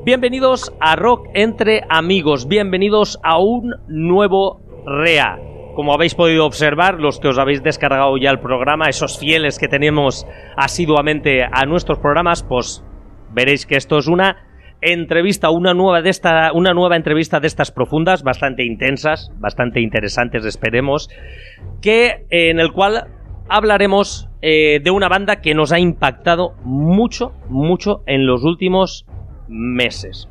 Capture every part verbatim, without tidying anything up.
Bienvenidos a Rock Entre Amigos, bienvenidos a un nuevo R E A. Como habéis podido observar, los que os habéis descargado ya el programa, esos fieles que tenemos asiduamente a nuestros programas, pues veréis que esto es una entrevista, una nueva de esta, una nueva entrevista de estas profundas, bastante intensas, bastante interesantes, esperemos, que en el cual hablaremos eh, de una banda que nos ha impactado mucho, mucho en los últimos meses.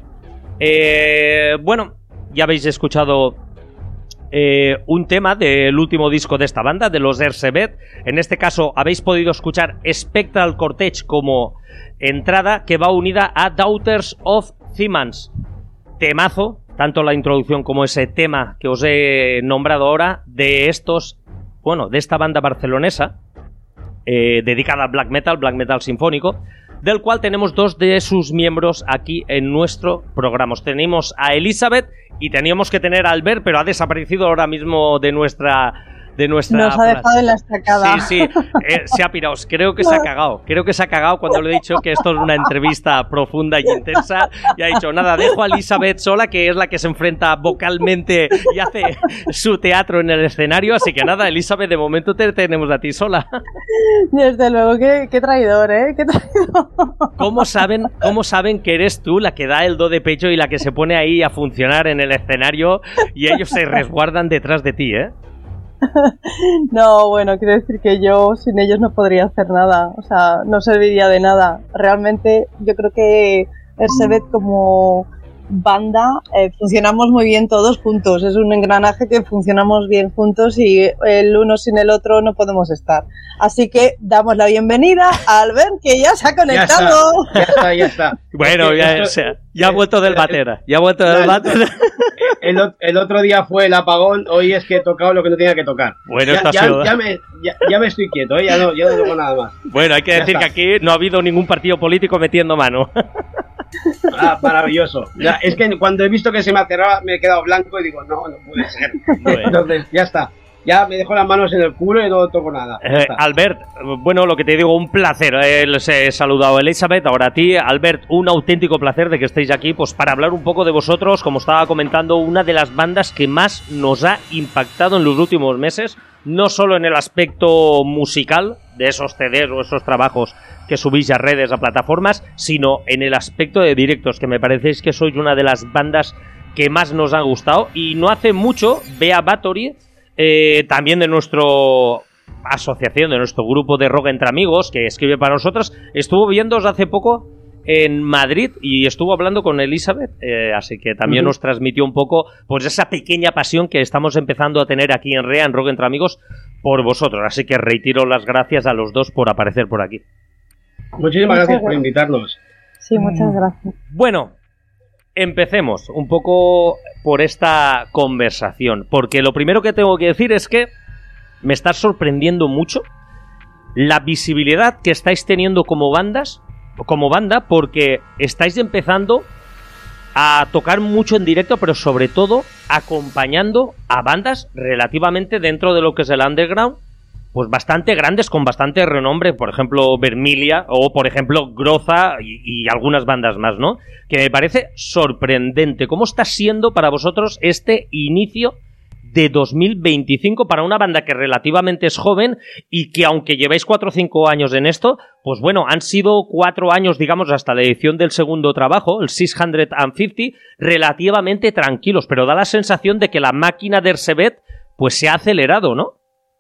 Eh, bueno, ya habéis escuchado eh, un tema del último disco de esta banda, de los Ersebet. En este caso habéis podido escuchar Spectral Cortege como entrada, que va unida a Daughters of Themans. Temazo, tanto la introducción como ese tema que os he nombrado ahora, de estos, bueno, de esta banda barcelonesa, eh, dedicada al black metal, black metal sinfónico, del cual tenemos dos de sus miembros aquí en nuestro programa. Tenemos a Elizabeth y teníamos que tener a Albert, pero ha desaparecido ahora mismo de nuestra... de nuestra Nos ha dejado en la estacada. Sí, sí, eh, se ha pirado. Creo que se ha cagado. Creo que se ha cagado cuando le he dicho que esto es una entrevista profunda y intensa. Y ha dicho, nada, dejo a Elizabeth sola, que es la que se enfrenta vocalmente y hace su teatro en el escenario. Así que nada, Elizabeth, de momento te tenemos a ti sola. Desde luego, qué, qué traidor, ¿eh? Qué traidor. ¿Cómo saben, ¿Cómo saben que eres tú la que da el do de pecho y la que se pone ahí a funcionar en el escenario y ellos se resguardan detrás de ti, eh? No, bueno, quiero decir que yo sin ellos no podría hacer nada, o sea, no serviría de nada. Realmente yo creo que Ersebet como banda eh, funcionamos muy bien todos juntos, es un engranaje que funcionamos bien juntos y el uno sin el otro no podemos estar. Así que damos la bienvenida a Albert, que ya se ha conectado. Ya está, ya está. Ya está. Bueno, ya, Esto, o sea, ya ha vuelto del batera, ya ha vuelto del batera. El, el otro día fue el apagón, hoy es que he tocado lo que no tenía que tocar. Bueno, ya, esto ha ya, sido... ya, me, ya, ya me estoy quieto, ¿eh? ya, no, ya no tengo nada más. Bueno, hay que Ya decir está. que aquí no ha habido ningún partido político metiendo mano. Ah, maravilloso. Ya, es que cuando he visto que se me ha cerrado me he quedado blanco y digo, no, no puede ser. Bueno. Entonces, ya está. Ya me dejo las manos en el culo y no toco nada. Ya Eh, está. Albert, bueno, lo que te digo, un placer. Eh, les he saludado a Elizabeth, ahora a ti. Albert, un auténtico placer de que estéis aquí, pues para hablar un poco de vosotros, como estaba comentando, una de las bandas que más nos ha impactado en los últimos meses, no solo en el aspecto musical de esos C Ds o esos trabajos que subís a redes, a plataformas, sino en el aspecto de directos, que me parecéis que sois una de las bandas que más nos ha gustado. Y no hace mucho, Bea Bathory, Eh, también de nuestra asociación, de nuestro grupo de Rock Entre Amigos, que escribe para nosotros, estuvo viéndoos hace poco en Madrid y estuvo hablando con Elizabeth, eh, así que también uh-huh. nos transmitió un poco pues esa pequeña pasión que estamos empezando a tener aquí en R E A, en Rock Entre Amigos, por vosotros, así que reitero las gracias a los dos por aparecer por aquí. Muchísimas gracias por invitarnos. Sí, muchas gracias. Bueno, empecemos un poco por esta conversación, porque lo primero que tengo que decir es que me está sorprendiendo mucho la visibilidad que estáis teniendo como bandas, como banda, porque estáis empezando a tocar mucho en directo, pero sobre todo acompañando a bandas relativamente dentro de lo que es el underground, pues bastante grandes, con bastante renombre, por ejemplo Vermilia o por ejemplo Groza y, y algunas bandas más, ¿no? Que me parece sorprendente. ¿Cómo está siendo para vosotros este inicio de dos mil veinticinco para una banda que relativamente es joven y que aunque lleváis cuatro o cinco años en esto, pues bueno, han sido cuatro años, digamos, hasta la edición del segundo trabajo, el seiscientos cincuenta, relativamente tranquilos, pero da la sensación de que la máquina de Ersebet pues se ha acelerado, ¿no?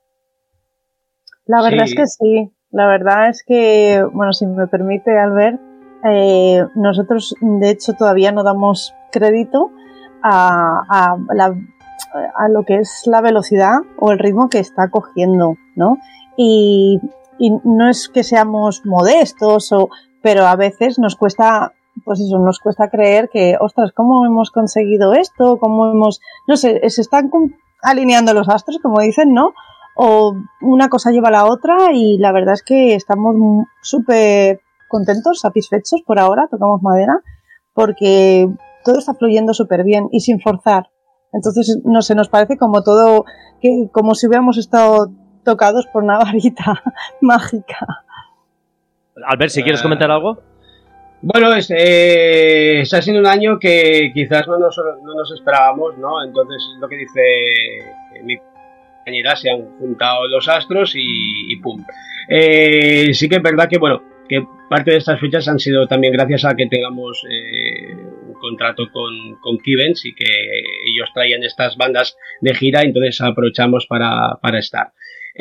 La verdad Sí. es que sí, la verdad es que, bueno, si me permite, Albert, eh, nosotros de hecho todavía no damos crédito a, a, la, a lo que es la velocidad o el ritmo que está cogiendo, ¿no? Y, y no es que seamos modestos, o, pero a veces nos cuesta, pues eso, nos cuesta creer que, ostras, ¿cómo hemos conseguido esto? ¿Cómo hemos, no sé, se están alineando los astros, como dicen, ¿no? O una cosa lleva a la otra y la verdad es que estamos súper contentos, satisfechos por ahora, tocamos madera, porque todo está fluyendo súper bien y sin forzar. Entonces, no sé, nos parece como todo, que, como si hubiéramos estado tocados por una varita mágica. Albert, si quieres comentar algo. Bueno, es, eh, está siendo un año que quizás no nos, no nos esperábamos, ¿no? Entonces, lo que dice mi compañera, se han juntado los astros y, y pum. Eh, sí que es verdad que, bueno, que parte de estas fechas han sido también gracias a que tengamos eh, un contrato con, con Kivens y que ellos traían estas bandas de gira, entonces aprovechamos para, para estar.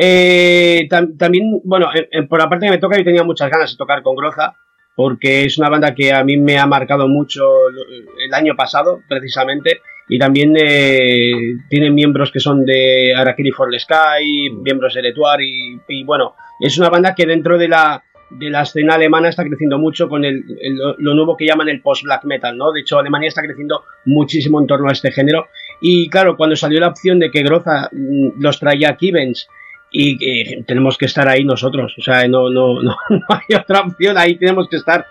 Eh, tam, también, bueno, eh, eh, por la parte que me toca, yo tenía muchas ganas de tocar con Groza, porque es una banda que a mí me ha marcado mucho el año pasado, precisamente, y también eh, tienen miembros que son de Harakiri for the Sky, miembros de Letuar, y, y bueno, es una banda que dentro de la, de la escena alemana está creciendo mucho con el, el, lo nuevo que llaman el post-black metal, ¿no? De hecho, Alemania está creciendo muchísimo en torno a este género, y claro, cuando salió la opción de que Groza mm, los traía a Kivens, y eh, tenemos que estar ahí nosotros, o sea, no, no, no, no hay otra opción, ahí tenemos que estar.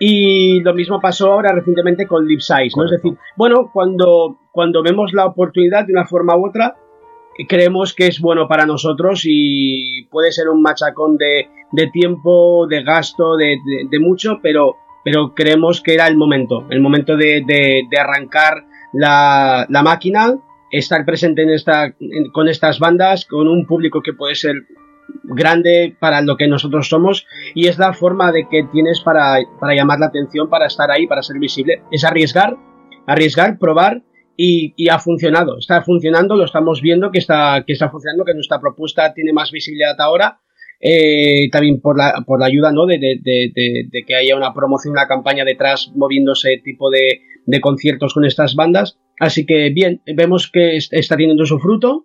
Y lo mismo pasó ahora recientemente con Live Size, ¿no? Es decir, bueno, cuando, cuando vemos la oportunidad de una forma u otra, creemos que es bueno para nosotros y puede ser un machacón de, de tiempo, de gasto, de, de, de mucho, pero, pero creemos que era el momento, el momento de, de, de arrancar la, la máquina, estar presente en esta, en, con estas bandas, con un público que puede ser grande para lo que nosotros somos, y es la forma de que tienes para, para llamar la atención, para estar ahí, para ser visible, es arriesgar, arriesgar, probar, y, y ha funcionado, está funcionando, lo estamos viendo que está, que está funcionando, que nuestra propuesta tiene más visibilidad ahora, eh, también por la, por la ayuda, ¿no? de, de, de, de, de que haya una promoción, una campaña detrás moviéndose tipo de, de conciertos con estas bandas. Así que bien, vemos que está teniendo su fruto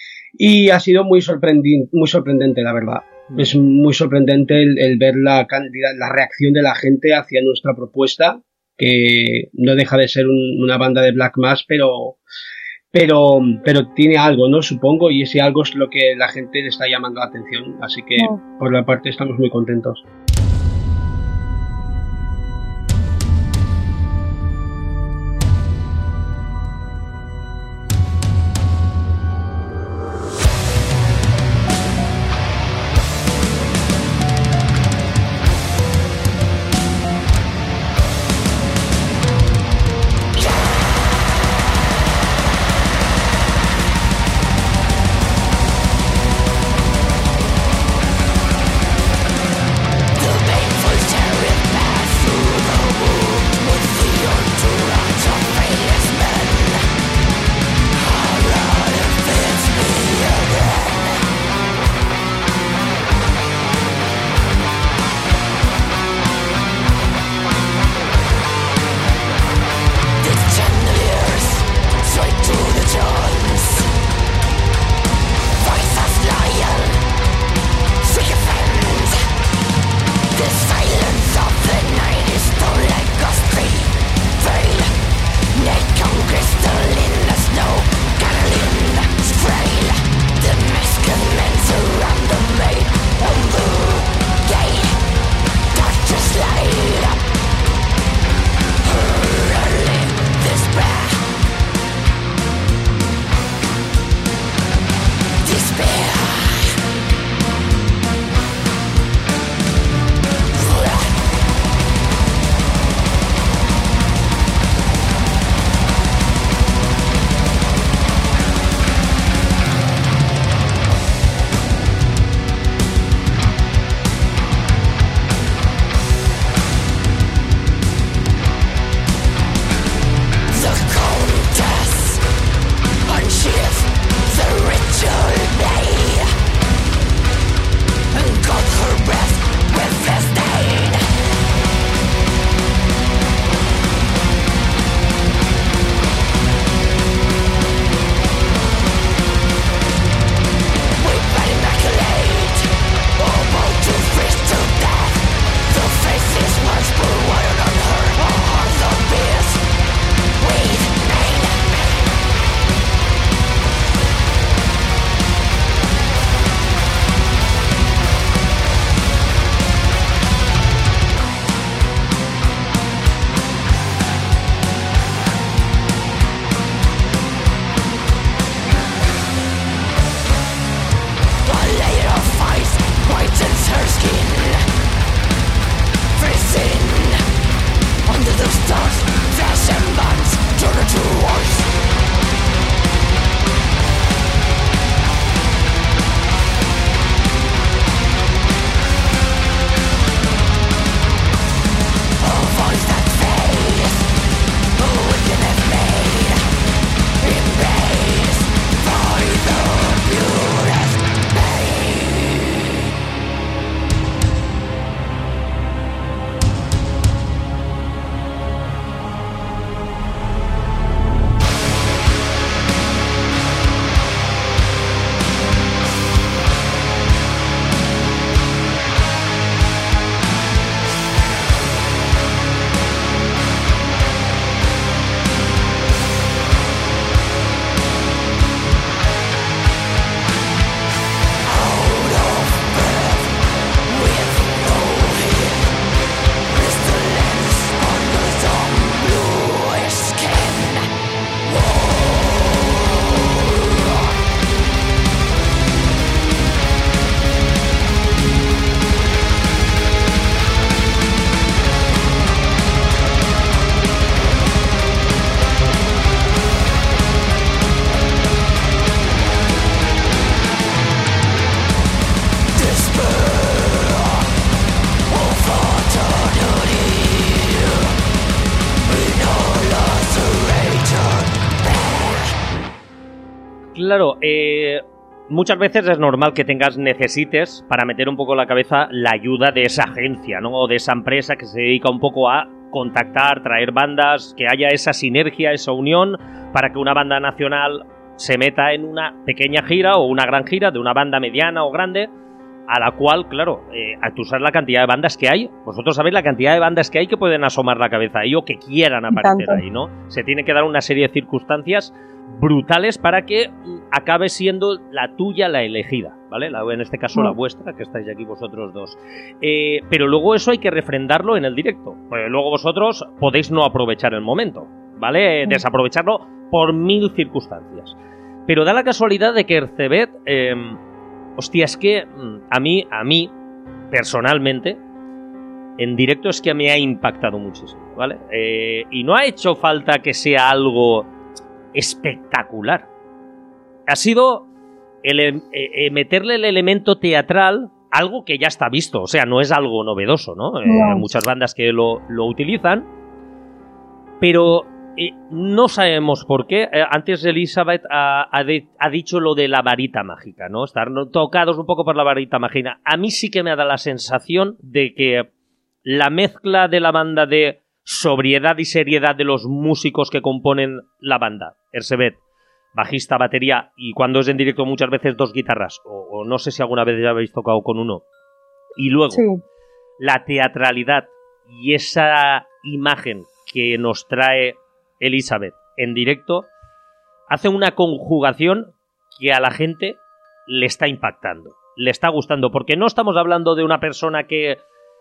y ha sido muy sorprendente, muy sorprendente, la verdad. Mm. Es muy sorprendente el, el ver la cantidad, la reacción de la gente hacia nuestra propuesta, que no deja de ser un, una banda de black mass, pero, pero, pero tiene algo, ¿no? Supongo, y ese algo es lo que la gente le está llamando la atención. Así que, mm. por la parte, estamos muy contentos. The Claro, eh, muchas veces es normal que tengas, necesites, para meter un poco la cabeza, la ayuda de esa agencia, ¿no? O de esa empresa que se dedica un poco a contactar, traer bandas, que haya esa sinergia, esa unión, para que una banda nacional se meta en una pequeña gira o una gran gira de una banda mediana o grande, a la cual, claro, eh, a tú sabes la cantidad de bandas que hay, vosotros sabéis la cantidad de bandas que hay que pueden asomar la cabeza ahí o que quieran aparecer ahí, ¿no? Se tiene que dar una serie de circunstancias brutales para que acabe siendo la tuya la elegida, ¿vale? La, en este caso la vuestra, que estáis aquí vosotros dos. Eh, pero luego eso hay que refrendarlo en el directo, porque luego vosotros podéis no aprovechar el momento, ¿vale? Desaprovecharlo por mil circunstancias. Pero da la casualidad de que Ercebet, eh, hostia, es que a mí, a mí, personalmente, en directo es que me ha impactado muchísimo, ¿vale? Eh, y no ha hecho falta que sea algo espectacular. Ha sido el, eh, meterle el elemento teatral, algo que ya está visto, o sea, no es algo novedoso, ¿no? Eh, no. Hay muchas bandas que lo, lo utilizan, pero eh, no sabemos por qué. Eh, antes Elizabeth ha, ha, de, ha dicho lo de la varita mágica, ¿no? Estar tocados un poco por la varita mágica. A mí sí que me da la sensación de que la mezcla de la banda de sobriedad y seriedad de los músicos que componen la banda, Ercebet, bajista, batería, y cuando es en directo muchas veces dos guitarras, o, o no sé si alguna vez ya habéis tocado con uno, y luego sí, la teatralidad y esa imagen que nos trae Elizabeth en directo, hace una conjugación que a la gente le está impactando, le está gustando, porque no estamos hablando de una persona que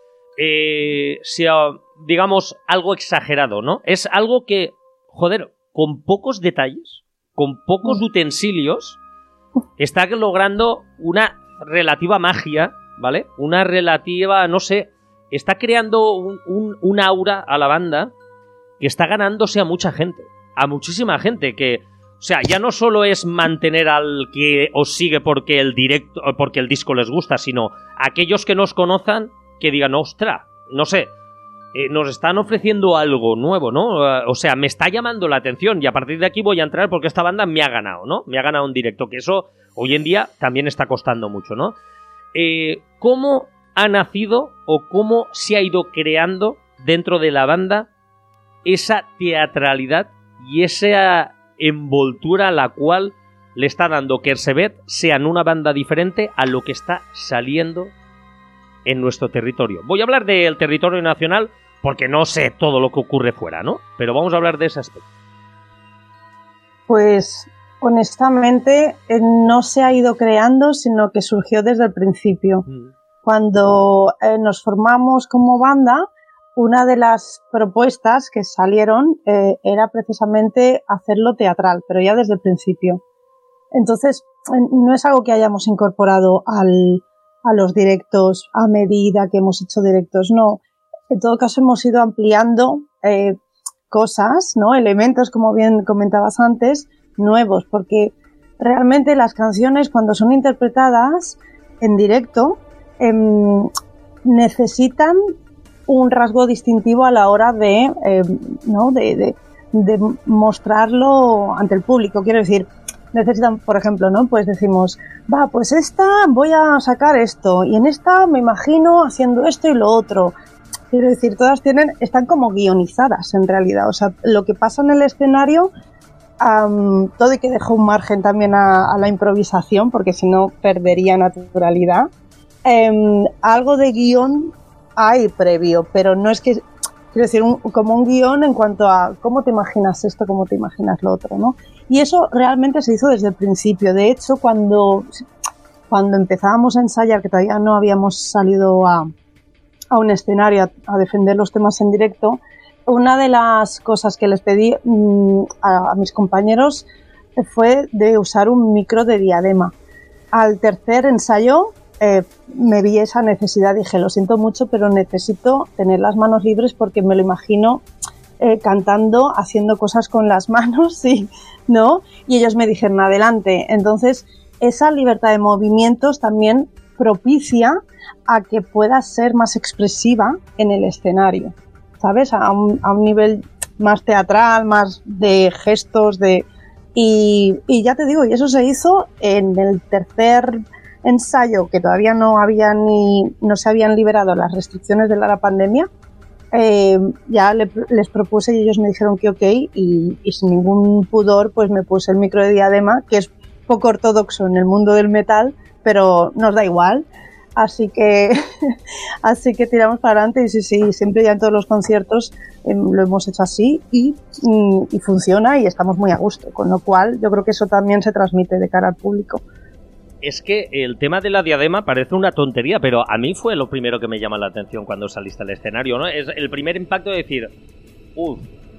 Eh, sea, digamos, algo exagerado, ¿no? Es algo que, joder, con pocos detalles, con pocos utensilios, está logrando una relativa magia, ¿vale? Una relativa, no sé, está creando un, un, un aura a la banda que está ganándose a mucha gente, a muchísima gente que, o sea, ya no solo es mantener al que os sigue porque el directo, porque el disco les gusta, sino aquellos que nos conozcan, que digan, ostra, no sé, eh, nos están ofreciendo algo nuevo, ¿no? Uh, o sea, me está llamando la atención y a partir de aquí voy a entrar porque esta banda me ha ganado, ¿no? Me ha ganado en directo, que eso hoy en día también está costando mucho, ¿no? Eh, ¿Cómo ha nacido o cómo se ha ido creando dentro de la banda esa teatralidad y esa envoltura a la cual le está dando que Ercebet sean una banda diferente a lo que está saliendo en nuestro territorio? Voy a hablar del territorio nacional porque no sé todo lo que ocurre fuera, ¿no? Pero vamos a hablar de ese aspecto. Pues, honestamente, no se ha ido creando, sino que surgió desde el principio. Mm. Cuando eh, nos formamos como banda, una de las propuestas que salieron eh, era precisamente hacerlo teatral, pero ya desde el principio. Entonces, no es algo que hayamos incorporado al a los directos a medida que hemos hecho directos, no. En todo caso hemos ido ampliando eh, cosas, ¿no? Elementos, como bien comentabas antes, nuevos, porque realmente las canciones cuando son interpretadas en directo eh, necesitan un rasgo distintivo a la hora de, eh, ¿no? de, de, de mostrarlo ante el público. Quiero decir, necesitan, por ejemplo, ¿no? Pues decimos, va, pues esta voy a sacar esto y en esta me imagino haciendo esto y lo otro. Quiero decir, todas tienen, están como guionizadas en realidad. O sea, lo que pasa en el escenario, um, todo hay que dejar un margen también a, a la improvisación, porque si no perdería naturalidad. Um, algo de guión hay previo, pero no es que, quiero decir, un, como un guión en cuanto a cómo te imaginas esto, cómo te imaginas lo otro, ¿no? Y eso realmente se hizo desde el principio. De hecho, cuando, cuando empezábamos a ensayar, que todavía no habíamos salido a, a un escenario a, a defender los temas en directo, una de las cosas que les pedí mmm, a, a mis compañeros fue de usar un micro de diadema. Al tercer ensayo eh, me vi esa necesidad, dije, lo siento mucho, pero necesito tener las manos libres porque me lo imagino Eh, cantando, haciendo cosas con las manos, sí, ¿no? Y ellos me dijeron, adelante. Entonces, esa libertad de movimientos también propicia a que puedas ser más expresiva en el escenario, ¿sabes? A un, a un nivel más teatral, más de gestos, de, Y, y ya te digo, y eso se hizo en el tercer ensayo, que todavía no había ni no se habían liberado las restricciones de la pandemia. Eh, ya le, les propuse y ellos me dijeron que ok, y, y sin ningún pudor pues me puse el micro de diadema, que es poco ortodoxo en el mundo del metal, pero nos da igual, así que así que tiramos para adelante y sí, sí, siempre ya en todos los conciertos eh, lo hemos hecho así y, y funciona y estamos muy a gusto, con lo cual yo creo que eso también se transmite de cara al público. Es que el tema de la diadema parece una tontería, pero a mí fue lo primero que me llama la atención cuando saliste al escenario, ¿no? Es el primer impacto de decir, uff,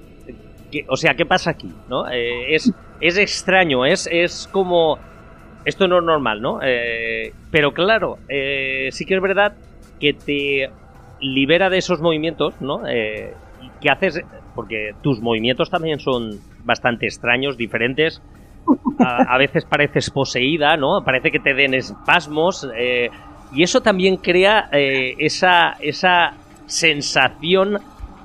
o sea, ¿qué pasa aquí? ¿No? Eh, es, es extraño, es, es como... Esto no es normal, ¿no? Eh, pero claro, eh, sí que es verdad que te libera de esos movimientos, ¿no? Eh, que haces... Porque tus movimientos también son bastante extraños, diferentes... A, a veces pareces poseída, ¿no? Parece que te den espasmos eh, y eso también crea eh, esa, esa sensación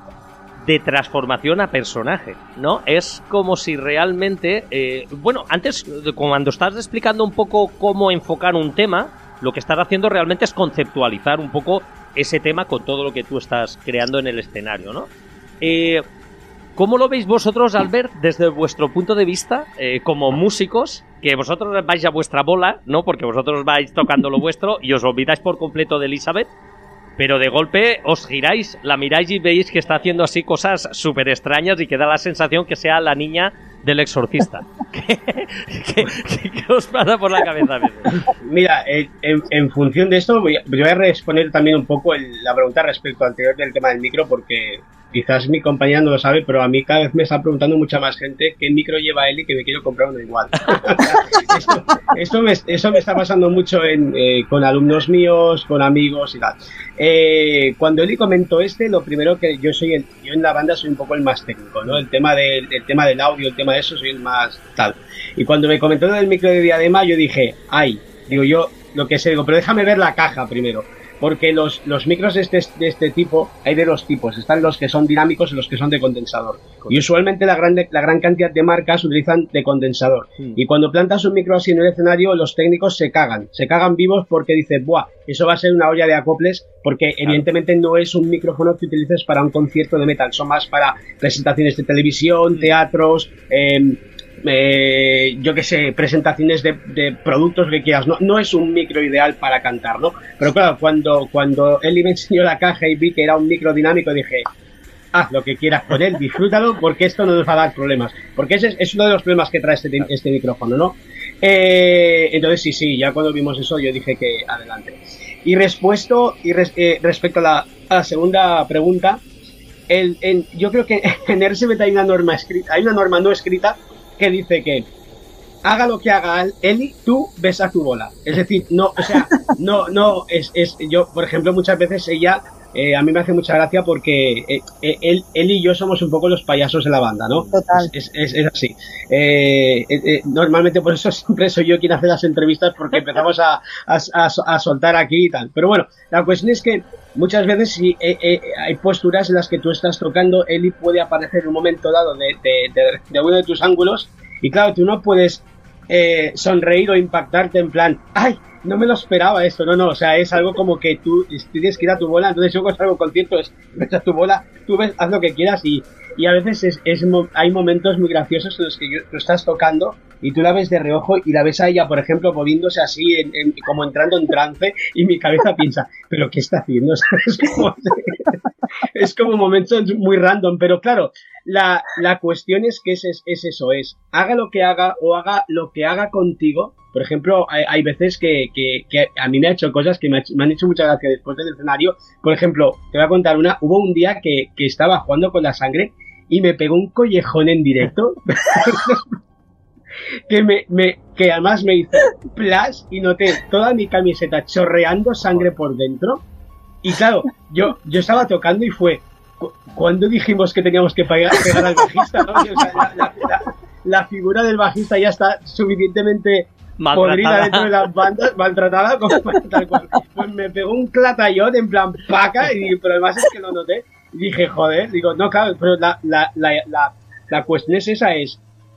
de transformación a personaje, ¿no? Es como si realmente... Eh, bueno, antes, cuando estás explicando un poco cómo enfocar un tema, lo que estás haciendo realmente es conceptualizar un poco ese tema con todo lo que tú estás creando en el escenario, ¿no? Eh... ¿Cómo lo veis vosotros, Albert, desde vuestro punto de vista, eh, como músicos, que vosotros vais a vuestra bola, ¿no? Porque vosotros vais tocando lo vuestro y os olvidáis por completo de Elizabeth, pero de golpe os giráis, la miráis y veis que está haciendo así cosas súper extrañas y que da la sensación que sea la niña del exorcista. ¿Qué, qué, qué, qué os pasa por la cabeza a veces? Mira, en, en función de esto, voy a, voy a responder también un poco el, la pregunta respecto al anterior del tema del micro, porque... Quizás mi compañera no lo sabe, pero a mí cada vez me está preguntando mucha más gente qué micro lleva él y que me quiero comprar uno igual. esto, esto, me, eso me está pasando mucho en, eh, con alumnos míos, con amigos y tal. Eh, cuando Eli comentó este, lo primero que yo soy, el, yo en la banda soy un poco el más técnico, ¿no? El tema del, el tema del audio, el tema de eso, soy el más tal. Y cuando me comentó del micro de diadema, yo dije, ay, digo yo, lo que sé, digo, pero déjame ver la caja primero. Porque los, los micros de este, de este tipo, hay de dos tipos, están los que son dinámicos y los que son de condensador. Y usualmente la gran, la gran cantidad de marcas utilizan de condensador. Sí. Y cuando plantas un micro así en el escenario, los técnicos se cagan, se cagan vivos porque dicen, buah, eso va a ser una olla de acoples, porque claro, evidentemente no es un micrófono que utilices para un concierto de metal, son más para presentaciones de televisión, sí, teatros, eh, Eh, yo que sé, presentaciones de, de productos que quieras, no, no es un micro ideal para cantar, ¿no? Pero claro, cuando, cuando Eli me enseñó la caja y vi que era un micro dinámico, dije, haz lo que quieras con él, disfrútalo, porque esto no nos va a dar problemas, porque ese es, es uno de los problemas que trae este, este micrófono, ¿no? Eh, entonces sí, sí, ya cuando vimos eso yo dije que adelante. Y, respuesto, y res, eh, respecto a la, a la segunda pregunta, el, el, yo creo que en R S B T hay una norma escrita, hay una norma no escrita que dice que haga lo que haga Eli, tú ves a tu bola. Es decir, no, o sea, no, no, es, es, yo, por ejemplo, muchas veces ella, eh, a mí me hace mucha gracia porque eh, él, él y yo somos un poco los payasos de la banda, ¿no? Total. Es, es, es así. Eh, eh, eh, normalmente por eso siempre soy yo quien hace las entrevistas porque empezamos a, a, a, a soltar aquí y tal. Pero bueno, la cuestión es que muchas veces sí, eh, eh, hay posturas en las que tú estás tocando, Eli puede aparecer en un momento dado de, de, de, de uno de tus ángulos y claro, tú no puedes eh, sonreír o impactarte en plan, ¡ay! No me lo esperaba esto, no, no, o sea, es algo como que tú tienes que ir a tu bola, entonces yo cuando salgo al concierto es, ves a tu bola, tú ves, haz lo que quieras y, y a veces es, es, hay momentos muy graciosos en los que yo, tú estás tocando y tú la ves de reojo y la ves a ella, por ejemplo, moviéndose así, en, en, como entrando en trance y mi cabeza piensa, ¿pero qué está haciendo? ¿Sabes? Como, es como momentos muy random, pero claro, la, la cuestión es que es, es, es eso, es, haga lo que haga o haga lo que haga contigo. Por ejemplo, hay, hay veces que, que, que a mí me ha hecho cosas que me, ha, me han hecho mucha gracia después del escenario. Por ejemplo, te voy a contar una. Hubo un día que, que estaba jugando con la sangre y me pegó un collejón en directo. que me, me que además me hizo plas y noté toda mi camiseta chorreando sangre por dentro. Y claro, yo, yo estaba tocando y fue... ¿Cuándo dijimos que teníamos que pegar, pegar al bajista? ¿No? O sea, la, la, la, la figura del bajista ya está suficientemente... podrida dentro de las bandas, maltratada, como tal cual. Pues me pegó un clatallón en plan paca, y pero además es que lo noté. Y dije, joder, digo, no, claro, pero la, la, la, la, la cuestión es esa, es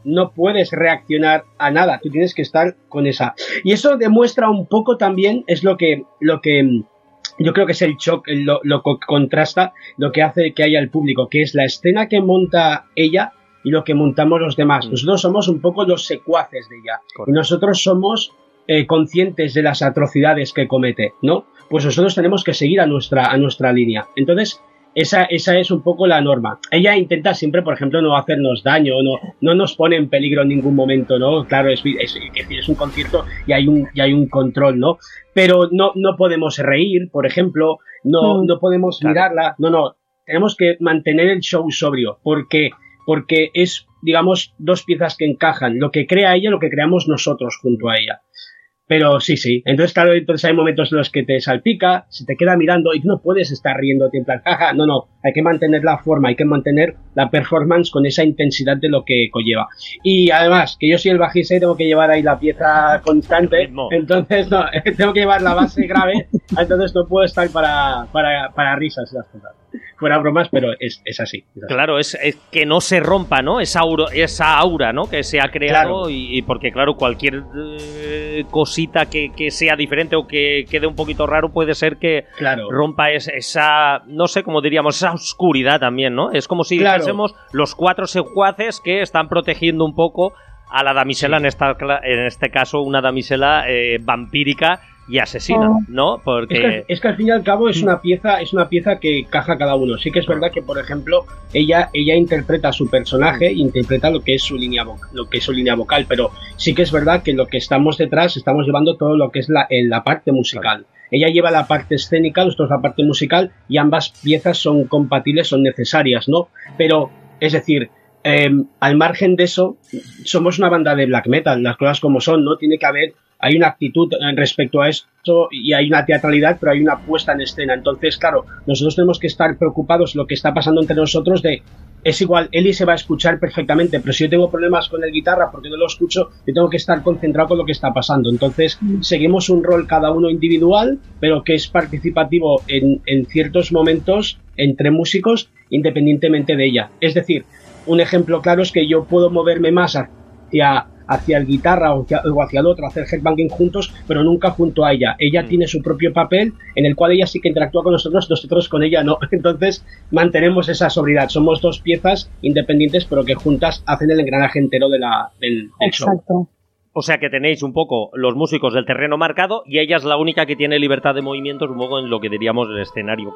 no puedes reaccionar a nada, tú tienes que estar con esa. Y eso demuestra un poco también, es lo que, lo que yo creo que es el shock, lo, lo que contrasta, lo que hace que haya el público, que es la escena que monta ella y lo que montamos los demás. Nosotros somos un poco los secuaces de ella. Correcto. Y nosotros somos eh, conscientes de las atrocidades que comete, ¿no? Pues nosotros tenemos que seguir a nuestra, a nuestra línea. Entonces, esa, esa es un poco la norma. Ella intenta siempre, por ejemplo, no hacernos daño, no, no nos pone en peligro en ningún momento, ¿no? Claro, es, es, es un concierto y hay un, y hay un control, ¿no? Pero no, no podemos reír, por ejemplo, no, no podemos claro. mirarla, no, no. Tenemos que mantener el show sobrio, porque... porque es, digamos, dos piezas que encajan, lo que crea ella, lo que creamos nosotros junto a ella. Pero sí, sí, entonces claro, entonces hay momentos en los que te salpica, se te queda mirando y tú no puedes estar riéndote en plan, jaja, no, no, hay que mantener la forma, hay que mantener la performance con esa intensidad de lo que conlleva. Y además, que yo soy el bajista y tengo que llevar ahí la pieza constante, entonces no, tengo que llevar la base grave, entonces no puedo estar para, para, para risas y las cosas. Fuera bromas, pero es, es, así, es así. Claro, es, es que no se rompa, ¿no? Esa aura, esa aura, ¿no? Que se ha creado claro. y, y porque, claro, cualquier eh, cosita que, que sea diferente o que quede un poquito raro puede ser que claro. rompa es, esa, no sé cómo diríamos, esa oscuridad también, ¿no? Es como si claro. dijésemos los cuatro secuaces que están protegiendo un poco a la damisela, sí. en, esta, en este caso una damisela eh, vampírica y asesina, oh. ¿no? Porque es que, es que al fin y al cabo es una pieza, es una pieza que caja cada uno. Sí que es verdad que, por ejemplo, ella, ella interpreta a su personaje, interpreta lo que es su línea vocal, lo que es su línea vocal, pero sí que es verdad que lo que estamos detrás estamos llevando todo lo que es la, en la parte musical. Claro. Ella lleva la parte escénica, nosotros la parte musical, y ambas piezas son compatibles, son necesarias, ¿no? Pero, es decir, eh, al margen de eso, somos una banda de black metal, las cosas como son, ¿no? Tiene que haber, hay una actitud respecto a esto y hay una teatralidad, pero hay una puesta en escena. Entonces, claro, nosotros tenemos que estar preocupados de lo que está pasando entre nosotros de, es igual, Eli se va a escuchar perfectamente, pero si yo tengo problemas con el guitarra porque no lo escucho, yo tengo que estar concentrado con lo que está pasando. Entonces, seguimos un rol cada uno individual, pero que es participativo en, en ciertos momentos entre músicos, independientemente de ella. Es decir, un ejemplo claro es que yo puedo moverme más hacia, hacia el guitarra o hacia, o hacia el otro, hacer headbanging juntos, pero nunca junto a ella. Ella mm. tiene su propio papel en el cual ella sí que interactúa con nosotros, nosotros con ella no. Entonces mantenemos esa sobriedad. Somos dos piezas independientes, pero que juntas hacen el engranaje entero de la, del, del Exacto. show. O sea que tenéis un poco los músicos del terreno marcado y ella es la única que tiene libertad de movimientos un poco en lo que diríamos el escenario.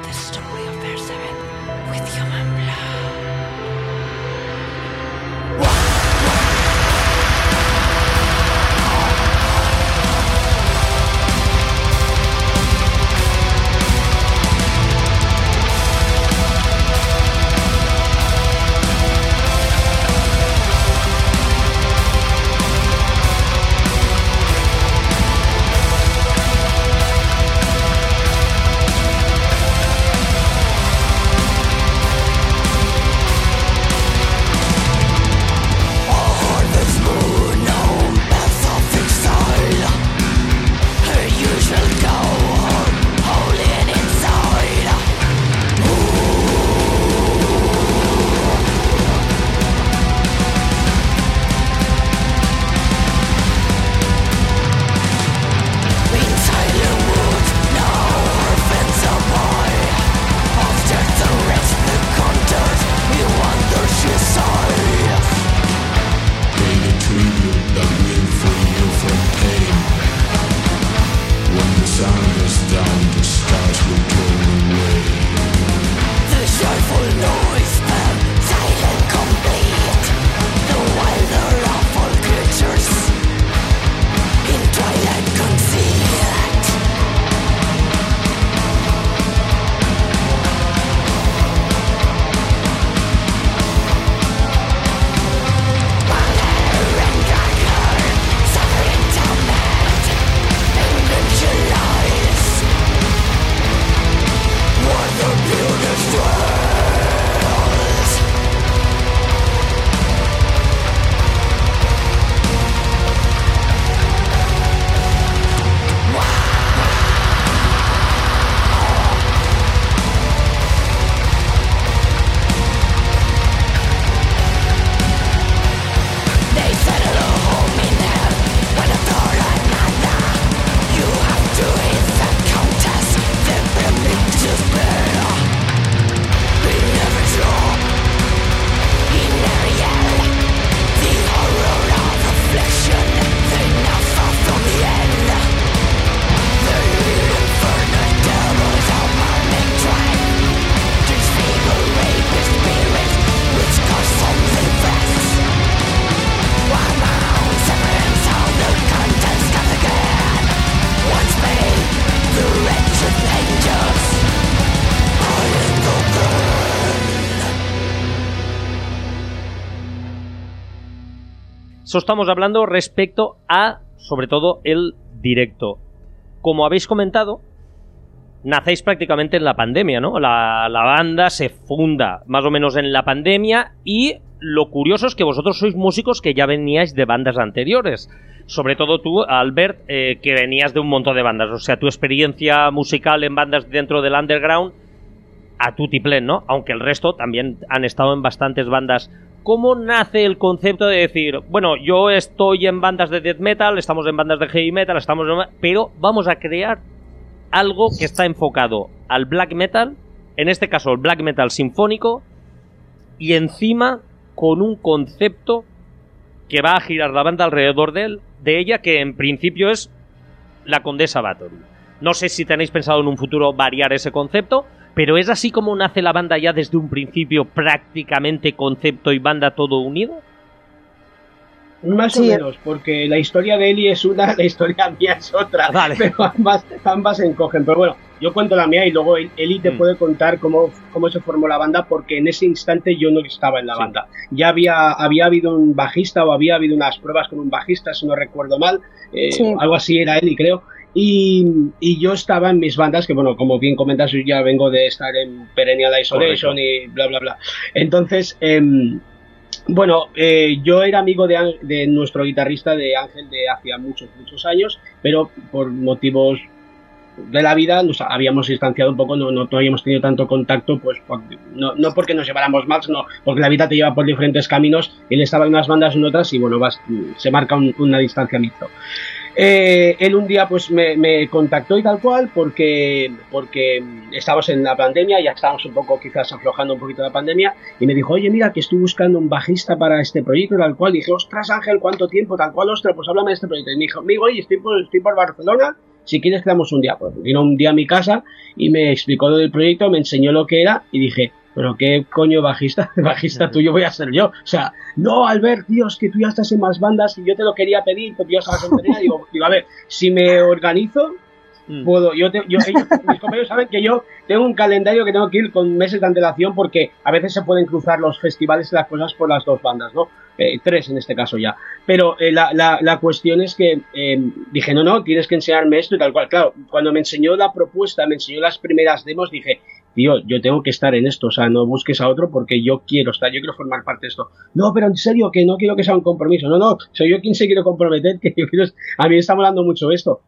Wow! Eso estamos hablando respecto a, sobre todo, el directo. Como habéis comentado, nacéis prácticamente en la pandemia, ¿no? La, la banda se funda más o menos en la pandemia y lo curioso es que vosotros sois músicos que ya veníais de bandas anteriores. Sobre todo tú, Albert, eh, que venías de un montón de bandas. O sea, tu experiencia musical en bandas dentro del underground a tutiplén, ¿no? Aunque el resto también han estado en bastantes bandas. ¿Cómo nace el concepto de decir, bueno, yo estoy en bandas de death metal, estamos en bandas de heavy metal, estamos en... pero vamos a crear algo que está enfocado al black metal, en este caso el black metal sinfónico, y encima con un concepto que va a girar la banda alrededor de él, de ella, que en principio es la Condesa Bathory. No sé si tenéis pensado en un futuro variar ese concepto, pero es así como nace la banda ya desde un principio, prácticamente concepto y banda todo unido. Más sí. o menos, porque la historia de Eli es una, la historia mía es otra, vale. Pero ambas, ambas se encogen. Pero bueno, yo cuento la mía y luego Eli te mm. puede contar cómo, cómo se formó la banda, porque en ese instante yo no estaba en la sí. banda. Ya había, había habido un bajista o había habido unas pruebas con un bajista, si no recuerdo mal, eh, sí. algo así era Eli, creo. Y, y yo estaba en mis bandas, que bueno, como bien comentas, yo ya vengo de estar en Perennial Isolation Correcto. Y bla, bla, bla. Entonces... Eh, Bueno, eh, yo era amigo de, de nuestro guitarrista, de Ángel, de hacía muchos, muchos años, pero por motivos de la vida nos habíamos distanciado un poco, no, no, no habíamos tenido tanto contacto, pues por, no, no porque nos lleváramos mal, sino porque la vida te lleva por diferentes caminos. Él estaba en unas bandas, en otras, y bueno, vas, se marca un, una distanciamiento. Eh, él un día pues me, me contactó y tal cual porque, porque estábamos en la pandemia, ya estábamos un poco quizás aflojando un poquito la pandemia, y me dijo, oye, mira que estoy buscando un bajista para este proyecto tal cual. Y dije, ostras Ángel, ¿cuánto tiempo? Tal cual, ostras, pues háblame de este proyecto. Y me dijo, amigo, oye, estoy por, estoy por Barcelona, si quieres quedamos un día. Pues vino un día a mi casa y me explicó lo del proyecto, me enseñó lo que era y dije, pero qué coño bajista, bajista tuyo voy a ser yo. O sea, no, Albert, tío, es que tú ya estás en más bandas y yo te lo quería pedir, porque yo estabas en Perennial. Digo, digo, a ver, si me organizo, puedo. Yo, te, yo ellos, mis compañeros saben que yo tengo un calendario que tengo que ir con meses de antelación, porque a veces se pueden cruzar los festivales y las cosas por las dos bandas, ¿no? Eh, tres en este caso ya. Pero eh, la, la, la cuestión es que eh, dije, no, no, tienes que enseñarme esto y tal cual. Claro, cuando me enseñó la propuesta, me enseñó las primeras demos, dije, tío, yo tengo que estar en esto, o sea, no busques a otro porque yo quiero estar, yo quiero formar parte de esto. No, pero en serio, que no quiero que sea un compromiso. No, no, soy yo quien se quiere comprometer, que yo quiero, a mí me está molando mucho esto.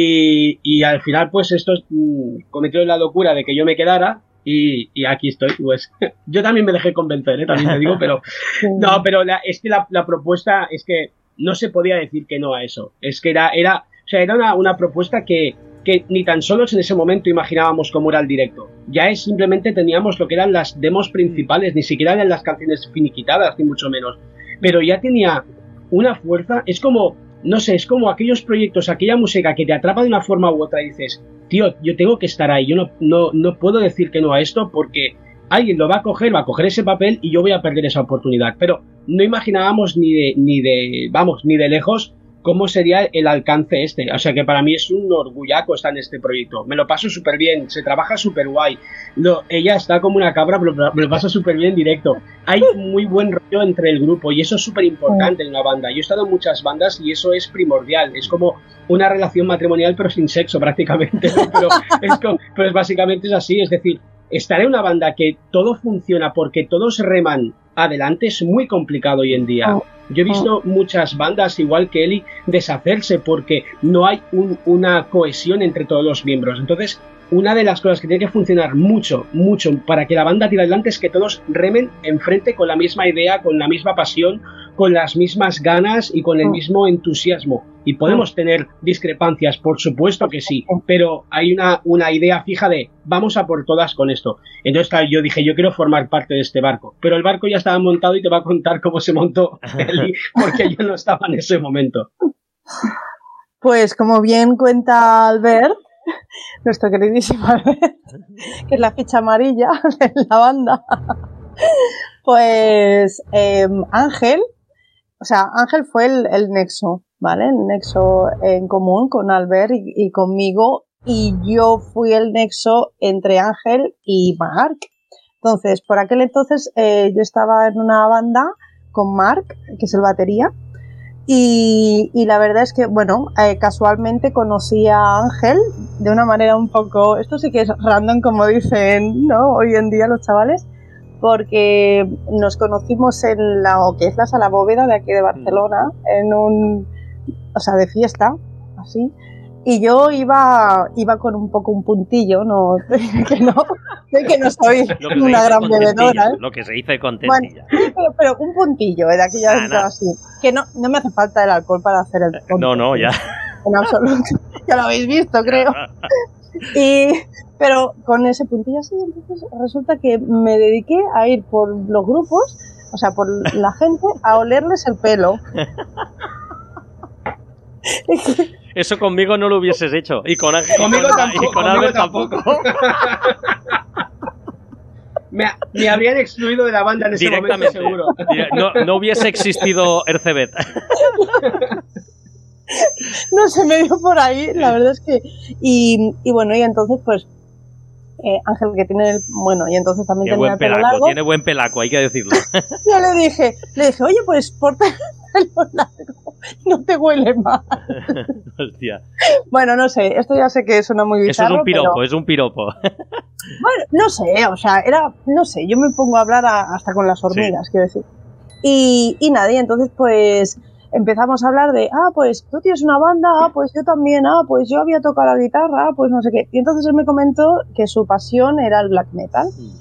Y, y al final, pues, estos mmm, cometieron la locura de que yo me quedara. Y, y aquí estoy, pues yo también me dejé convencer, ¿eh? También te digo, pero no, pero la, es que la, la propuesta es que no se podía decir que no a eso. Es que era, era, o sea, era una, una propuesta que, que ni tan solo en ese momento imaginábamos cómo era el directo. Ya es simplemente teníamos lo que eran las demos principales, ni siquiera eran las canciones finiquitadas, ni mucho menos. Pero ya tenía una fuerza, es como, no sé, es como aquellos proyectos, aquella música que te atrapa de una forma u otra y dices, tío, yo tengo que estar ahí, yo no, no, no puedo decir que no a esto porque alguien lo va a coger, va a coger ese papel y yo voy a perder esa oportunidad. Pero no imaginábamos ni de, ni de, vamos, ni de lejos cómo sería el alcance este. O sea que para mí es un orgullaco estar en este proyecto. Me lo paso súper bien, se trabaja súper guay. Lo, ella está como una cabra, pero me lo paso súper bien en directo. Hay muy buen rollo entre el grupo y eso es súper importante en una banda. Yo he estado en muchas bandas y eso es primordial. Es como una relación matrimonial pero sin sexo prácticamente. Pero, es como, pero es básicamente es así. Es decir, estar en una banda que todo funciona porque todos reman adelante es muy complicado hoy en día. Yo he visto muchas bandas, igual que Eli, deshacerse porque no hay un, una cohesión entre todos los miembros. Entonces, una de las cosas que tiene que funcionar mucho, mucho para que la banda tire adelante es que todos remen enfrente con la misma idea, con la misma pasión, con las mismas ganas y con el mismo entusiasmo. Y podemos tener discrepancias, por supuesto que sí, pero hay una, una idea fija de vamos a por todas con esto. Entonces, claro, yo dije, yo quiero formar parte de este barco. Pero el barco ya estaba montado y te va a contar cómo se montó Eli, porque yo no estaba en ese momento. Pues como bien cuenta Albert, nuestro queridísimo Albert, que es la ficha amarilla de la banda, pues eh, Ángel, o sea, Ángel fue el, el nexo, ¿vale? El nexo en común con Albert y, y conmigo, y yo fui el nexo entre Ángel y Marc. Entonces, por aquel entonces eh, yo estaba en una banda con Marc, que es el batería, Y, y la verdad es que, bueno, eh, casualmente conocí a Ángel de una manera un poco, esto sí que es random, como dicen, ¿no?, hoy en día los chavales, porque nos conocimos en la, o que es la Sala Bóveda de aquí de Barcelona, en un, o sea, de fiesta, así, y yo iba, iba con un poco un puntillo, no, que no, que no soy una gran bebedora, ¿eh? Lo que se dice contentilla. Bueno, pero, pero un puntillo, de aquella vez así, que no, no me hace falta el alcohol para hacer el tonto. No, no, ya. En absoluto, ya lo habéis visto, creo. Y, pero con ese puntillo así, entonces resulta que me dediqué a ir por los grupos, o sea, por la gente, a olerles el pelo. Eso conmigo no lo hubieses hecho. Y con Ángel conmigo y con, tampoco, y con conmigo Albert tampoco. tampoco. me, me habrían excluido de la banda en ese momento, seguro. No, no hubiese existido Ercebet. No se me dio por ahí, la verdad es que... Y, y bueno, y entonces pues eh, Ángel, que tiene el... Bueno, y entonces también tiene tenía buen el pelo pelaco, largo. Tiene buen pelaco, hay que decirlo. Yo le dije, le dije, oye, pues porta el pelo largo, no te huele mal. Hostia. Bueno, no sé, esto ya sé que suena muy bizarro. Eso es un piropo, pero... es un piropo. Bueno, no sé, o sea, era... No sé, yo me pongo a hablar a, hasta con las hormigas, sí. Quiero decir. Y, y nada, y entonces pues... empezamos a hablar de, ah, pues tú tienes una banda, ah, pues yo también, ah, pues yo había tocado la guitarra, ah, pues no sé qué. Y entonces él me comentó que su pasión era el black metal. Mm.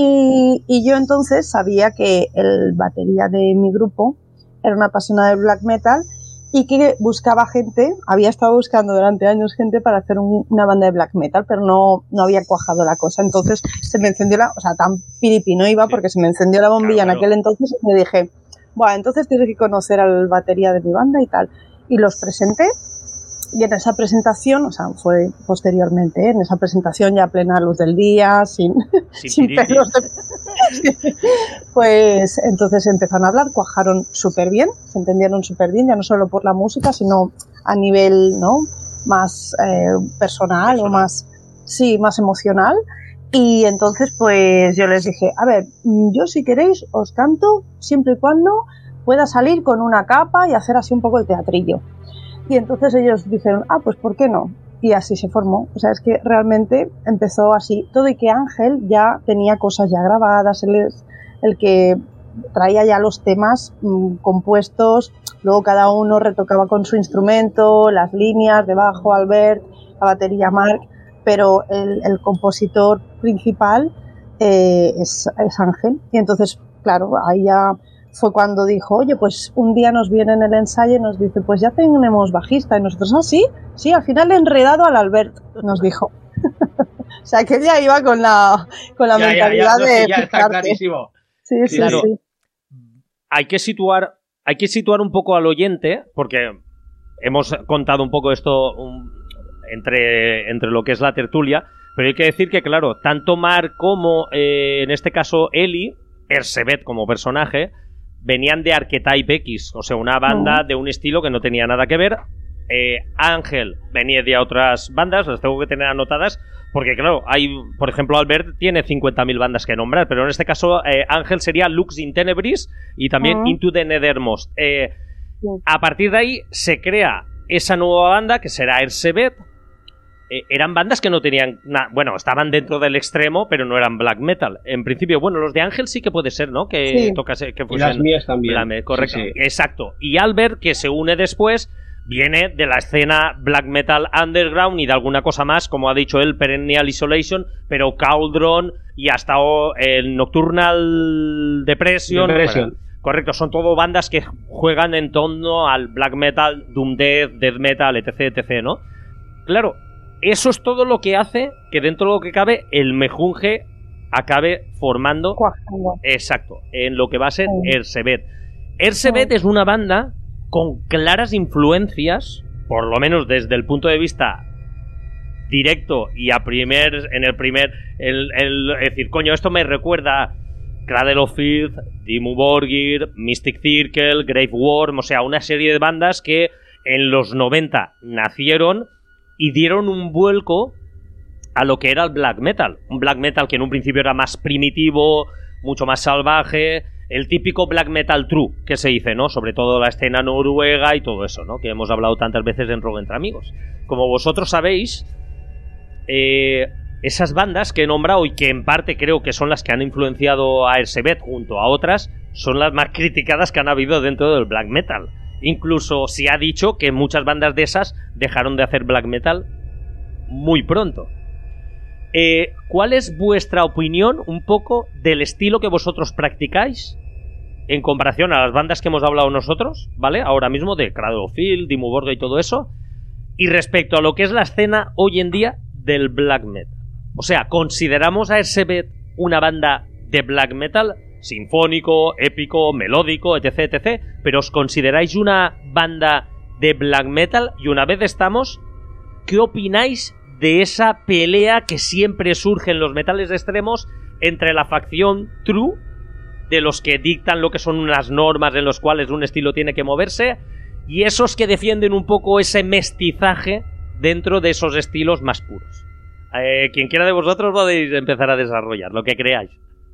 Y, y yo entonces sabía que el batería de mi grupo era una apasionada del black metal y que buscaba gente, había estado buscando durante años gente para hacer un, una banda de black metal, pero no, no había cuajado la cosa. Entonces se me encendió la, o sea, tan piripi no iba porque se me encendió la bombilla claro, claro. En aquel entonces y me dije... Bueno, entonces tienes que conocer al batería de mi banda y tal. Y los presenté. Y en esa presentación, o sea, fue posteriormente, ¿eh? En esa presentación ya a plena luz del día, sin, sin, sin pelos de... Pues entonces empezaron a hablar, cuajaron súper bien, se entendieron súper bien, ya no solo por la música, sino a nivel, ¿no?, más eh, personal, personal o más, sí, más emocional. Y entonces pues yo les dije, a ver, yo si queréis os canto siempre y cuando pueda salir con una capa y hacer así un poco de teatrillo. Y entonces ellos dijeron, ah, pues ¿por qué no? Y así se formó. O sea, es que realmente empezó así todo y que Ángel ya tenía cosas ya grabadas, él es el que traía ya los temas mmm, compuestos, luego cada uno retocaba con su instrumento, las líneas de bajo Albert, la batería Marc, pero el, el compositor principal eh, es, es Ángel. Y entonces, claro, ahí ya fue cuando dijo, oye, pues un día nos viene en el ensayo y nos dice, pues ya tenemos bajista. Y nosotros, ah, sí, sí, al final he enredado al Albert, nos dijo. O sea, que ella iba con la, con la ya, mentalidad ya, ya, de... no, sí, ya está clarísimo. Sí, sí, claro. sí. Hay que situar, hay que situar un poco al oyente, porque hemos contado un poco esto... Un... Entre, entre lo que es la tertulia, pero hay que decir que, claro, tanto Marc como, eh, en este caso, Eli, Ercebet como personaje, venían de Archetype X, o sea, una banda de un estilo que no tenía nada que ver. Eh, Ángel venía de otras bandas, las tengo que tener anotadas, porque, claro, hay, por ejemplo, Albert tiene cincuenta mil bandas que nombrar, pero en este caso, eh, Ángel sería Lux in Tenebris y también uh-huh. Into the Nethermost. Eh, uh-huh. A partir de ahí se crea esa nueva banda que será Ercebet. Eh, eran bandas que no tenían nada, bueno, estaban dentro del extremo, pero no eran black metal. En principio, bueno, los de Ángel sí que puede ser, ¿no? Que sí. tocase, que fuesen, y las mías también. Black, correcto, sí, sí. Exacto. Y Albert, que se une después, viene de la escena black metal underground y de alguna cosa más, como ha dicho él, Perennial Isolation, pero Cauldron y hasta el Nocturnal Depression. Depression. Bueno, correcto, son todo bandas que juegan en torno al black metal, doom death, death metal, etc, etc, ¿no? Claro, eso es todo lo que hace que dentro de lo que cabe el mejunje acabe formando Cuajando. Exacto, en lo que va a ser sí. Ercebet. Ercebet sí. Es una banda con claras influencias, por lo menos desde el punto de vista directo y a primer en el primer el, el, es decir, coño, esto me recuerda Cradle of Filth, Dimmu Borgir, Mystic Circle, Grave Worm, o sea, una serie de bandas que en los noventa nacieron y dieron un vuelco a lo que era el black metal. Un black metal que en un principio era más primitivo, mucho más salvaje, el típico black metal true que se dice, ¿no? Sobre todo la escena noruega y todo eso, ¿no? Que hemos hablado tantas veces en Rock Entre Amigos. Como vosotros sabéis, eh, esas bandas que he nombrado y que en parte creo que son las que han influenciado a Ersebet junto a otras, son las más criticadas que han habido dentro del black metal. Incluso se ha dicho que muchas bandas de esas dejaron de hacer black metal muy pronto. Eh, ¿Cuál es vuestra opinión un poco del estilo que vosotros practicáis en comparación a las bandas que hemos hablado nosotros, ¿vale? Ahora mismo de Cradle of Filth, Dimmu Borgir y todo eso, y respecto a lo que es la escena hoy en día del black metal? O sea, ¿consideramos a Ersebet una banda de black metal? Sinfónico, épico, melódico, etc, etcétera. Pero ¿os consideráis una banda de black metal? Y una vez estamos, ¿qué opináis de esa pelea que siempre surge en los metales extremos entre la facción true, de los que dictan lo que son unas normas en las cuales un estilo tiene que moverse, y esos que defienden un poco ese mestizaje dentro de esos estilos más puros? Eh, quien quiera de vosotros podéis empezar a desarrollar lo que creáis.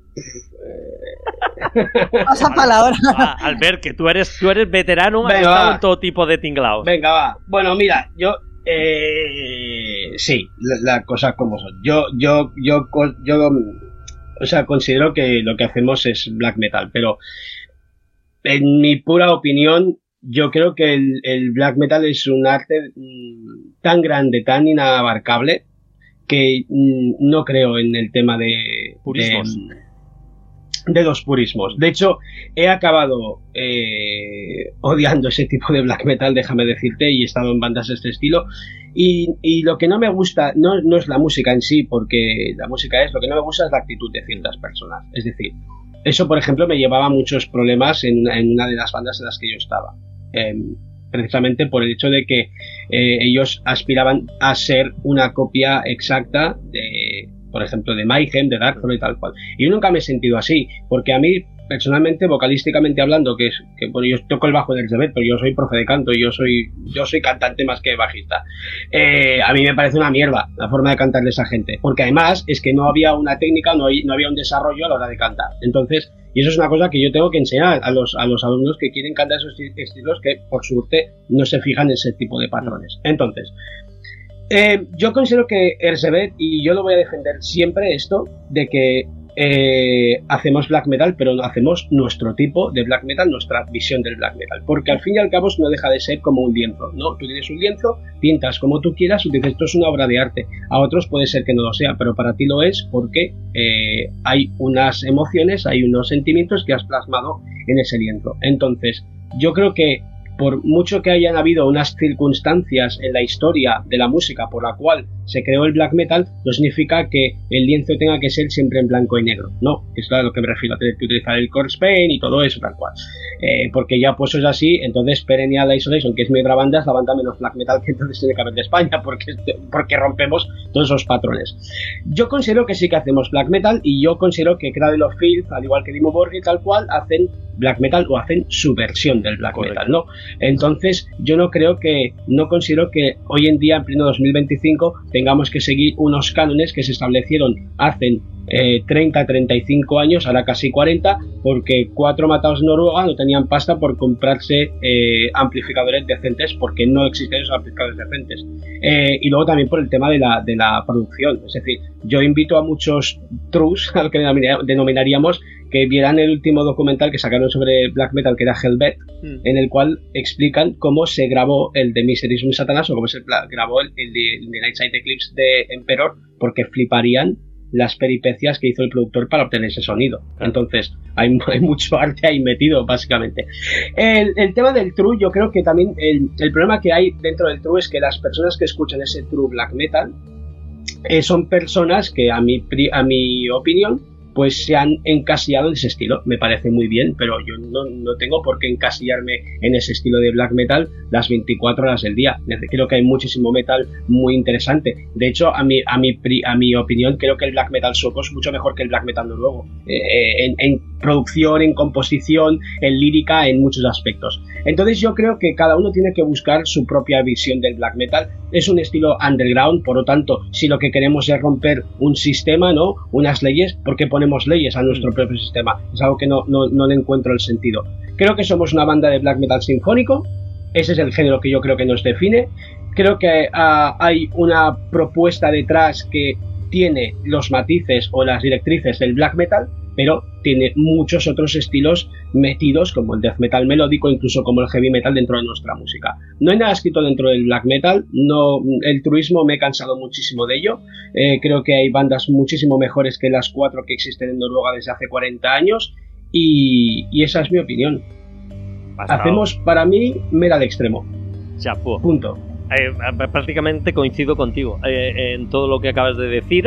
Pasa palabra. Ah, Albert, que tú eres, tú eres veterano, has Venga, estado va. en todo tipo de tinglaos. Venga, va. Bueno, mira, yo... Eh, sí, la, la cosa como son. Yo, yo, yo, yo, o sea, considero que lo que hacemos es black metal, pero en mi pura opinión, yo creo que el, el black metal es un arte mm, tan grande, tan inabarcable, que mm, no creo en el tema de... Purismos. de de los purismos. De hecho, he acabado eh, odiando ese tipo de black metal, déjame decirte, y he estado en bandas de este estilo. Y, y lo que no me gusta no, no es la música en sí, porque la música es, lo que no me gusta es la actitud de ciertas personas. Es decir, eso, por ejemplo, me llevaba a muchos problemas en, en una de las bandas en las que yo estaba. Eh, precisamente por el hecho de que eh, ellos aspiraban a ser una copia exacta de... por ejemplo, de Mayhem, de Darkthrone y tal cual. Y yo nunca me he sentido así, porque a mí, personalmente, vocalísticamente hablando, que es que bueno, yo toco el bajo en Ersebet, pero yo soy profe de canto y yo soy yo soy cantante más que bajista. Eh, a mí me parece una mierda la forma de cantar de esa gente, porque además es que no había una técnica, no, hay, no había un desarrollo a la hora de cantar. Entonces, y eso es una cosa que yo tengo que enseñar a los, a los alumnos que quieren cantar esos estilos, que por suerte no se fijan en ese tipo de patrones. Entonces, Eh, yo considero que Ersebet, y yo lo voy a defender siempre esto, de que eh, hacemos black metal, pero no hacemos nuestro tipo de black metal, nuestra visión del black metal, porque al fin y al cabo no deja de ser como un lienzo, ¿no? Tú tienes un lienzo, pintas como tú quieras y dices, esto es una obra de arte. A otros puede ser que no lo sea, pero para ti lo es, porque eh, hay unas emociones, hay unos sentimientos que has plasmado en ese lienzo. Entonces, yo creo que por mucho que hayan habido unas circunstancias en la historia de la música por la cual se creó el black metal, no significa que el lienzo tenga que ser siempre en blanco y negro, no, es a lo que me refiero, a tener que utilizar el corpse paint y todo eso tal cual, eh, porque ya pues es así. Entonces Perennial Isolation, que es mi otra banda, es la banda menos black metal que entonces tiene que haber de España, porque, porque rompemos todos esos patrones. Yo considero que sí que hacemos black metal, y yo considero que Cradle of Filth, al igual que Dimmu Borgir tal cual, hacen black metal o hacen su versión del black Correcto. Metal, ¿no? Entonces yo no creo que, no considero que hoy en día, en pleno dos mil veinticinco, tengamos que seguir unos cánones que se establecieron hace eh, treinta, treinta y cinco años, ahora casi cuarenta, porque cuatro matados en Noruega no tenían pasta por comprarse eh, amplificadores decentes, porque no existen esos amplificadores decentes. Eh, y luego también por el tema de la, de la producción. Es decir, yo invito a muchos trus, al que denominaríamos, que vieran el último documental que sacaron sobre black metal, que era Hellbet, mm. en el cual explican cómo se grabó el de Miserism Satanas, o cómo se grabó el, el, de, el de Nightside Eclipse de Emperor, porque fliparían las peripecias que hizo el productor para obtener ese sonido. Entonces hay, hay mucho arte ahí metido, básicamente. El, el tema del true, yo creo que también el, el problema que hay dentro del true es que las personas que escuchan ese true black metal eh, son personas que, a mi, a mi opinión, pues se han encasillado en ese estilo. Me parece muy bien, pero yo no, no tengo por qué encasillarme en ese estilo de black metal las veinticuatro horas del día. Creo que hay muchísimo metal muy interesante. De hecho, a mi, a mi, a mi opinión, creo que el black metal sueco es mucho mejor que el black metal noruego. Eh, en, en producción, en composición, en lírica, en muchos aspectos. Entonces yo creo que cada uno tiene que buscar su propia visión del black metal. Es un estilo underground, por lo tanto, si lo que queremos es romper un sistema, ¿no? Unas leyes, ¿por qué ponemos leyes a nuestro propio sistema? Es algo que no, no, no le encuentro el sentido. Creo que somos una banda de black metal sinfónico, ese es el género que yo creo que nos define. Creo que uh, hay una propuesta detrás que tiene los matices o las directrices del black metal, pero tiene muchos otros estilos metidos, como el death metal melódico, incluso como el heavy metal dentro de nuestra música. No hay nada escrito dentro del black metal, no, el truismo me he cansado muchísimo de ello. Eh, creo que hay bandas muchísimo mejores que las cuatro que existen en Noruega desde hace cuarenta años, y, y esa es mi opinión. Pasado. Hacemos, para mí, metal extremo. Chapo. Punto. Eh, prácticamente coincido contigo eh, en todo lo que acabas de decir.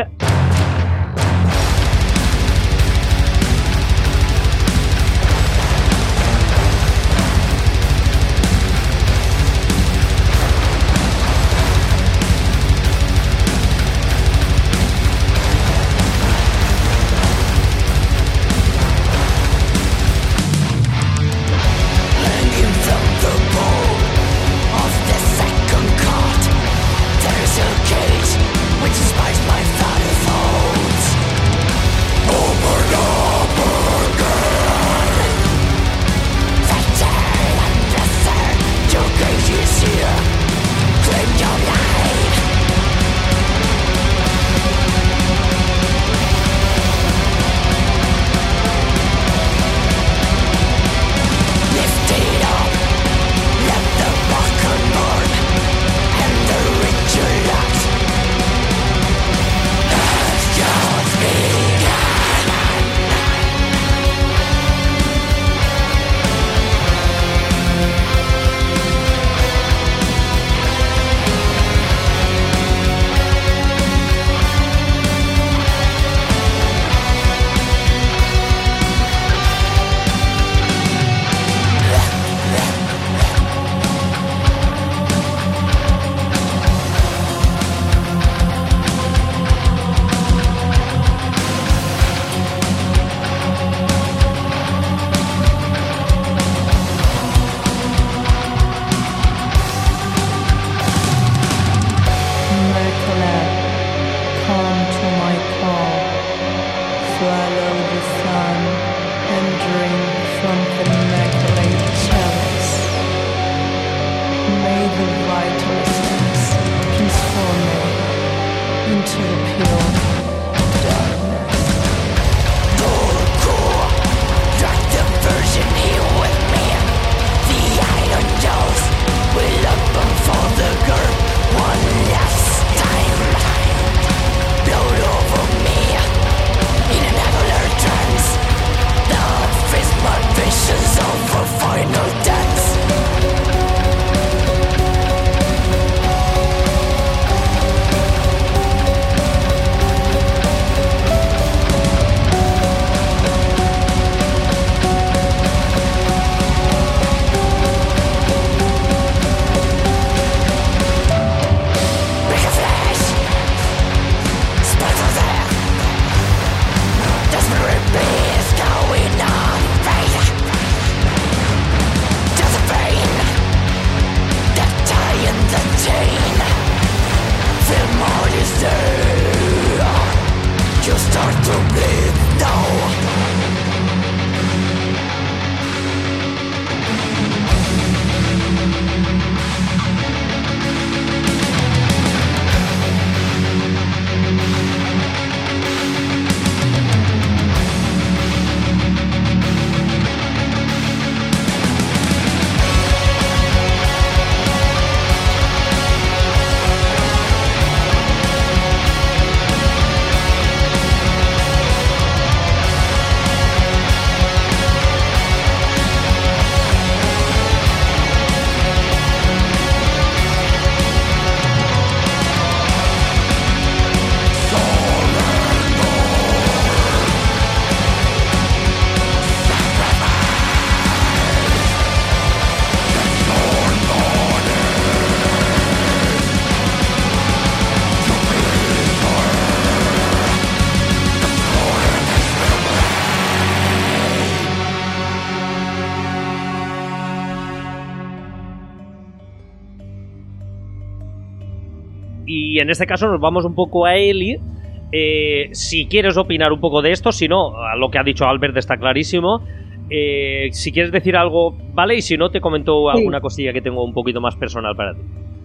y en este caso nos vamos un poco a Eli. Eh, si quieres opinar un poco de esto, si no, lo que ha dicho Albert está clarísimo. Eh, si quieres decir algo, vale, y si no, te comento Sí. alguna cosilla que tengo un poquito más personal para ti.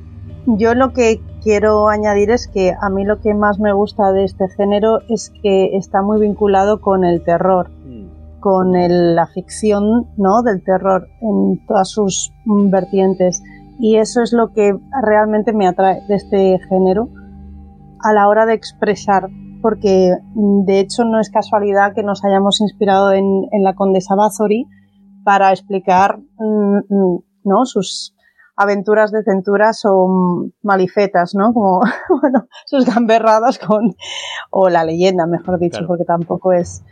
Yo lo que quiero añadir es que a mí lo que más me gusta de este género es que está muy vinculado con el terror, Mm. con el- la ficción, ¿no?, del terror en todas sus mm, vertientes. Y eso es lo que realmente me atrae de este género a la hora de expresar, porque mm, de hecho no es casualidad que nos hayamos inspirado en, en la Condesa Bathory para explicar mm, mm, ¿no?, sus aventuras, desventuras o mm, malifetas, ¿no?, como bueno, sus gamberradas con, o la leyenda, mejor dicho, Claro. porque tampoco es.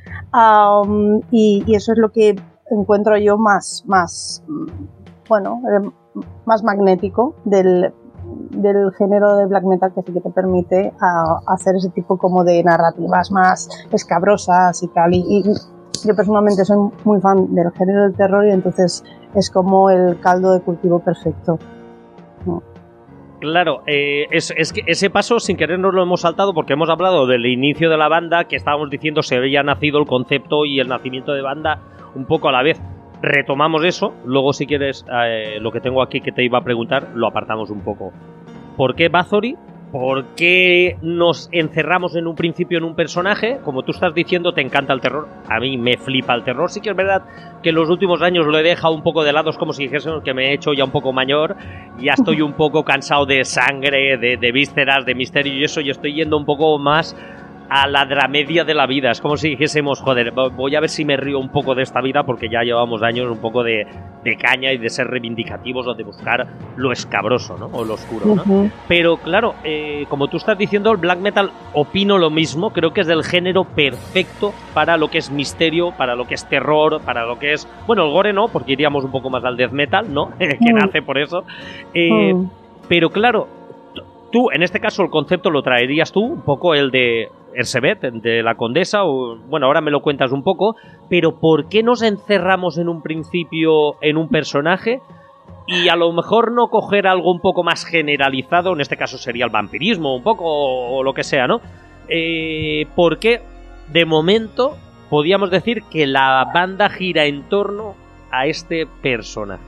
Um, y, y eso es lo que encuentro yo más, más, mm, bueno, eh, más magnético del, del género de black metal, que sí que te permite a, hacer ese tipo como de narrativas más escabrosas y tal. Y, y yo personalmente soy muy fan del género del terror y entonces es como el caldo de cultivo perfecto. ¿No? Claro, eh, es, es que ese paso sin querer nos lo hemos saltado porque hemos hablado del inicio de la banda, que estábamos diciendo se había nacido el concepto y el nacimiento de banda un poco a la vez. Retomamos eso, luego si quieres eh, lo que tengo aquí que te iba a preguntar, lo apartamos un poco. ¿Por qué Bathory? ¿Por qué nos encerramos en un principio en un personaje? Como tú estás diciendo, te encanta el terror. A mí me flipa el terror. Sí que es verdad que en los últimos años lo he dejado un poco de lado. Es como si dijésemos que me he hecho ya un poco mayor. Ya estoy un poco cansado de sangre, de, de vísceras, de misterio y eso. Y estoy yendo un poco más a la dramedia de la vida. Es como si dijésemos, joder, voy a ver si me río un poco de esta vida porque ya llevamos años un poco de, de caña y de ser reivindicativos o de buscar lo escabroso, ¿no? O lo oscuro, ¿no? Uh-huh. Pero claro, eh, como tú estás diciendo, el black metal opino lo mismo. Creo que es del género perfecto para lo que es misterio, para lo que es terror, para lo que es... Bueno, el gore no, porque iríamos un poco más al death metal, ¿no? que Mm. nace por eso. Eh, Mm. Pero claro, tú, en este caso, el concepto lo traerías tú, un poco el de Ersebet, de la Condesa, o, bueno, ahora me lo cuentas un poco, pero ¿por qué nos encerramos en un principio en un personaje y a lo mejor no coger algo un poco más generalizado? En este caso sería el vampirismo, un poco, o, o lo que sea, ¿no? Eh, ¿Por qué, de momento, podíamos decir que la banda gira en torno a este personaje?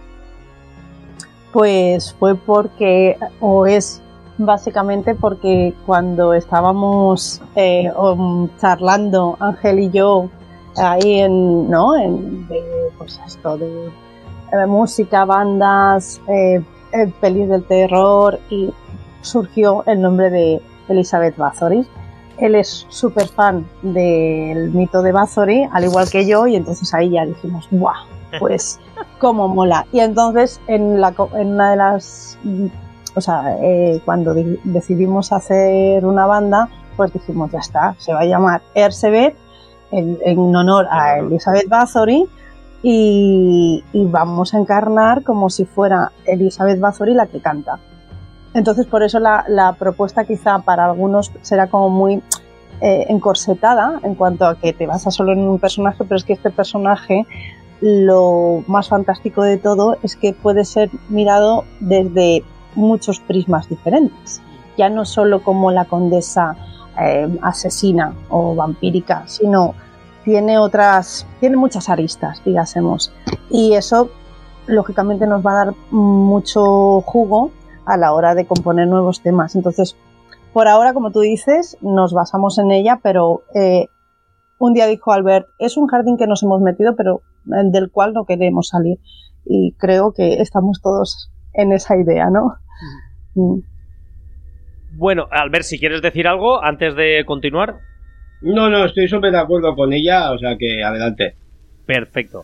Pues fue porque, o es básicamente porque cuando estábamos eh, um, charlando Ángel y yo ahí en, ¿no? En de, pues esto de, de música, bandas, eh, eh, pelis del terror, y surgió el nombre de Elizabeth Bathory. Él es súper fan del mito de Bathory, al igual que yo, y entonces ahí ya dijimos, ¡buah! Pues cómo mola. Y entonces en, la, en una de las... O sea, eh, cuando de- decidimos hacer una banda, pues dijimos, ya está, se va a llamar Ersebet, en, en honor a Elizabeth Bathory, y, y vamos a encarnar como si fuera Elizabeth Bathory la que canta. Entonces, por eso la, la propuesta quizá para algunos será como muy eh, encorsetada en cuanto a que te basas solo en un personaje, pero es que este personaje, lo más fantástico de todo es que puede ser mirado desde muchos prismas diferentes, ya no solo como la condesa eh, asesina o vampírica, sino tiene otras, tiene muchas aristas, digásemos, y eso lógicamente nos va a dar mucho jugo a la hora de componer nuevos temas. Entonces, por ahora, como tú dices, nos basamos en ella, pero eh, un día dijo Albert, es un jardín que nos hemos metido, pero del cual no queremos salir, y creo que estamos todos en esa idea, ¿no? Mm. Bueno, Albert, si quieres decir algo antes de continuar. No, no, estoy súper de acuerdo con ella, o sea que adelante. Perfecto.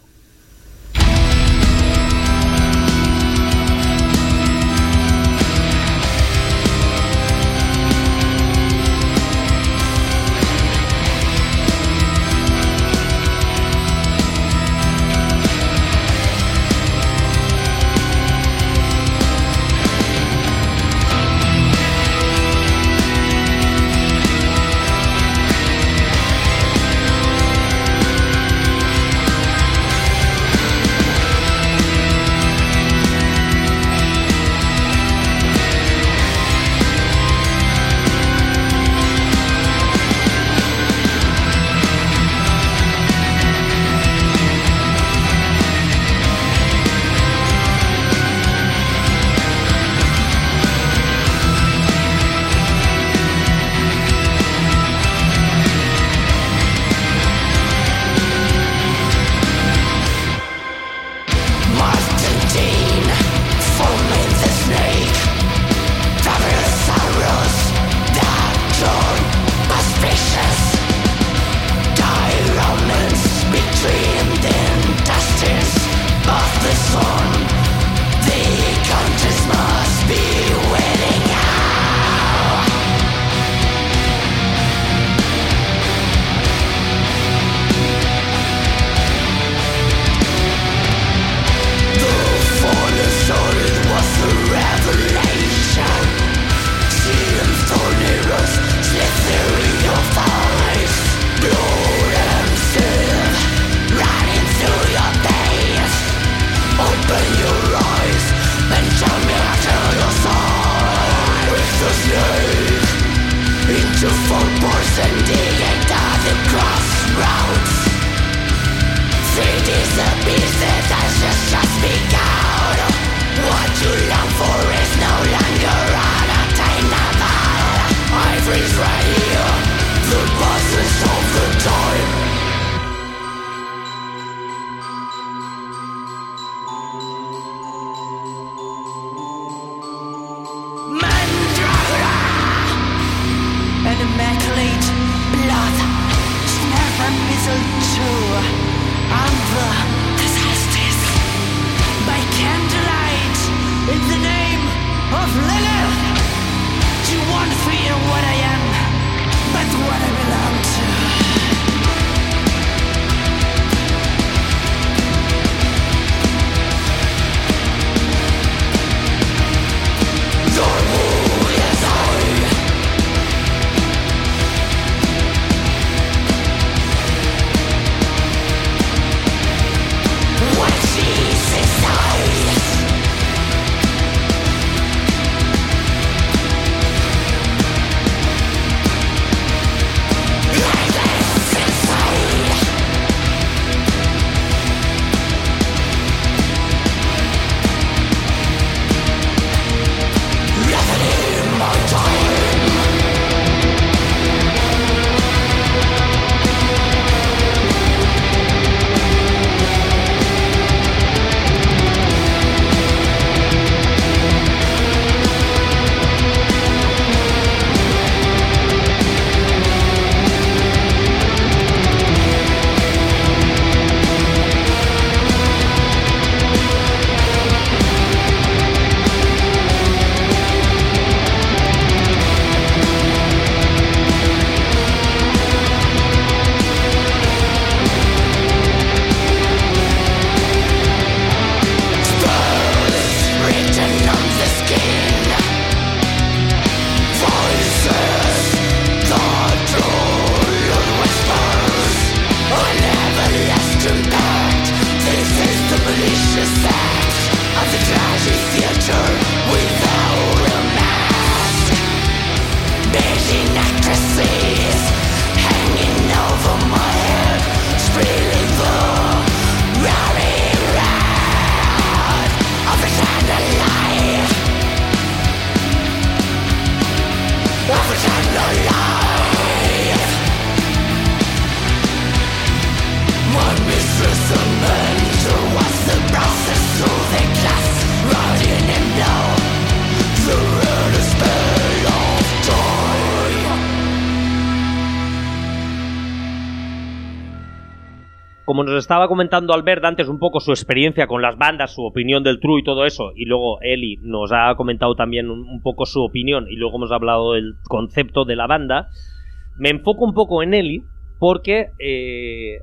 Como nos estaba comentando Albert antes un poco su experiencia con las bandas, su opinión del True y todo eso, y luego Eli nos ha comentado también un, un poco su opinión, y luego hemos hablado del concepto de la banda, me enfoco un poco en Eli porque eh,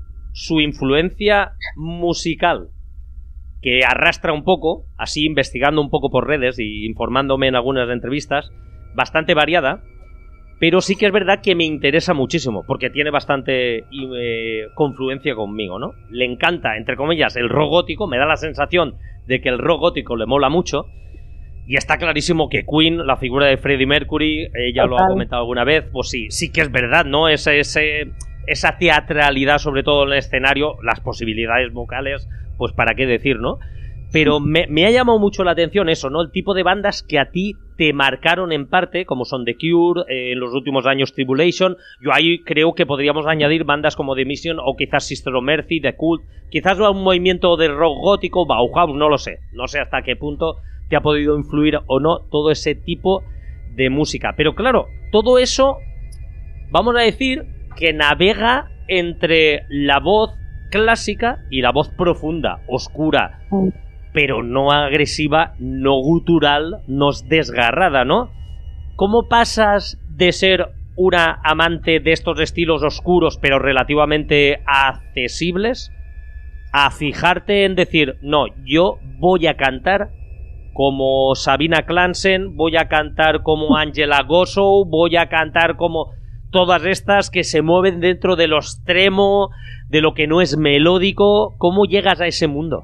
su influencia musical, que arrastra un poco, así investigando un poco por redes y informándome en algunas entrevistas, bastante variada, pero sí que es verdad que me interesa muchísimo, porque tiene bastante eh, confluencia conmigo, ¿no? Le encanta, entre comillas, el rock gótico, me da la sensación de que el rock gótico le mola mucho, y está clarísimo que Queen, la figura de Freddie Mercury, ella lo ha comentado alguna vez, pues sí, sí que es verdad, ¿no? Ese, ese, esa teatralidad, sobre todo en el escenario, las posibilidades vocales, pues para qué decir, ¿no? Pero me, me ha llamado mucho la atención eso, ¿no? El tipo de bandas que a ti te marcaron en parte, como son The Cure, eh, en los últimos años Tribulation. Yo ahí creo que podríamos añadir bandas como The Mission o quizás Sister of Mercy, The Cult, quizás un movimiento de rock gótico, Bauhaus, no lo sé. No sé hasta qué punto te ha podido influir o no todo ese tipo de música. Pero claro, todo eso, vamos a decir que navega entre la voz clásica y la voz profunda, oscura, pero no agresiva, no gutural, no desgarrada, ¿no? ¿Cómo pasas de ser una amante de estos estilos oscuros pero relativamente accesibles a fijarte en decir, no, yo voy a cantar como Sabina Clansen, voy a cantar como Angela Gossow, voy a cantar como todas estas que se mueven dentro de lo extremo, de lo que no es melódico? ¿Cómo llegas a ese mundo?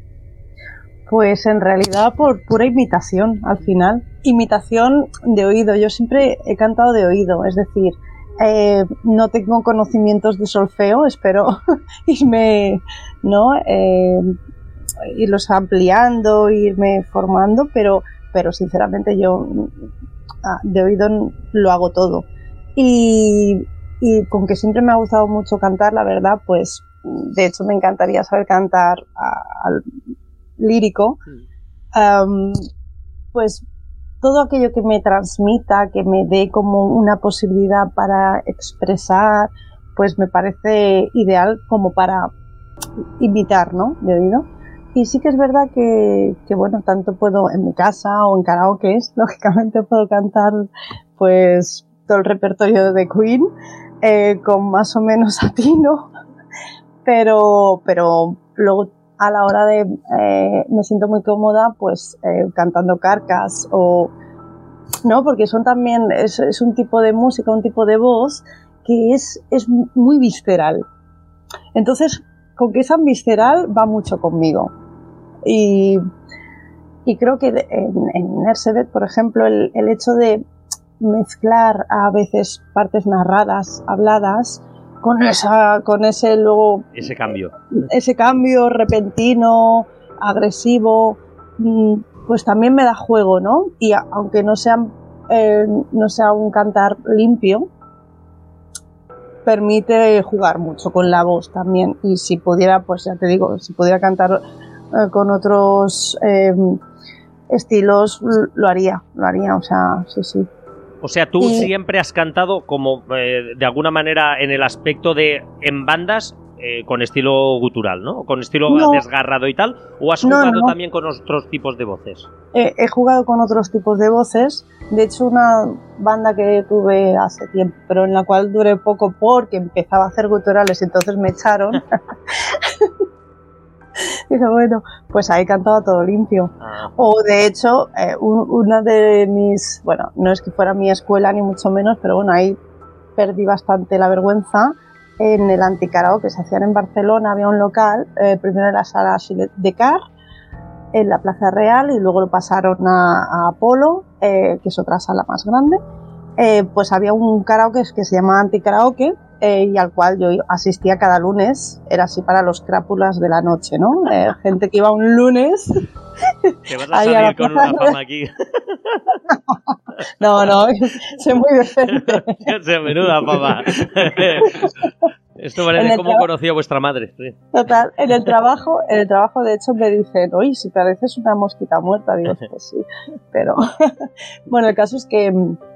Pues en realidad por pura imitación, al final. Imitación de oído. Yo siempre he cantado de oído, es decir, eh, no tengo conocimientos de solfeo, espero irme, ¿no? Eh, irlos ampliando, irme formando, pero, pero sinceramente yo de oído lo hago todo. Y, y con que siempre me ha gustado mucho cantar, la verdad, pues de hecho me encantaría saber cantar al lírico. Um, pues todo aquello que me transmita, que me dé como una posibilidad para expresar, pues me parece ideal como para imitar, ¿no? De oído. Y sí que es verdad que, que bueno, tanto puedo en mi casa o en karaoke, lógicamente puedo cantar pues todo el repertorio de Queen eh, con más o menos atino, pero, pero luego a la hora de eh, me siento muy cómoda pues eh, cantando Carcass o no, porque son también es, es un tipo de música, un tipo de voz que es, es muy visceral. Entonces, con que es tan visceral va mucho conmigo. Y, y creo que en, en Ersebet, por ejemplo, el, el hecho de mezclar a veces partes narradas, habladas, con esa, con ese luego ese cambio, ese cambio repentino, agresivo, pues también me da juego, ¿no? Y a, aunque no sea, eh, no sea un cantar limpio, permite jugar mucho con la voz también. Y si pudiera, pues ya te digo, si pudiera cantar eh, con otros eh, estilos, lo haría, lo haría, o sea, sí, sí. O sea, tú y... siempre has cantado como, eh, de alguna manera, en el aspecto de, en bandas, eh, con estilo gutural, ¿no? Con estilo no. desgarrado y tal, ¿o has jugado no, no. también con otros tipos de voces? Eh, he jugado con otros tipos de voces, de hecho una banda que tuve hace tiempo, pero en la cual duré poco porque empezaba a hacer guturales y entonces me echaron. Dije, bueno, pues ahí cantaba todo limpio. Ah. O de hecho, eh, un, una de mis, bueno, no es que fuera mi escuela ni mucho menos, pero bueno, ahí perdí bastante la vergüenza en el anticaraoke que se hacían en Barcelona. Había un local, eh, primero en la sala de Car, en la Plaza Real, y luego lo pasaron a, a Apolo, eh, que es otra sala más grande. Eh, pues había un karaoke que se llama Anticaraoke, eh, y al cual yo asistía cada lunes. Era así para los crápulas de la noche, ¿no? Eh, gente que iba un lunes. Te vas a salir a con una fama aquí. No, no, soy muy decente. Menuda fama. Esto parece cómo conocí a vuestra madre. Sí. Total, en el trabajo, en el trabajo de hecho me dicen, oye, si pareces una mosquita muerta, digo, pues sí, pero bueno, el caso es que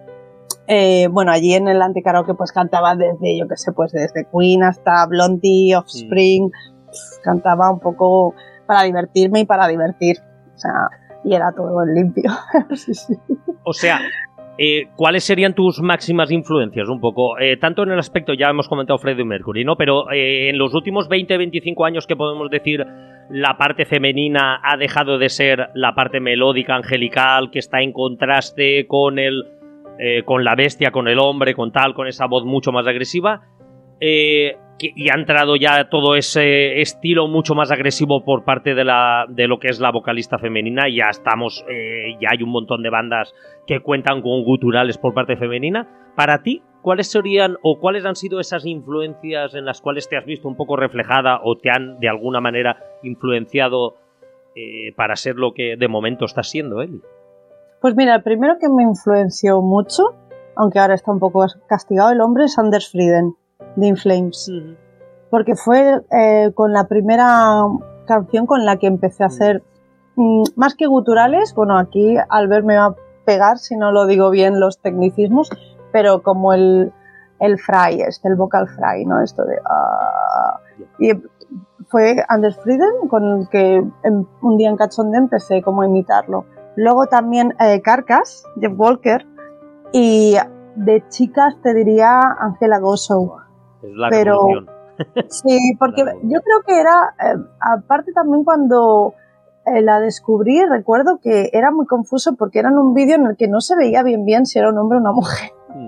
eh, bueno, allí en el anticaraoke pues cantaba desde, yo qué sé, pues desde Queen hasta Blondie, Offspring, sí. Cantaba un poco para divertirme y para divertir, o sea, y era todo en limpio. Sí, sí. O sea, Eh, ¿cuáles serían tus máximas influencias? Un poco, eh, tanto en el aspecto, ya hemos comentado Freddie Mercury, ¿no? Pero eh, en los últimos veinte, veinticinco años que podemos decir la parte femenina ha dejado de ser la parte melódica, angelical, que está en contraste con el eh, con la bestia, con el hombre, con tal, con esa voz mucho más agresiva, eh, que, y ha entrado ya todo ese estilo mucho más agresivo por parte de la de lo que es la vocalista femenina. Ya estamos, eh, ya hay un montón de bandas que cuentan con guturales por parte femenina. Para ti, ¿cuáles serían o cuáles han sido esas influencias en las cuales te has visto un poco reflejada o te han de alguna manera influenciado eh, para ser lo que de momento estás siendo, Eli? Pues mira, el primero que me influenció mucho, aunque ahora está un poco castigado el hombre, es Anders Frieden, de In Flames. Uh-huh. Porque fue eh, con la primera canción con la que empecé a hacer, mmm, más que guturales, bueno, aquí Albert me va a pegar si no lo digo bien los tecnicismos, pero como el, el fry, este, el vocal fry, ¿no? Esto de... Uh, y fue Anders Frieden con el que en, un día en cachondeo empecé como a imitarlo. Luego también eh, Carcass, Jeff Walker, y de chicas te diría Angela Gossow. Es la pero sí, porque yo creo que era, eh, aparte también cuando eh, la descubrí, recuerdo que era muy confuso porque era en un vídeo en el que no se veía bien bien si era un hombre o una mujer. Mm.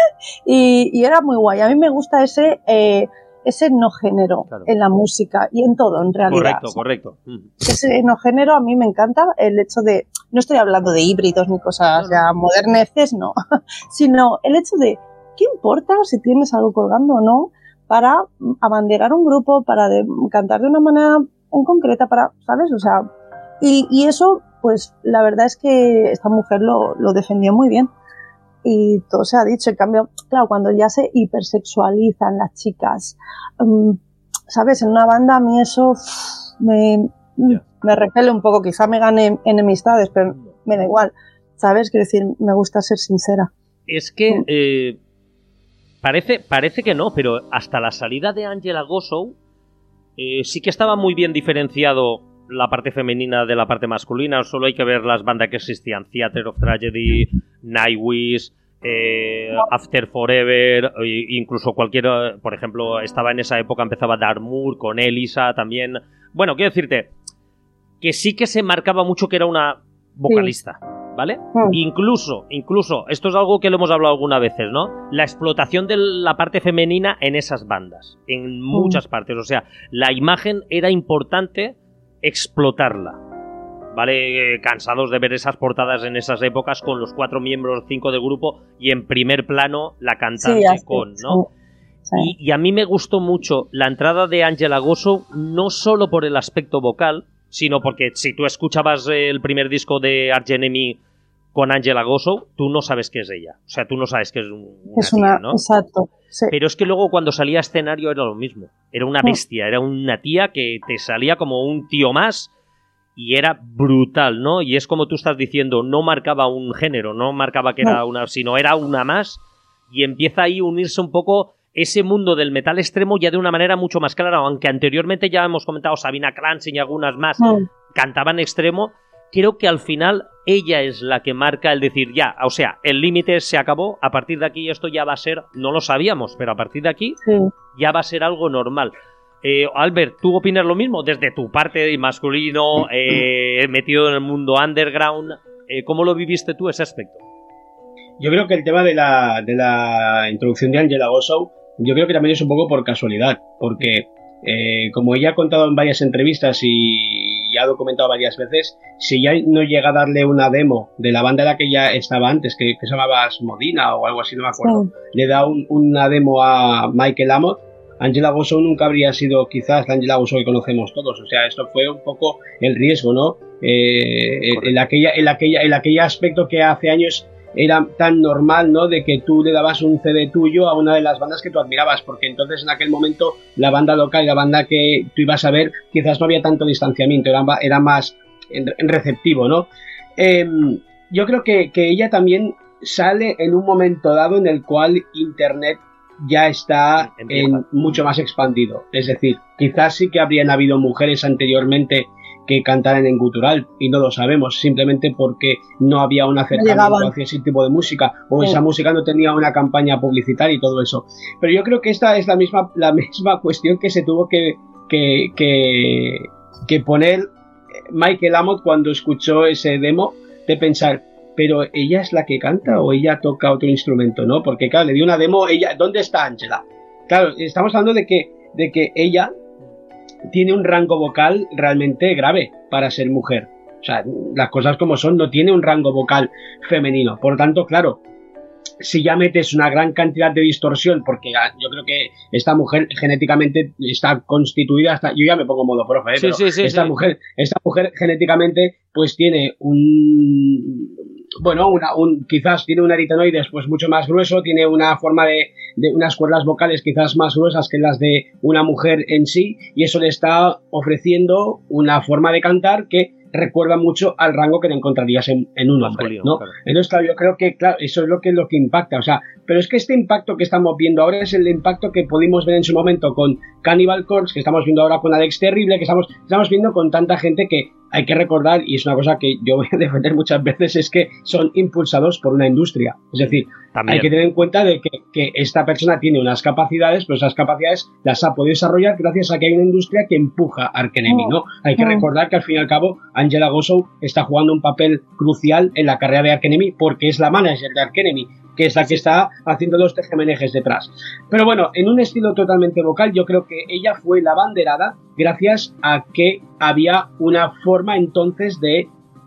y, y era muy guay. A mí me gusta ese... Eh, ese no género, claro, en la música y en todo, en realidad. Correcto, correcto. Ese no género a mí me encanta, el hecho de, no estoy hablando de híbridos ni cosas ya moderneces, no, sino el hecho de, ¿qué importa si tienes algo colgando o no? Para abanderar un grupo, para de, cantar de una manera en concreta para, ¿sabes? O sea, y, y eso, pues la verdad es que esta mujer lo, lo defendió muy bien. Y todo se ha dicho. En cambio, claro, cuando ya se hipersexualizan las chicas, um, ¿sabes? En una banda a mí eso uff, me, yeah. me repele un poco. Quizá me gane enemistades, pero me da igual. ¿Sabes? Quiero decir, me gusta ser sincera. Es que eh, parece, parece que no, pero hasta la salida de Angela Gossow eh, sí que estaba muy bien diferenciado la parte femenina de la parte masculina. Solo hay que ver las bandas que existían: Theater of Tragedy, Nightwish, eh, After Forever, incluso cualquier, por ejemplo, estaba en esa época, empezaba Darmour con Elisa también. Bueno, quiero decirte que sí que se marcaba mucho que era una vocalista, ¿vale? Mm. Incluso, incluso, esto es algo que lo hemos hablado algunas veces, ¿no? La explotación de la parte femenina en esas bandas, en muchas mm. partes. O sea, la imagen era importante explotarla, ¿vale? Cansados de ver esas portadas en esas épocas con los cuatro miembros, cinco del grupo y en primer plano la cantante sí, con, ¿no? Sí. Y, y a mí me gustó mucho la entrada de Angela Gossow, no solo por el aspecto vocal, sino porque si tú escuchabas el primer disco de Arch Enemy con Angela Gossow, tú no sabes qué es ella. O sea, tú no sabes qué es una, es una tía, ¿no? Exacto. Sí. Pero es que luego cuando salía a escenario era lo mismo. Era una bestia, era una tía que te salía como un tío más y era brutal, ¿no? Y es como tú estás diciendo, no marcaba un género, no marcaba que era una, sino era una más, y empieza ahí a unirse un poco ese mundo del metal extremo ya de una manera mucho más clara, aunque anteriormente ya hemos comentado Sabina Cranston y algunas más mm. cantaban extremo. Creo que al final ella es la que marca el decir ya, o sea, el límite se acabó, a partir de aquí esto ya va a ser, no lo sabíamos, pero a partir de aquí sí. ya va a ser algo normal. Eh, Albert, ¿tú opinas lo mismo? Desde tu parte masculino, eh, metido en el mundo underground, eh, ¿cómo lo viviste tú ese aspecto? Yo creo que el tema de la, de la introducción de Angela Gossow, yo creo que también es un poco por casualidad, porque eh, como ella ha contado en varias entrevistas y ya ha documentado varias veces, si ya no llega a darle una demo de la banda en la que ella estaba antes, que, que se llamaba Smodina o algo así, no me acuerdo, sí. le da un, una demo a Michael Amott, Angela Gossow nunca habría sido quizás la Angela Gossow que conocemos todos. O sea, esto fue un poco el riesgo, ¿no? Eh, en, aquella, en, aquella, en aquel aspecto que hace años era tan normal, ¿no? De que tú le dabas un C D tuyo a una de las bandas que tú admirabas, porque entonces en aquel momento la banda local y la banda que tú ibas a ver quizás no había tanto distanciamiento, era, era más en, en receptivo, ¿no? Eh, yo creo que, que ella también sale en un momento dado en el cual Internet ya está en mucho más expandido. Es decir, quizás sí que habrían habido mujeres anteriormente que cantaran en gutural y no lo sabemos, simplemente porque no había un acercamiento hacia ese tipo de música o sí. esa música no tenía una campaña publicitaria y todo eso. Pero yo creo que esta es la misma, la misma cuestión que se tuvo que, que, que, que poner Michael Amott cuando escuchó ese demo, de pensar, pero ella es la que canta o ella toca otro instrumento, ¿no? Porque claro, le dio una demo, ella, ¿dónde está Angela? Claro, estamos hablando de que, de que ella tiene un rango vocal realmente grave para ser mujer. O sea, las cosas como son, no tiene un rango vocal femenino. Por lo tanto, claro, si ya metes una gran cantidad de distorsión, porque yo creo que esta mujer genéticamente está constituida hasta, yo ya me pongo modo profe, ¿eh? Sí, sí, sí, esta sí. mujer, esta mujer genéticamente pues tiene un, bueno, una, un, quizás tiene un aritenoides pues mucho más grueso, tiene una forma de, de unas cuerdas vocales quizás más gruesas que las de una mujer en sí, y eso le está ofreciendo una forma de cantar que recuerda mucho al rango que te encontrarías en, en un hombre, ¿no? Claro. Entonces, claro, yo creo que, claro, eso es lo que, lo que impacta, o sea, pero es que este impacto que estamos viendo ahora es el impacto que pudimos ver en su momento con Cannibal Corpse, que estamos viendo ahora con Alex Terrible, que estamos, estamos viendo con tanta gente que hay que recordar, y es una cosa que yo voy a defender muchas veces, es que son impulsados por una industria. Es decir, también hay que tener en cuenta de que, que esta persona tiene unas capacidades, pero esas capacidades las ha podido desarrollar gracias a que hay una industria que empuja a Arch Enemy, ¿no? Hay que recordar que al fin y al cabo Angela Gossow está jugando un papel crucial en la carrera de Arch Enemy porque es la manager de Arch Enemy, que es la que está haciendo los tejemanejes detrás. Pero bueno, en un estilo totalmente vocal, yo creo que ella fue la abanderada gracias a que había una forma entonces de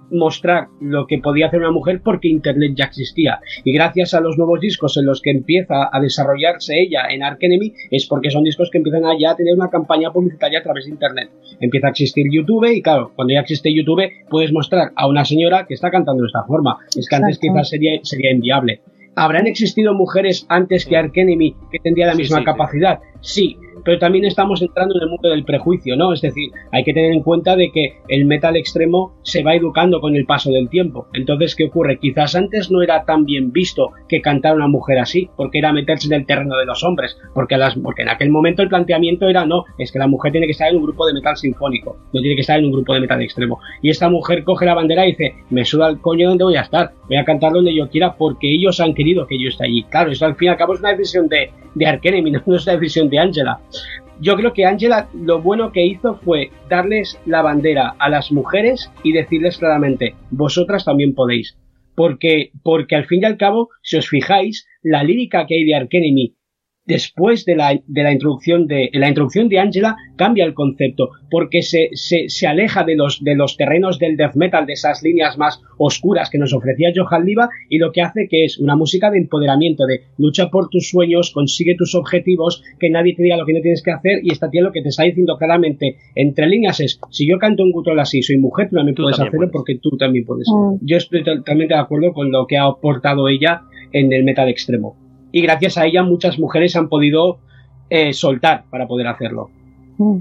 mostrar lo que podía hacer una mujer porque Internet ya existía. Y gracias a los nuevos discos en los que empieza a desarrollarse ella en Arch Enemy, es porque son discos que empiezan a ya tener una campaña publicitaria a través de Internet. Empieza a existir YouTube y claro, cuando ya existe YouTube puedes mostrar a una señora que está cantando de esta forma. Es que antes Exacto. quizás sería, sería inviable. ¿Habrán existido mujeres antes que Arch Enemy que tendrían la misma sí, sí, capacidad? Sí. Pero también estamos entrando en el mundo del prejuicio, ¿no? Es decir, hay que tener en cuenta de que el metal extremo se va educando con el paso del tiempo. Entonces, ¿qué ocurre? Quizás antes no era tan bien visto que cantara una mujer así, porque era meterse en el terreno de los hombres, porque, las, porque en aquel momento el planteamiento era, no, es que la mujer tiene que estar en un grupo de metal sinfónico, no tiene que estar en un grupo de metal extremo. Y esta mujer coge la bandera y dice, me suda el coño donde voy a estar, voy a cantar donde yo quiera porque ellos han querido que yo esté allí. Claro, eso al fin y al cabo es una decisión de, de Arch Enemy, no es una decisión de Angela. Yo creo que Angela lo bueno que hizo fue darles la bandera a las mujeres y decirles claramente, vosotras también podéis. Porque, porque al fin y al cabo, si os fijáis, la lírica que hay de Arch Enemy después de la, de la introducción de la introducción de Angela cambia el concepto, porque se, se, se aleja de los, de los terrenos del death metal, de esas líneas más oscuras que nos ofrecía Johan Liva, y lo que hace que es una música de empoderamiento, de lucha por tus sueños, consigue tus objetivos, que nadie te diga lo que no tienes que hacer, y esta tía lo que te está diciendo claramente entre líneas es, si yo canto un gutural así, soy mujer, tú también tú puedes también hacerlo puedes. Porque tú también puedes. Mm. Yo estoy totalmente de acuerdo con lo que ha aportado ella en el metal extremo. Y gracias a ella muchas mujeres han podido eh, soltar para poder hacerlo. Mm.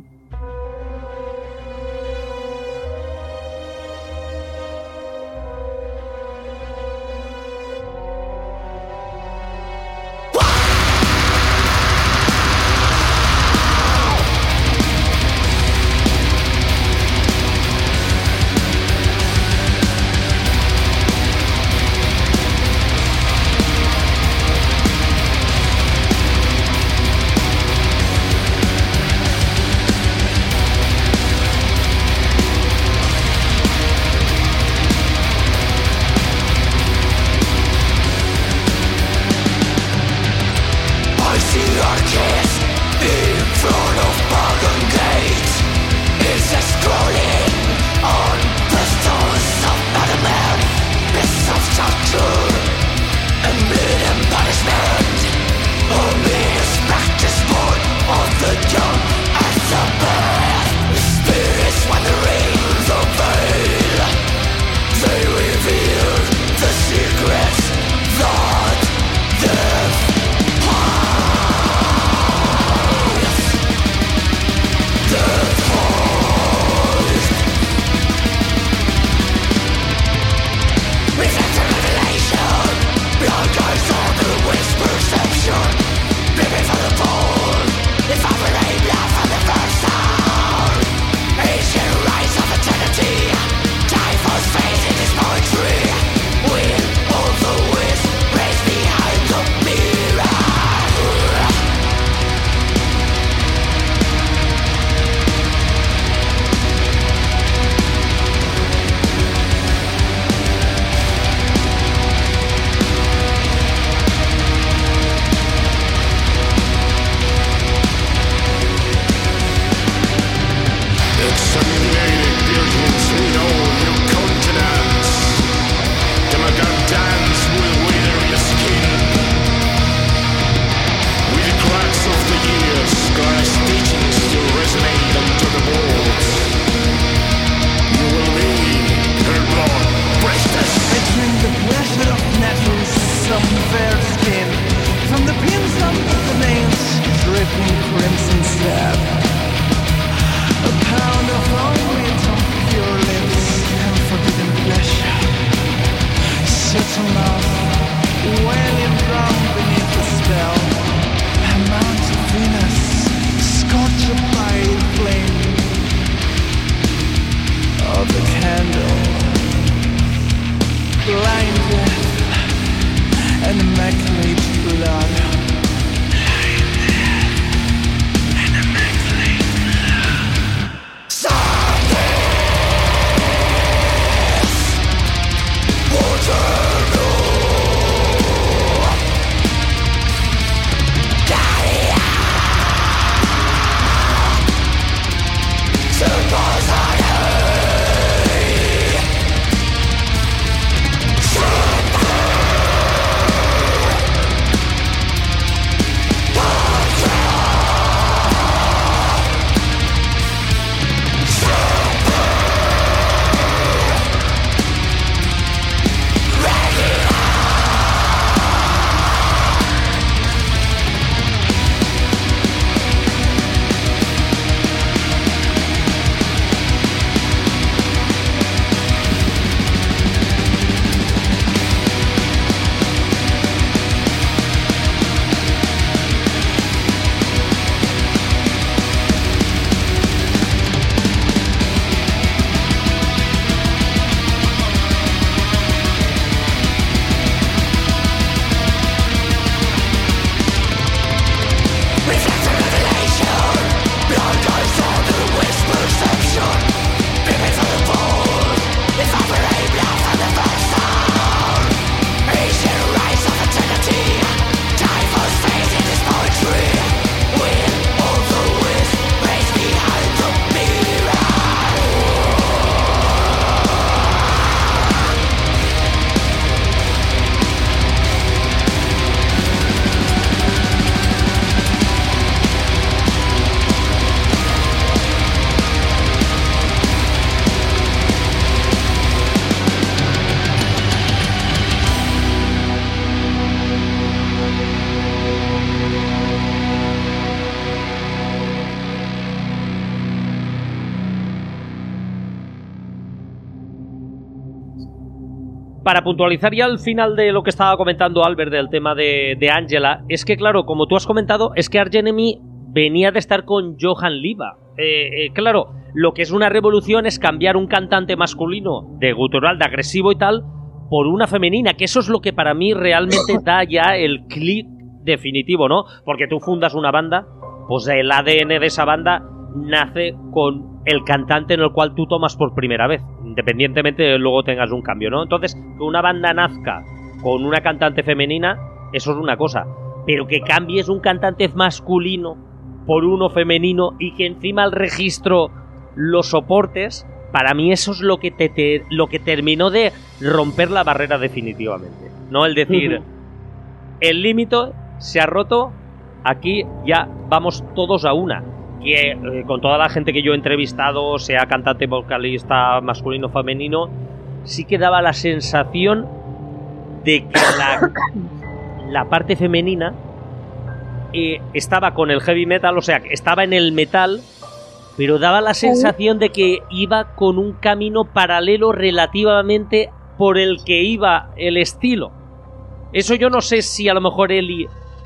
para puntualizar ya al final de lo que estaba comentando Albert del tema de, de Angela, es que claro, como tú has comentado, es que Arch Enemy venía de estar con Johan Liva. Eh, eh, claro, lo que es una revolución es cambiar un cantante masculino de gutural, de agresivo y tal, por una femenina, que eso es lo que para mí realmente da ya el clic definitivo, ¿no? Porque tú fundas una banda, pues el A D N de esa banda nace con el cantante en el cual tú tomas por primera vez, independientemente de que luego tengas un cambio, ¿no? Entonces, que una banda nazca con una cantante femenina, eso es una cosa, pero que cambies un cantante masculino por uno femenino y que encima el registro lo soportes, para mí eso es lo que te, te lo que terminó de romper la barrera definitivamente, ¿no? El decir, el límite se ha roto, aquí ya vamos todos a una. Que eh, con toda la gente que yo he entrevistado, sea cantante, vocalista, masculino, femenino, sí que daba la sensación de que la, la parte femenina eh, estaba con el heavy metal, o sea, estaba en el metal, pero daba la sensación de que iba con un camino paralelo relativamente por el que iba el estilo. Eso yo no sé si a lo mejor Eli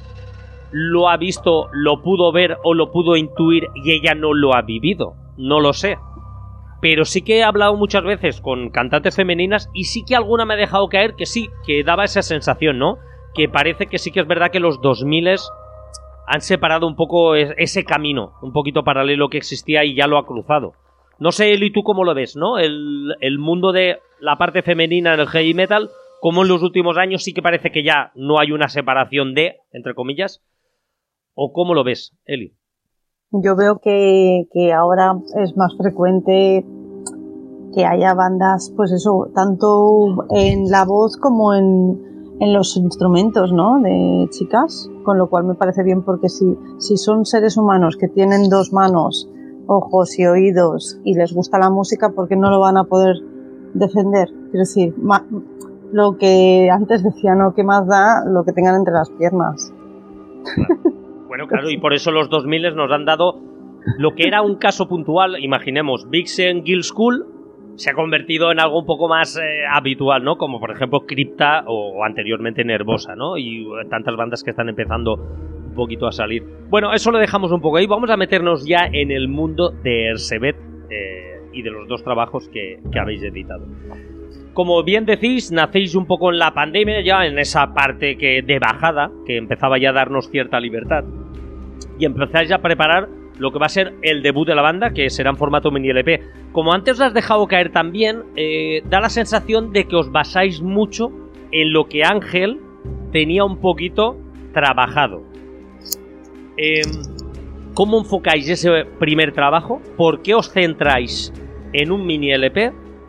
lo ha visto, lo pudo ver o lo pudo intuir y ella no lo ha vivido, no lo sé. Pero sí que he hablado muchas veces con cantantes femeninas y sí que alguna me ha dejado caer que sí, que daba esa sensación, ¿no? Que parece que sí que es verdad que los dos mil han separado un poco ese camino, un poquito paralelo que existía y ya lo ha cruzado. No sé, Eli, tú cómo lo ves, ¿no? El, el mundo de la parte femenina en el heavy metal, como en los últimos años sí que parece que ya no hay una separación de, entre comillas. ¿O cómo lo ves, Eli? Yo veo que, que ahora es más frecuente que haya bandas, pues eso, tanto en la voz como en, en los instrumentos, ¿no? De chicas, con lo cual me parece bien porque si, si son seres humanos que tienen dos manos, ojos y oídos y les gusta la música, ¿por qué no lo van a poder defender? Quiero decir, ma, lo que antes decía, ¿no? ¿Qué más da lo que tengan entre las piernas? Claro. Bueno, claro, y por eso los dos mil nos han dado lo que era un caso puntual, imaginemos, Vixen, Guild School, se ha convertido en algo un poco más eh, habitual, ¿no? Como por ejemplo Crypta o, o anteriormente Nervosa, ¿no? Y tantas bandas que están empezando un poquito a salir. Bueno, eso lo dejamos un poco ahí, vamos a meternos ya en el mundo de Ersebet eh, y de los dos trabajos que, que habéis editado. Como bien decís, nacéis un poco en la pandemia, ya en esa parte que de bajada, que empezaba ya a darnos cierta libertad. Y empezáis a preparar lo que va a ser el debut de la banda, que será en formato mini L P. Como antes os has dejado caer también, eh, da la sensación de que os basáis mucho en lo que Ángel tenía un poquito trabajado. Eh, ¿Cómo enfocáis ese primer trabajo? ¿Por qué os centráis en un mini L P?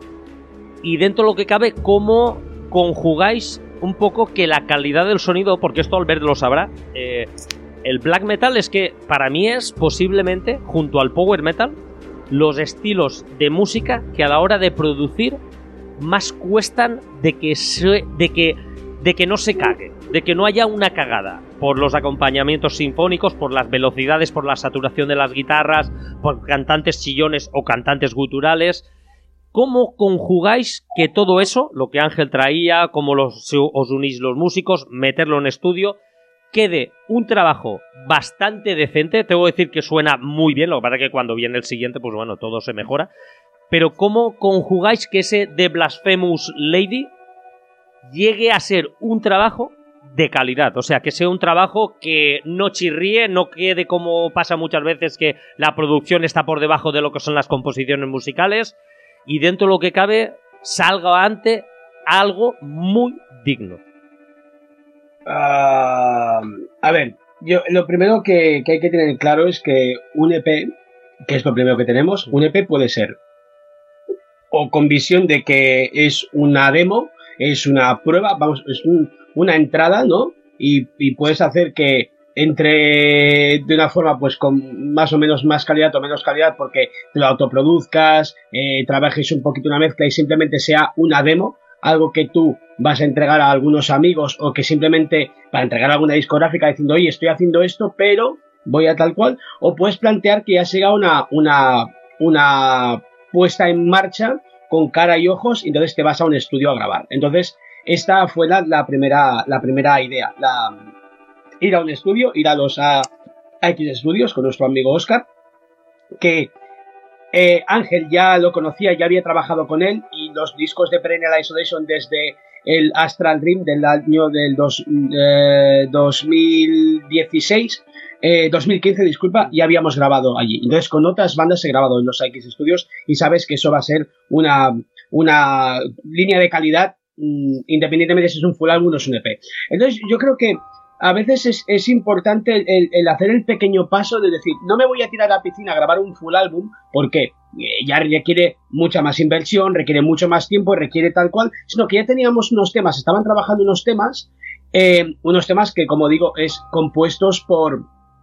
Y dentro de lo que cabe, ¿cómo conjugáis un poco que la calidad del sonido, porque esto Albert lo sabrá, eh, el black metal es que para mí es posiblemente, junto al power metal, los estilos de música que a la hora de producir más cuestan de que, se, de que, de que no se cague, de que no haya una cagada, por los acompañamientos sinfónicos, por las velocidades, por la saturación de las guitarras, por cantantes chillones o cantantes guturales. ¿Cómo conjugáis que todo eso, lo que Ángel traía, cómo los, os unís los músicos, meterlo en estudio, quede un trabajo bastante decente? Tengo que decir que suena muy bien, lo que pasa es que cuando viene el siguiente, pues bueno, todo se mejora. Pero ¿cómo conjugáis que ese The Blasphemous Lady llegue a ser un trabajo de calidad? O sea, que sea un trabajo que no chirríe, no quede como pasa muchas veces, que la producción está por debajo de lo que son las composiciones musicales, y dentro de lo que cabe salga ante algo muy digno. Uh, a ver, yo lo primero que, que hay que tener claro es que un E P, que es lo primero que tenemos, un E P puede ser o con visión de que es una demo, es una prueba, vamos, es un, una entrada, ¿no? Y, y puedes hacer que entre de una forma pues con más o menos más calidad o menos calidad porque te lo autoproduzcas, eh, trabajes un poquito una mezcla y simplemente sea una demo, algo que tú vas a entregar a algunos amigos o que simplemente para entregar a alguna discográfica diciendo, oye, estoy haciendo esto, pero voy a tal cual, o puedes plantear que ya sea una, una, una puesta en marcha con cara y ojos, y entonces te vas a un estudio a grabar. Entonces, esta fue la, la, primera, la primera idea, la, ir a un estudio, ir a los a, a X Studios con nuestro amigo Oscar, que eh, Ángel ya lo conocía, ya había trabajado con él, y los discos de Perennial Isolation desde el Astral Dream del año del dos, eh, dos mil dieciséis, eh, dos mil quince, disculpa, ya habíamos grabado allí. Entonces con otras bandas he grabado en los X Studios y sabes que eso va a ser una, una línea de calidad, mmm, independientemente si es un full álbum o es un E P. Entonces yo creo que a veces es, es importante el, el, el hacer el pequeño paso de decir, no me voy a tirar a la piscina a grabar un full álbum porque ya requiere mucha más inversión, requiere mucho más tiempo, requiere tal cual, sino que ya teníamos unos temas, estaban trabajando unos temas, eh, unos temas que, como digo, es compuestos por,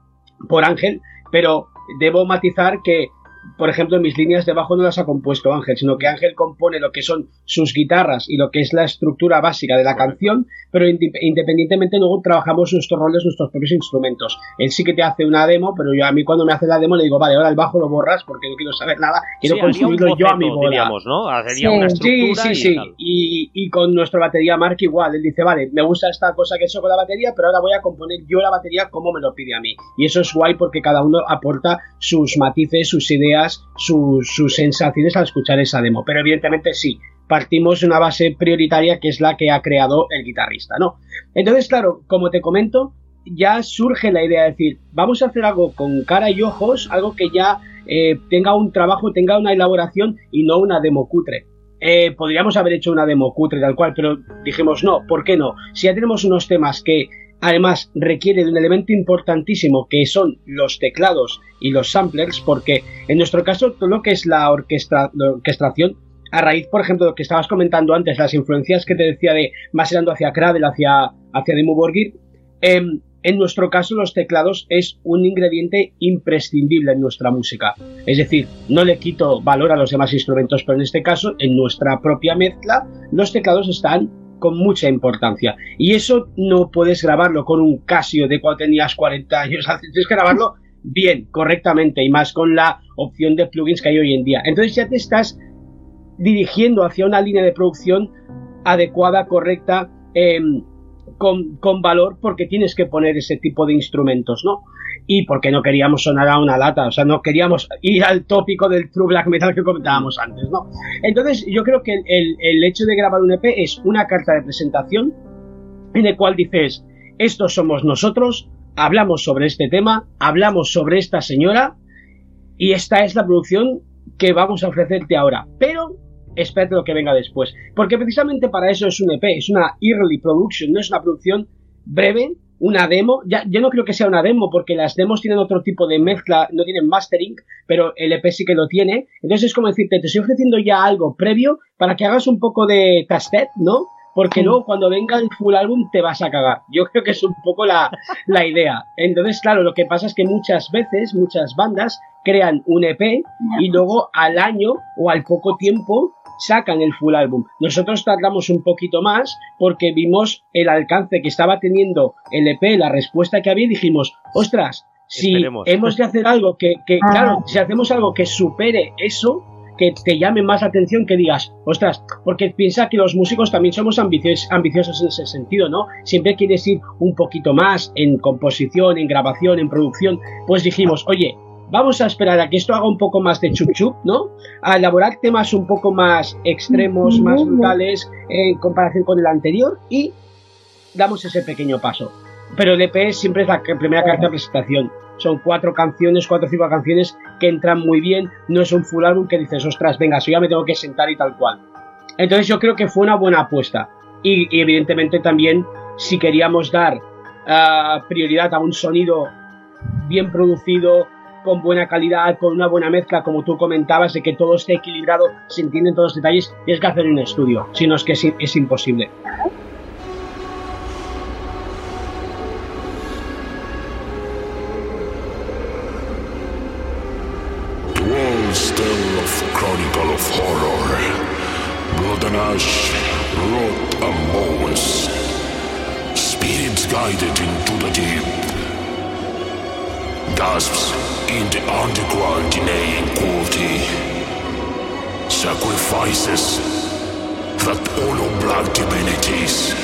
por Ángel, pero debo matizar que, por ejemplo, en mis líneas de bajo no las ha compuesto Ángel, sino que Ángel compone lo que son sus guitarras y lo que es la estructura básica de la canción, pero independientemente luego trabajamos nuestros roles, nuestros propios instrumentos. Él sí que te hace una demo, pero yo a mí cuando me hace la demo le digo, vale, ahora el bajo lo borras porque no quiero saber nada, quiero sí, construirlo yo a mi bola. Diríamos, ¿no? Hacería sí. una estructura sí, sí, y sí. tal. Y, y con nuestra batería Mark igual, él dice, vale, me gusta esta cosa que he hecho con la batería, pero ahora voy a componer yo la batería como me lo pide a mí. Y eso es guay porque cada uno aporta sus matices, sus ideas, sus, sus sensaciones al escuchar esa demo. Pero evidentemente sí, partimos de una base prioritaria que es la que ha creado el guitarrista, ¿no? Entonces, claro, como te comento, ya surge la idea de decir, vamos a hacer algo con cara y ojos, algo que ya eh, tenga un trabajo, tenga una elaboración y no una demo cutre. Eh, podríamos haber hecho una demo cutre tal cual, pero dijimos no, ¿por qué no? Si ya tenemos unos temas que además requiere de un elemento importantísimo que son los teclados y los samplers, porque en nuestro caso todo lo que es la, orquestra, la orquestación, a raíz, por ejemplo, de lo que estabas comentando antes, las influencias que te decía de más tirando hacia Cradle, hacia, hacia Dimmu Borgir, eh, en nuestro caso los teclados es un ingrediente imprescindible en nuestra música. Es decir, no le quito valor a los demás instrumentos, pero en este caso, en nuestra propia mezcla, los teclados están con mucha importancia. Y eso no puedes grabarlo con un Casio de cuando tenías cuarenta años, tienes que grabarlo bien, correctamente, y más con la opción de plugins que hay hoy en día. Entonces ya te estás dirigiendo hacia una línea de producción adecuada, correcta, eh, con, con valor, porque tienes que poner ese tipo de instrumentos, ¿no? Y porque no queríamos sonar a una lata, o sea, no queríamos ir al tópico del true black metal que comentábamos antes, ¿no? Entonces yo creo que el, el hecho de grabar un E P es una carta de presentación en el cual dices, estos somos nosotros, hablamos sobre este tema, hablamos sobre esta señora y esta es la producción que vamos a ofrecerte ahora, pero espérate lo que venga después, porque precisamente para eso es un E P, es una early production, no es una producción breve, una demo. Ya, yo no creo que sea una demo porque las demos tienen otro tipo de mezcla, no tienen mastering, pero el E P sí que lo tiene. Entonces es como decirte, te estoy ofreciendo ya algo previo para que hagas un poco de testet, ¿no? Porque sí. Luego cuando venga el full álbum te vas a cagar. Yo creo que es un poco la, la idea. Entonces, claro, lo que pasa es que muchas veces, muchas bandas crean un E P y luego al año o al poco tiempo sacan el full álbum. Nosotros tardamos un poquito más porque vimos el alcance que estaba teniendo el E P, la respuesta que había y dijimos, ostras, si Esperemos. hemos de hacer algo que, que ah. claro, si hacemos algo que supere eso, que te llame más la atención, que digas, ostras, porque piensa que los músicos también somos ambiciosos, ambiciosos en ese sentido, ¿no? Siempre quieres ir un poquito más en composición, en grabación, en producción. Pues dijimos, oye, vamos a esperar a que esto haga un poco más de chup chup, ¿no? A elaborar temas un poco más extremos, más brutales en comparación con el anterior y damos ese pequeño paso. Pero el E P siempre es la primera carta de presentación. Son cuatro canciones, cuatro o cinco canciones que entran muy bien. No es un full álbum que dices, ostras, venga, yo ya me tengo que sentar y tal cual. Entonces yo creo que fue una buena apuesta. Y, y evidentemente también, si queríamos dar uh, prioridad a un sonido bien producido, con buena calidad, con una buena mezcla, como tú comentabas, de que todo esté equilibrado, se entienden todos los detalles, tienes que hacer un estudio, si no es que es, es imposible. Chronicle of horror, blood and ash, rot and bones, spirits guided into the deep, gasps in the underground decaying quality, sacrifices that honor black divinities.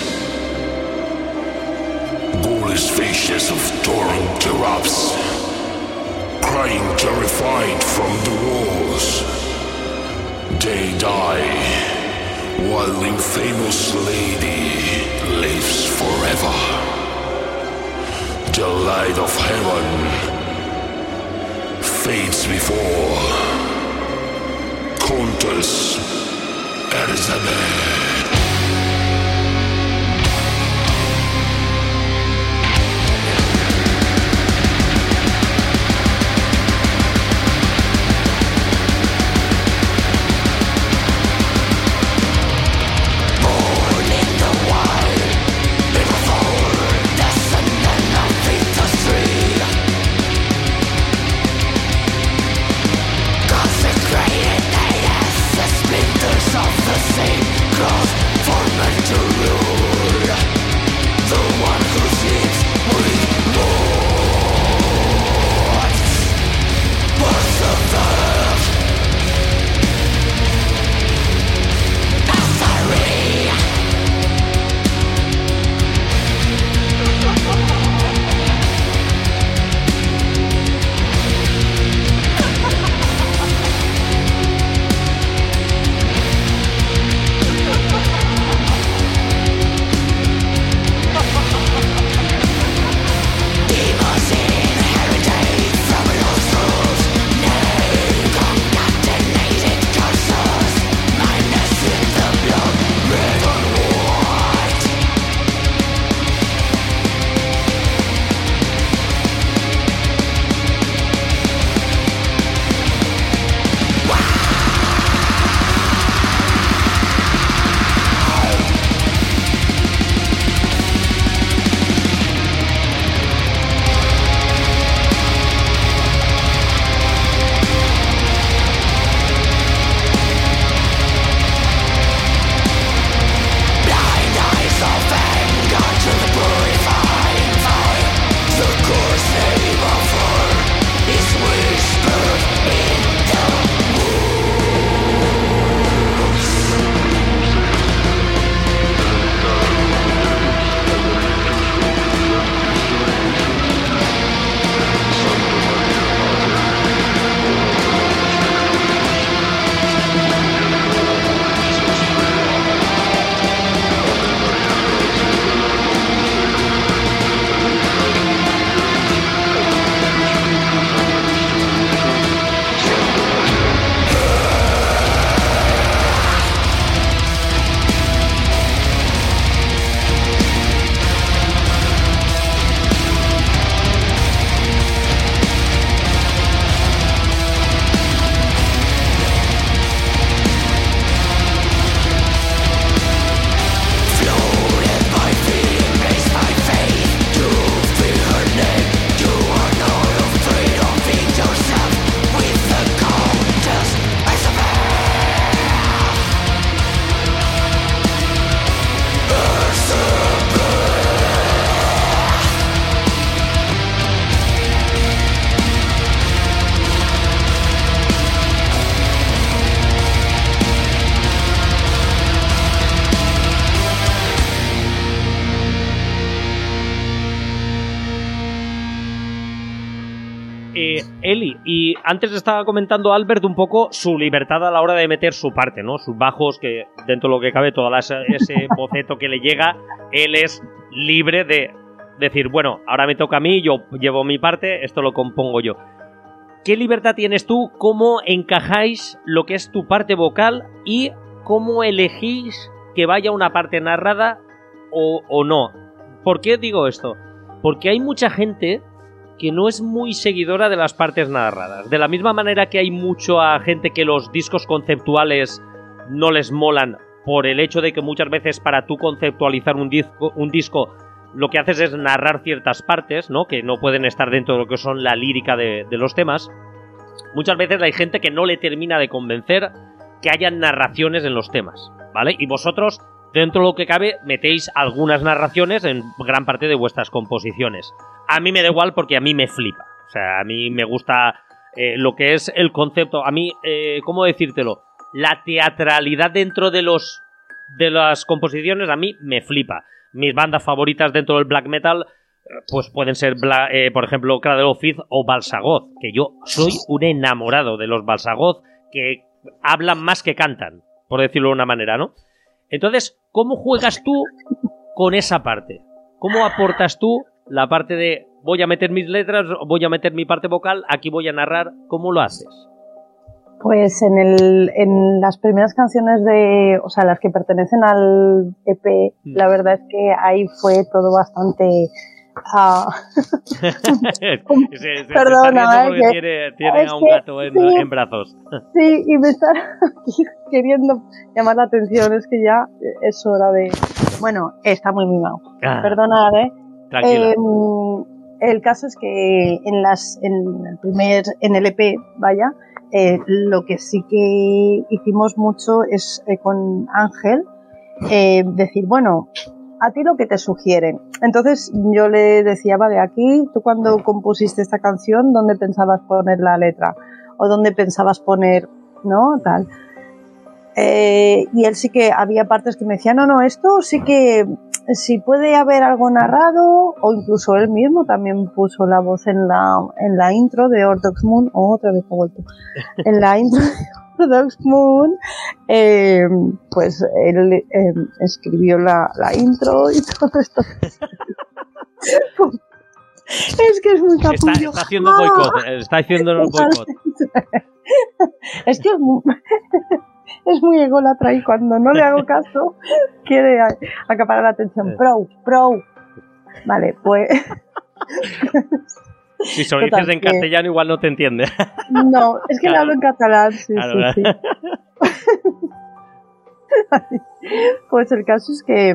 Ghoulish faces of torn giraffes, crying terrified from the walls. They die, while the infamous lady lives forever. The light of heaven fades before Countess Elizabeth. Eh, Eli, y antes estaba comentando Albert un poco su libertad a la hora de meter su parte, ¿no? Sus bajos, que dentro de lo que cabe, todo ese boceto que le llega, él es libre de decir, bueno, ahora me toca a mí, yo llevo mi parte, esto lo compongo yo. ¿Qué libertad tienes tú? ¿Cómo encajáis lo que es tu parte vocal y cómo elegís que vaya una parte narrada o, o no? ¿Por qué digo esto? Porque hay mucha gente que no es muy seguidora de las partes narradas. De la misma manera que hay mucha gente que los discos conceptuales no les molan por el hecho de que muchas veces para tú conceptualizar un disco, un disco lo que haces es narrar ciertas partes, ¿no? Que no pueden estar dentro de lo que son la lírica de, de los temas. Muchas veces hay gente que no le termina de convencer que haya narraciones en los temas, ¿vale? Y vosotros, dentro de lo que cabe, metéis algunas narraciones en gran parte de vuestras composiciones. A mí me da igual porque a mí me flipa. O sea, a mí me gusta eh, lo que es el concepto. A mí, eh, ¿cómo decírtelo? la teatralidad dentro de los de las composiciones a mí me flipa. Mis bandas favoritas dentro del black metal pues pueden ser, eh, por ejemplo, Cradle of Filth o Balsagoth, que yo soy un enamorado de los Balsagoth, que hablan más que cantan, por decirlo de una manera, ¿no? Entonces, ¿cómo juegas tú con esa parte? ¿Cómo aportas tú la parte de voy a meter mis letras, voy a meter mi parte vocal, aquí voy a narrar? ¿Cómo lo haces? Pues en, el, en las primeras canciones de, o sea, las que pertenecen al E P, mm. la verdad es que ahí fue todo bastante... Uh... se, se, Perdona, se eh, tiene, tiene es a un que, gato en, sí, en brazos. Sí, y me está queriendo llamar la atención, es que ya es hora de... Bueno, está muy mimado. Ah, Perdonad, ¿eh? Tranquila. Eh, el caso es que en las en el primer en el E P, vaya, eh, lo que sí que hicimos mucho es eh, con Ángel eh, decir, bueno, a ti lo que te sugieren. Entonces yo le decía, vale, aquí tú cuando compusiste esta canción, ¿dónde pensabas poner la letra? ¿O dónde pensabas poner, no? Tal. Eh, y él sí que había partes que me decía, no, no, esto sí que, si puede haber algo narrado, o incluso él mismo también puso la voz en la, en la intro de Orthodox Moon, o oh, otra vez he vuelto, en la intro de Orthodox Moon, eh, pues él eh, escribió la, la intro y todo esto. Es que es muy capullo. Está, está haciendo boicot, está haciendo el boicot. Es que es muy, es muy ególatra y cuando no le hago caso quiere acaparar la atención. Pro, pro. Vale, pues... Si se lo dices en que... castellano igual no te entiende. No, es que claro. Le hablo en catalán, sí, claro, sí, sí. Pues el caso es que,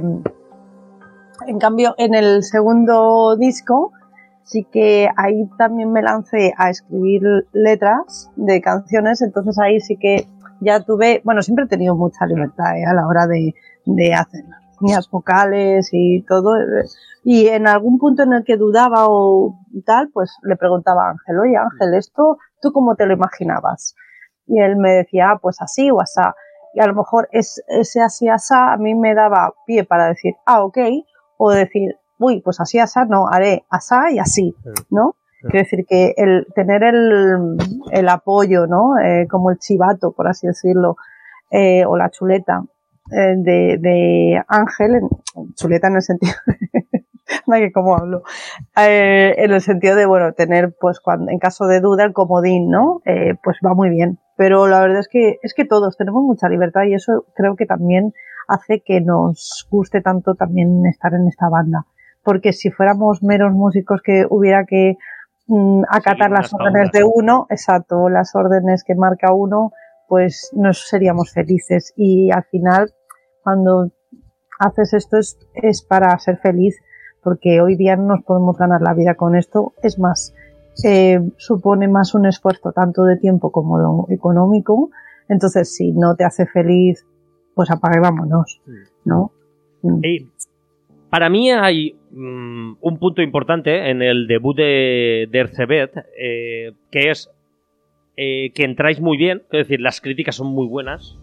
en cambio, en el segundo disco, sí que ahí también me lancé a escribir letras de canciones, entonces ahí sí que ya tuve, bueno, siempre he tenido mucha libertad ¿eh? a la hora de, de hacer líneas vocales y todo, y en algún punto en el que dudaba o tal, pues le preguntaba a Ángel, oye Ángel, ¿esto tú cómo te lo imaginabas? Y él me decía, ah, pues así o asá, y a lo mejor es, ese así asá a mí me daba pie para decir, ah, ok, o decir, uy, pues así asá, no, haré asá y así, ¿no? Quiero decir que el tener el, el apoyo, ¿no? Eh, como el chivato, por así decirlo, eh, o la chuleta eh, de, de Ángel, chuleta en el sentido de, no que cómo hablo, eh, en el sentido de, bueno, tener, pues, cuando, en caso de duda, el comodín, ¿no? Eh, pues va muy bien. Pero la verdad es que, es que todos tenemos mucha libertad y eso creo que también hace que nos guste tanto también estar en esta banda. Porque si fuéramos meros músicos que hubiera que acatar sí, las órdenes de uno, exacto, las órdenes que marca uno, pues no seríamos felices. Y al final, cuando haces esto es, es para ser feliz, porque hoy día no nos podemos ganar la vida con esto. Es más, eh, supone más un esfuerzo tanto de tiempo como de económico. Entonces, si no te hace feliz, pues apaga y vámonos, ¿no? Hey. Para mí hay um, un punto importante en el debut de, de Ercebet, eh, que es eh, que entráis muy bien, es decir, las críticas son muy buenas,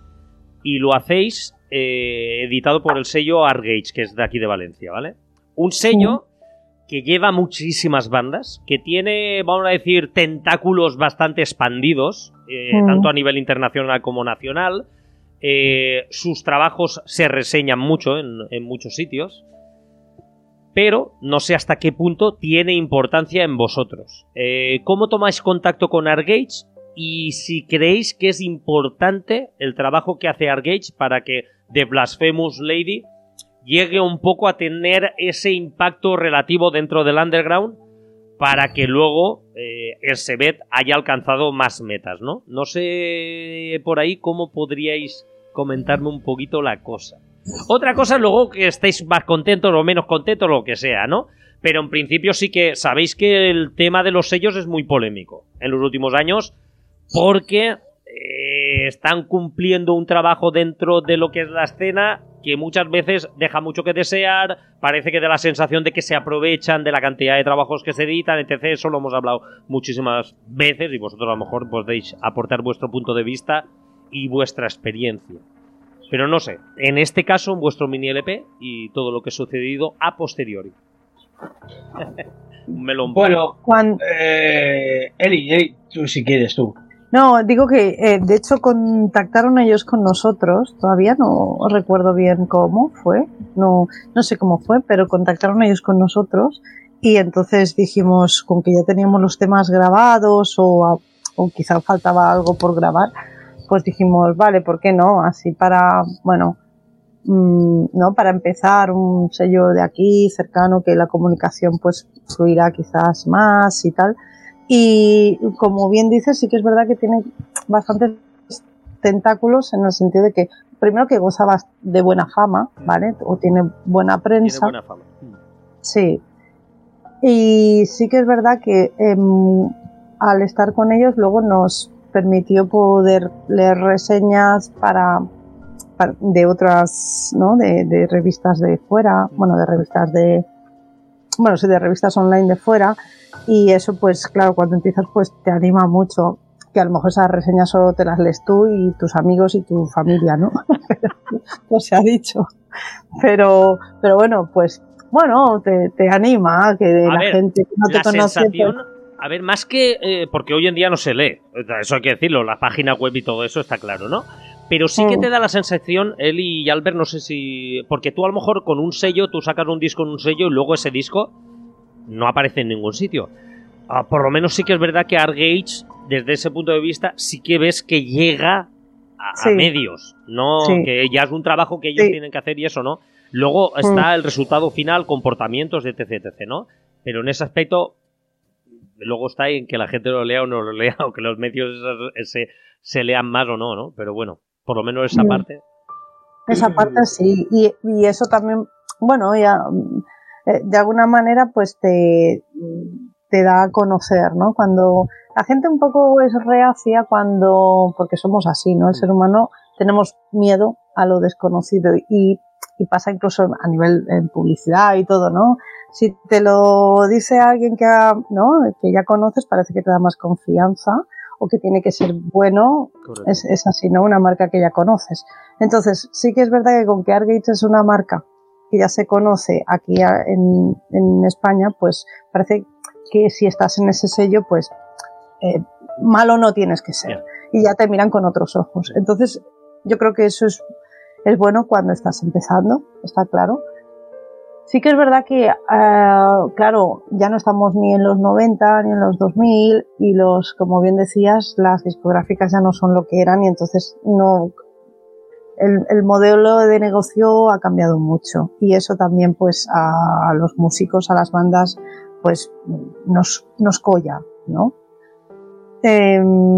y lo hacéis eh, editado por el sello Argage, que es de aquí de Valencia, ¿vale? Un sello que lleva muchísimas bandas, que tiene, vamos a decir, tentáculos bastante expandidos, eh, mm. tanto a nivel internacional como nacional. Eh, sus trabajos se reseñan mucho en, en muchos sitios, pero no sé hasta qué punto tiene importancia en vosotros. Eh, ¿Cómo tomáis contacto con Argage? Y si creéis que es importante el trabajo que hace Argage para que The Blasphemous Lady llegue un poco a tener ese impacto relativo dentro del underground para que luego eh, Ercebet haya alcanzado más metas, ¿no? No sé por ahí cómo podríais comentarme un poquito la cosa. Otra cosa luego que estéis más contentos o menos contentos, lo que sea, ¿no? Pero en principio sí que sabéis que el tema de los sellos es muy polémico en los últimos años porque eh, están cumpliendo un trabajo dentro de lo que es la escena que muchas veces deja mucho que desear, parece que da la sensación de que se aprovechan de la cantidad de trabajos que se editan, etcétera. Eso lo hemos hablado muchísimas veces y vosotros a lo mejor podéis aportar vuestro punto de vista y vuestra experiencia. Pero no sé, en este caso, en vuestro mini L P y todo lo que ha sucedido a posteriori. Un melón. Bueno, Juan... eh, Eli, Eli, tú si quieres, tú. No, digo que eh, de hecho contactaron ellos con nosotros, todavía no recuerdo bien cómo fue, no, no sé cómo fue, pero contactaron ellos con nosotros y entonces dijimos, con que ya teníamos los temas grabados o, o quizá faltaba algo por grabar, pues dijimos, vale, ¿por qué no? Así para, bueno, mmm, no, para empezar un sello de aquí cercano que la comunicación pues fluirá quizás más y tal. Y como bien dices, sí que es verdad que tiene bastantes tentáculos en el sentido de que, primero que goza de buena fama, ¿vale? O tiene buena prensa. Tiene buena fama. Sí. Y sí que es verdad que eh, al estar con ellos luego nos permitió poder leer reseñas para, para de otras, ¿no? De, de revistas de fuera, bueno, de revistas de, bueno, sí, de revistas online de fuera. Y eso, pues claro, cuando empiezas, pues te anima mucho, que a lo mejor esas reseñas solo te las lees tú y tus amigos y tu familia, ¿no? Pues se ha dicho. Pero, pero bueno, pues, bueno, te, te anima, que de a la ver, gente que no te la conoce. Sensación, pues... A ver, más que, eh, porque hoy en día no se lee, eso hay que decirlo, la página web y todo eso está claro, ¿no? Pero sí que te da la sensación, Eli y Albert, no sé si... Porque tú a lo mejor con un sello, tú sacas un disco en un sello y luego ese disco no aparece en ningún sitio. Uh, por lo menos sí que es verdad que ArtGage, desde ese punto de vista, sí que ves que llega a, sí. a medios, no sí. que ya es un trabajo que ellos sí. tienen que hacer y eso, ¿no? Luego está mm. el resultado final, comportamientos, etc, etc, ¿no? Pero en ese aspecto, luego está en que la gente lo lea o no lo lea, o que los medios se, se lean más o no, ¿no? Pero bueno, por lo menos esa mm. parte. Esa parte sí, y, y eso también, bueno, ya... de alguna manera pues te, te da a conocer, ¿no? Cuando la gente un poco es reacia cuando, porque somos así, ¿no? El ser humano tenemos miedo a lo desconocido y, y pasa incluso a nivel en publicidad y todo, ¿no? Si te lo dice alguien que, ha, ¿no? que ya conoces, parece que te da más confianza o que tiene que ser bueno, es, es así, ¿no? Una marca que ya conoces. Entonces, sí que es verdad que con que ArtGage es una marca que ya se conoce aquí en, en España, pues parece que si estás en ese sello, pues eh, malo no tienes que ser. Yeah. Y ya te miran con otros ojos. Entonces, yo creo que eso es, es bueno cuando estás empezando, está claro. Sí que es verdad que, uh, claro, ya no estamos ni en los noventa ni en los dos mil y los, como bien decías, las discográficas ya no son lo que eran y entonces no... El, el modelo de negocio ha cambiado mucho y eso también pues a, a los músicos, a las bandas pues nos, nos colla, ¿no? Eh,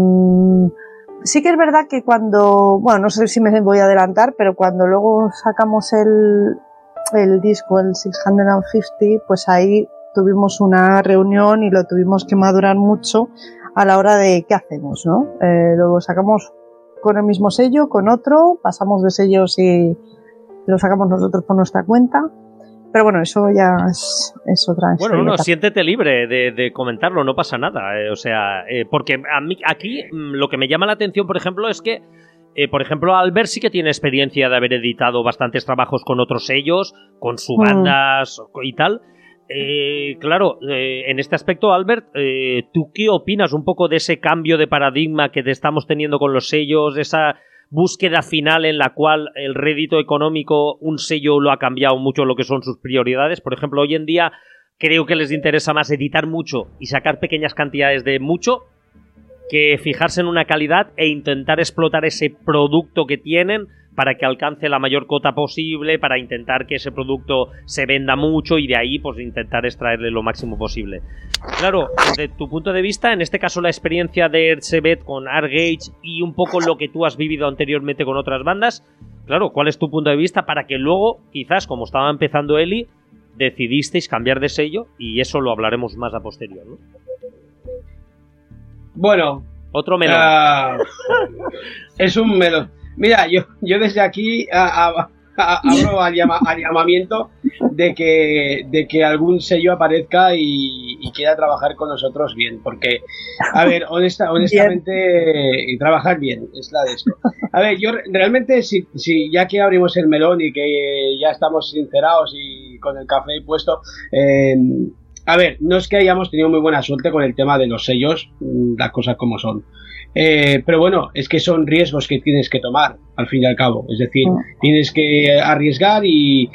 sí que es verdad que cuando, bueno, no sé si me voy a adelantar, pero cuando luego sacamos el, el disco, el seiscientos cincuenta, pues ahí tuvimos una reunión y lo tuvimos que madurar mucho a la hora de qué hacemos, ¿no? Eh, luego sacamos con el mismo sello, con otro, pasamos de sellos y lo sacamos nosotros por nuestra cuenta. Pero bueno, eso ya es, es otra historia. Bueno, no, siéntete libre de, de comentarlo, no pasa nada. Eh, o sea, eh, porque a mí aquí lo que me llama la atención, por ejemplo, es que, eh, por ejemplo, Albert sí que tiene experiencia de haber editado bastantes trabajos con otros sellos, con sus bandas mm. y tal. Eh, claro, eh, en este aspecto, Albert, eh, ¿tú qué opinas un poco de ese cambio de paradigma que estamos teniendo con los sellos, esa búsqueda final en la cual el rédito económico, un sello lo ha cambiado mucho lo que son sus prioridades? Por ejemplo, hoy en día creo que les interesa más editar mucho y sacar pequeñas cantidades de mucho que fijarse en una calidad e intentar explotar ese producto que tienen para que alcance la mayor cota posible, para intentar que ese producto se venda mucho y de ahí pues intentar extraerle lo máximo posible. Claro, desde tu punto de vista, en este caso la experiencia de Ercebet con ArtGage y un poco lo que tú has vivido anteriormente con otras bandas, claro, ¿cuál es tu punto de vista para que luego, quizás como estaba empezando Eli, decidisteis cambiar de sello? Y eso lo hablaremos más a posterior, ¿no? Bueno, otro melón. Uh, es un melón. Mira, yo, yo desde aquí a, a, a, abro al, llama, al llamamiento de que, de que algún sello aparezca y, y quiera trabajar con nosotros bien, porque, a ver, honesta, honestamente, y trabajar bien, es la de esto. A ver, yo realmente, si, si ya que abrimos el melón y que ya estamos sincerados y con el café puesto, eh, a ver, no es que hayamos tenido muy buena suerte con el tema de los sellos, las cosas como son. Eh, pero bueno, es que son riesgos que tienes que tomar, al fin y al cabo. Es decir, tienes que arriesgar y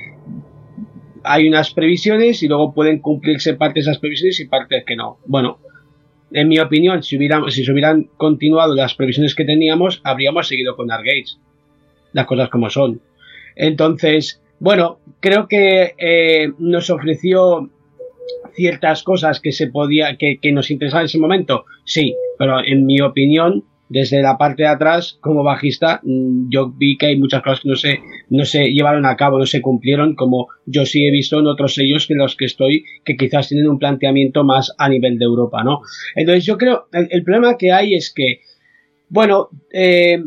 hay unas previsiones y luego pueden cumplirse parte de esas previsiones y partes que no. Bueno, en mi opinión, si, hubiera, si se hubieran continuado las previsiones que teníamos, habríamos seguido con Dark Gates. Las cosas como son. Entonces, bueno, creo que eh, nos ofreció ciertas cosas que se podía, que, que nos interesaban en ese momento, sí, pero en mi opinión, desde la parte de atrás, como bajista, yo vi que hay muchas cosas que no se, no se llevaron a cabo, no se cumplieron, como yo sí he visto en otros sellos que los que estoy, que quizás tienen un planteamiento más a nivel de Europa, ¿no? Entonces yo creo, el, el problema que hay es que, bueno, eh,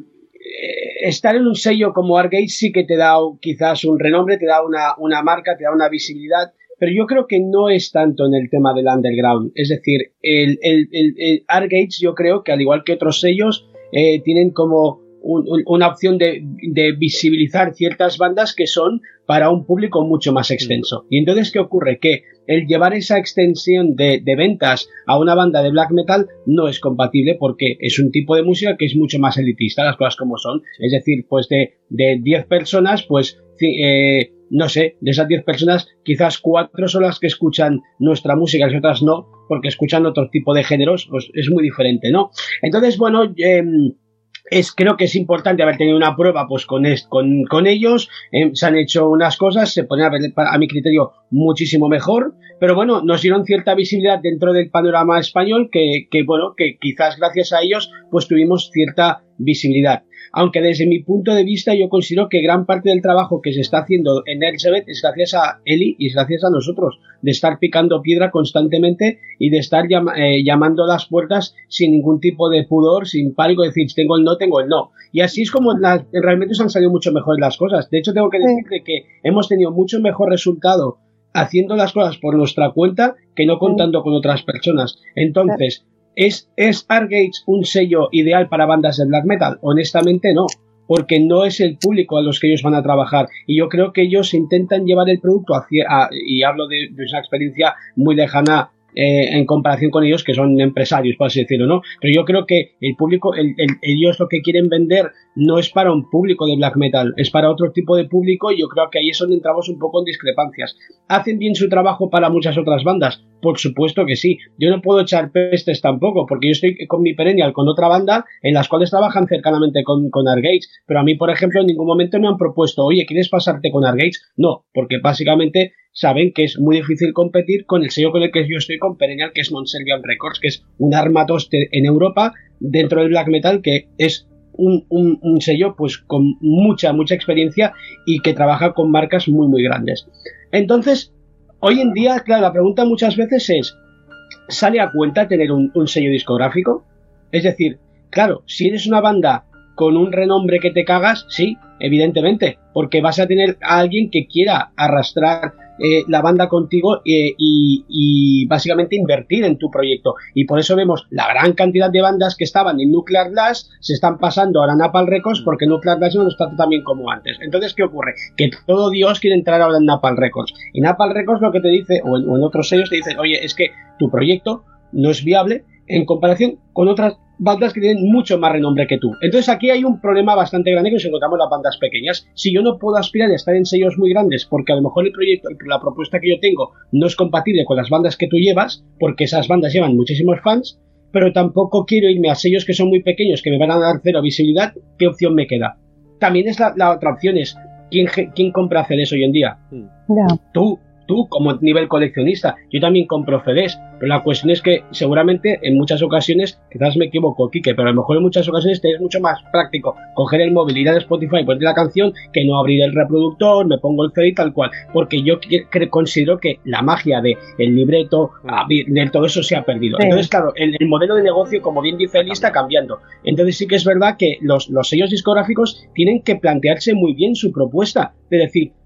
estar en un sello como Arcade sí que te da quizás un renombre, te da una, una marca, te da una visibilidad, pero yo creo que no es tanto en el tema del underground. Es decir, el, el, el, el Arcade yo creo que al igual que otros sellos eh, tienen como un, un, una opción de, de visibilizar ciertas bandas que son para un público mucho más extenso. Y entonces, ¿qué ocurre? Que el llevar esa extensión de, de ventas a una banda de black metal no es compatible porque es un tipo de música que es mucho más elitista, las cosas como son. Es decir, pues de, de diez personas, pues eh, no sé, de esas diez personas quizás cuatro son las que escuchan nuestra música, las otras no, porque escuchan otro tipo de géneros, pues es muy diferente, ¿no? Entonces, bueno, eh, es, creo que es importante haber tenido una prueba pues con, est, con, con ellos, eh, se han hecho unas cosas, se ponen a, ver, a mi criterio muchísimo mejor, pero bueno, nos dieron cierta visibilidad dentro del panorama español que, que bueno, que quizás gracias a ellos pues tuvimos cierta visibilidad. Aunque desde mi punto de vista yo considero que gran parte del trabajo que se está haciendo en Elsebet es gracias a Eli y es gracias a nosotros, de estar picando piedra constantemente y de estar llam eh, llamando a las puertas sin ningún tipo de pudor, sin pánico, de decir tengo el no, tengo el no. Y así es como la, realmente se han salido mucho mejor las cosas. De hecho, tengo que decirte sí. que hemos tenido mucho mejor resultado haciendo las cosas por nuestra cuenta que no contando sí. con otras personas. Entonces, ¿Es, ¿Es Arcade un sello ideal para bandas de black metal? Honestamente no, porque no es el público a los que ellos van a trabajar y yo creo que ellos intentan llevar el producto hacia, a, y hablo de, de una experiencia muy lejana eh, en comparación con ellos que son empresarios, por así decirlo, ¿no? Pero yo creo que el público, el, el, ellos lo que quieren vender no es para un público de black metal, es para otro tipo de público y yo creo que ahí es donde entramos un poco en discrepancias. ¿Hacen bien su trabajo para muchas otras bandas? Por supuesto que sí. Yo no puedo echar pestes tampoco, porque yo estoy con mi Perennial con otra banda en las cuales trabajan cercanamente con, con Arcade, pero a mí, por ejemplo, en ningún momento me han propuesto, oye, ¿quieres pasarte con Arcade? No, porque básicamente saben que es muy difícil competir con el sello con el que yo estoy con Perennial, que es Non-Serviam Records, que es un armatoste en Europa dentro del black metal que es Un, un, un sello pues con mucha, mucha experiencia y que trabaja con marcas muy, muy grandes. Entonces, hoy en día, claro, la pregunta muchas veces es, ¿sale a cuenta tener un, un sello discográfico? Es decir, claro, si eres una banda con un renombre que te cagas, sí, evidentemente, porque vas a tener a alguien que quiera arrastrar eh, la banda contigo eh, y, y básicamente invertir en tu proyecto. Y por eso vemos la gran cantidad de bandas que estaban en Nuclear Blast, se están pasando ahora a Napalm Records porque Nuclear Blast no nos trata tan bien como antes. Entonces, ¿qué ocurre? Que todo Dios quiere entrar ahora en Napalm Records. Y Napalm Records lo que te dice, o en, o en otros sellos te dicen, oye, es que tu proyecto no es viable en comparación con otras bandas que tienen mucho más renombre que tú. Entonces aquí hay un problema bastante grande que nos encontramos las bandas pequeñas. Si yo no puedo aspirar a estar en sellos muy grandes porque a lo mejor el proyecto, la propuesta que yo tengo no es compatible con las bandas que tú llevas, porque esas bandas llevan muchísimos fans, pero tampoco quiero irme a sellos que son muy pequeños que me van a dar cero visibilidad, ¿qué opción me queda? También es la, la otra opción es ¿quién, quién compra C Ds hoy en día? Yeah. Tú. Tú, como nivel coleccionista, yo también compro C Ds, pero la cuestión es que seguramente en muchas ocasiones, quizás me equivoco, Quique, pero a lo mejor en muchas ocasiones te es mucho más práctico coger el móvil, ir a Spotify y poner la canción que no abrir el reproductor, me pongo el C D y tal cual, porque yo considero que la magia de el libreto, de todo eso se ha perdido. Sí. Entonces, claro, el, el modelo de negocio, como bien dice Eli, está cambiando. Entonces sí que es verdad que los, los sellos discográficos tienen que plantearse muy bien su propuesta, de decir,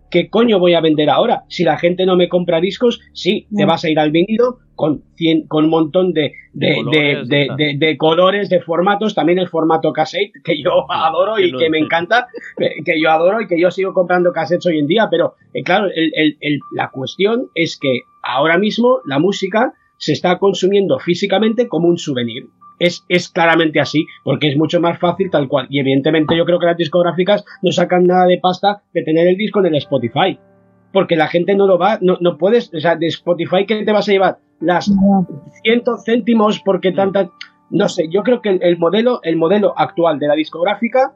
¿qué coño voy a vender ahora? Si la gente no me compra discos, sí, te vas a ir al vinilo con, cien, con un montón de, de, de, colores, de, de, de, de colores, de formatos, también el formato cassette, que yo adoro y que me encanta, que yo adoro y que yo sigo comprando cassettes hoy en día, pero eh, claro, el, el, el, la cuestión es que ahora mismo la música se está consumiendo físicamente como un souvenir. Es, es claramente así, porque es mucho más fácil tal cual. Y evidentemente yo creo que las discográficas no sacan nada de pasta de tener el disco en el Spotify. Porque la gente no lo va, no, no puedes, o sea, de Spotify, ¿qué te vas a llevar? Las cientos céntimos porque tantas, no sé, yo creo que el, el modelo, el modelo actual de la discográfica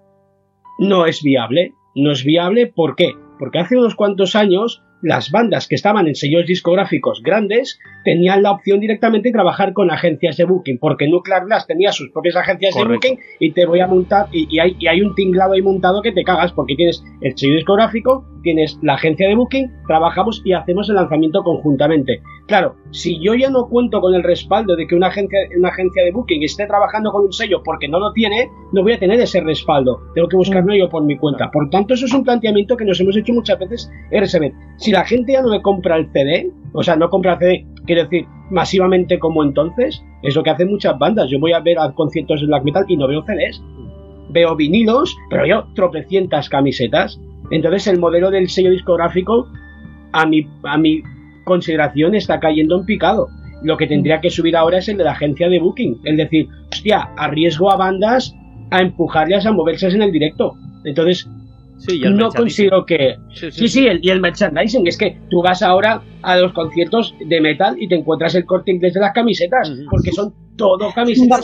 no es viable. No es viable, ¿por qué? Porque hace unos cuantos años las bandas que estaban en sellos discográficos grandes tenían la opción directamente de trabajar con agencias de booking, porque Nuclear Blast tenía sus propias agencias Correcto. de booking y te voy a montar, y, y, hay, y hay un tinglado ahí montado que te cagas, porque tienes el sello discográfico, tienes la agencia de booking, trabajamos y hacemos el lanzamiento conjuntamente. Claro, si yo ya no cuento con el respaldo de que una agencia, una agencia de booking esté trabajando con un sello porque no lo tiene, no voy a tener ese respaldo, tengo que buscarlo yo por mi cuenta. Por tanto, eso es un planteamiento que nos hemos hecho muchas veces R S B. Si la gente ya no me compra el C D, o sea, no compra el C D, quiero decir, masivamente como entonces, es lo que hacen muchas bandas. Yo voy a ver a conciertos de black metal y no veo C Ds, veo vinilos, pero veo tropecientas camisetas. Entonces el modelo del sello discográfico, a mi, a mi consideración, está cayendo en picado. Lo que tendría que subir ahora es el de la agencia de booking, es decir, hostia, arriesgo a bandas a empujarlas a moverse en el directo. Entonces sí, y el no considero que... Sí, sí, sí, sí el, y el merchandising. Es que tú vas ahora a los conciertos de metal y te encuentras el Corte Inglés de las camisetas, uh-huh. porque son todo camisetas.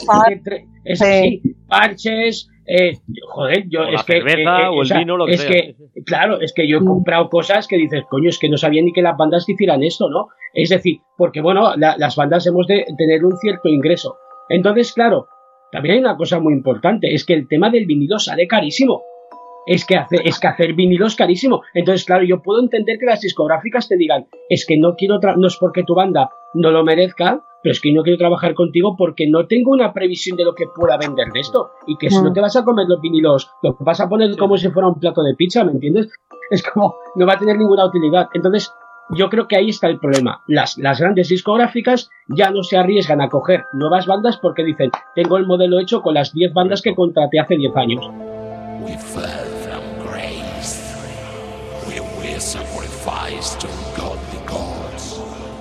Es así, sí. Parches... Eh, joder, yo o es la que cerveza eh, o el o sea, vino, lo que es sea. que claro, es que yo he comprado cosas que dices, coño, es que no sabía ni que las bandas hicieran esto, ¿no? Es decir, porque bueno, la, las bandas hemos de tener un cierto ingreso. Entonces, claro, también hay una cosa muy importante, es que el tema del vinilo sale carísimo. Es que, hace, es que hacer vinilo es carísimo. Entonces, claro, yo puedo entender que las discográficas te digan, es que no quiero, tra- no es porque tu banda no lo merezca, pero es que no quiero trabajar contigo porque no tengo una previsión de lo que pueda vender de esto. Y que si no te vas a comer los vinilos, lo vas a poner como si fuera un plato de pizza, ¿me entiendes? Es como, no va a tener ninguna utilidad. Entonces, yo creo que ahí está el problema. Las, las grandes discográficas ya no se arriesgan a coger nuevas bandas porque dicen, tengo el modelo hecho con las diez bandas que contraté hace diez años. We fell from grace. We were sacrificed to godly gods.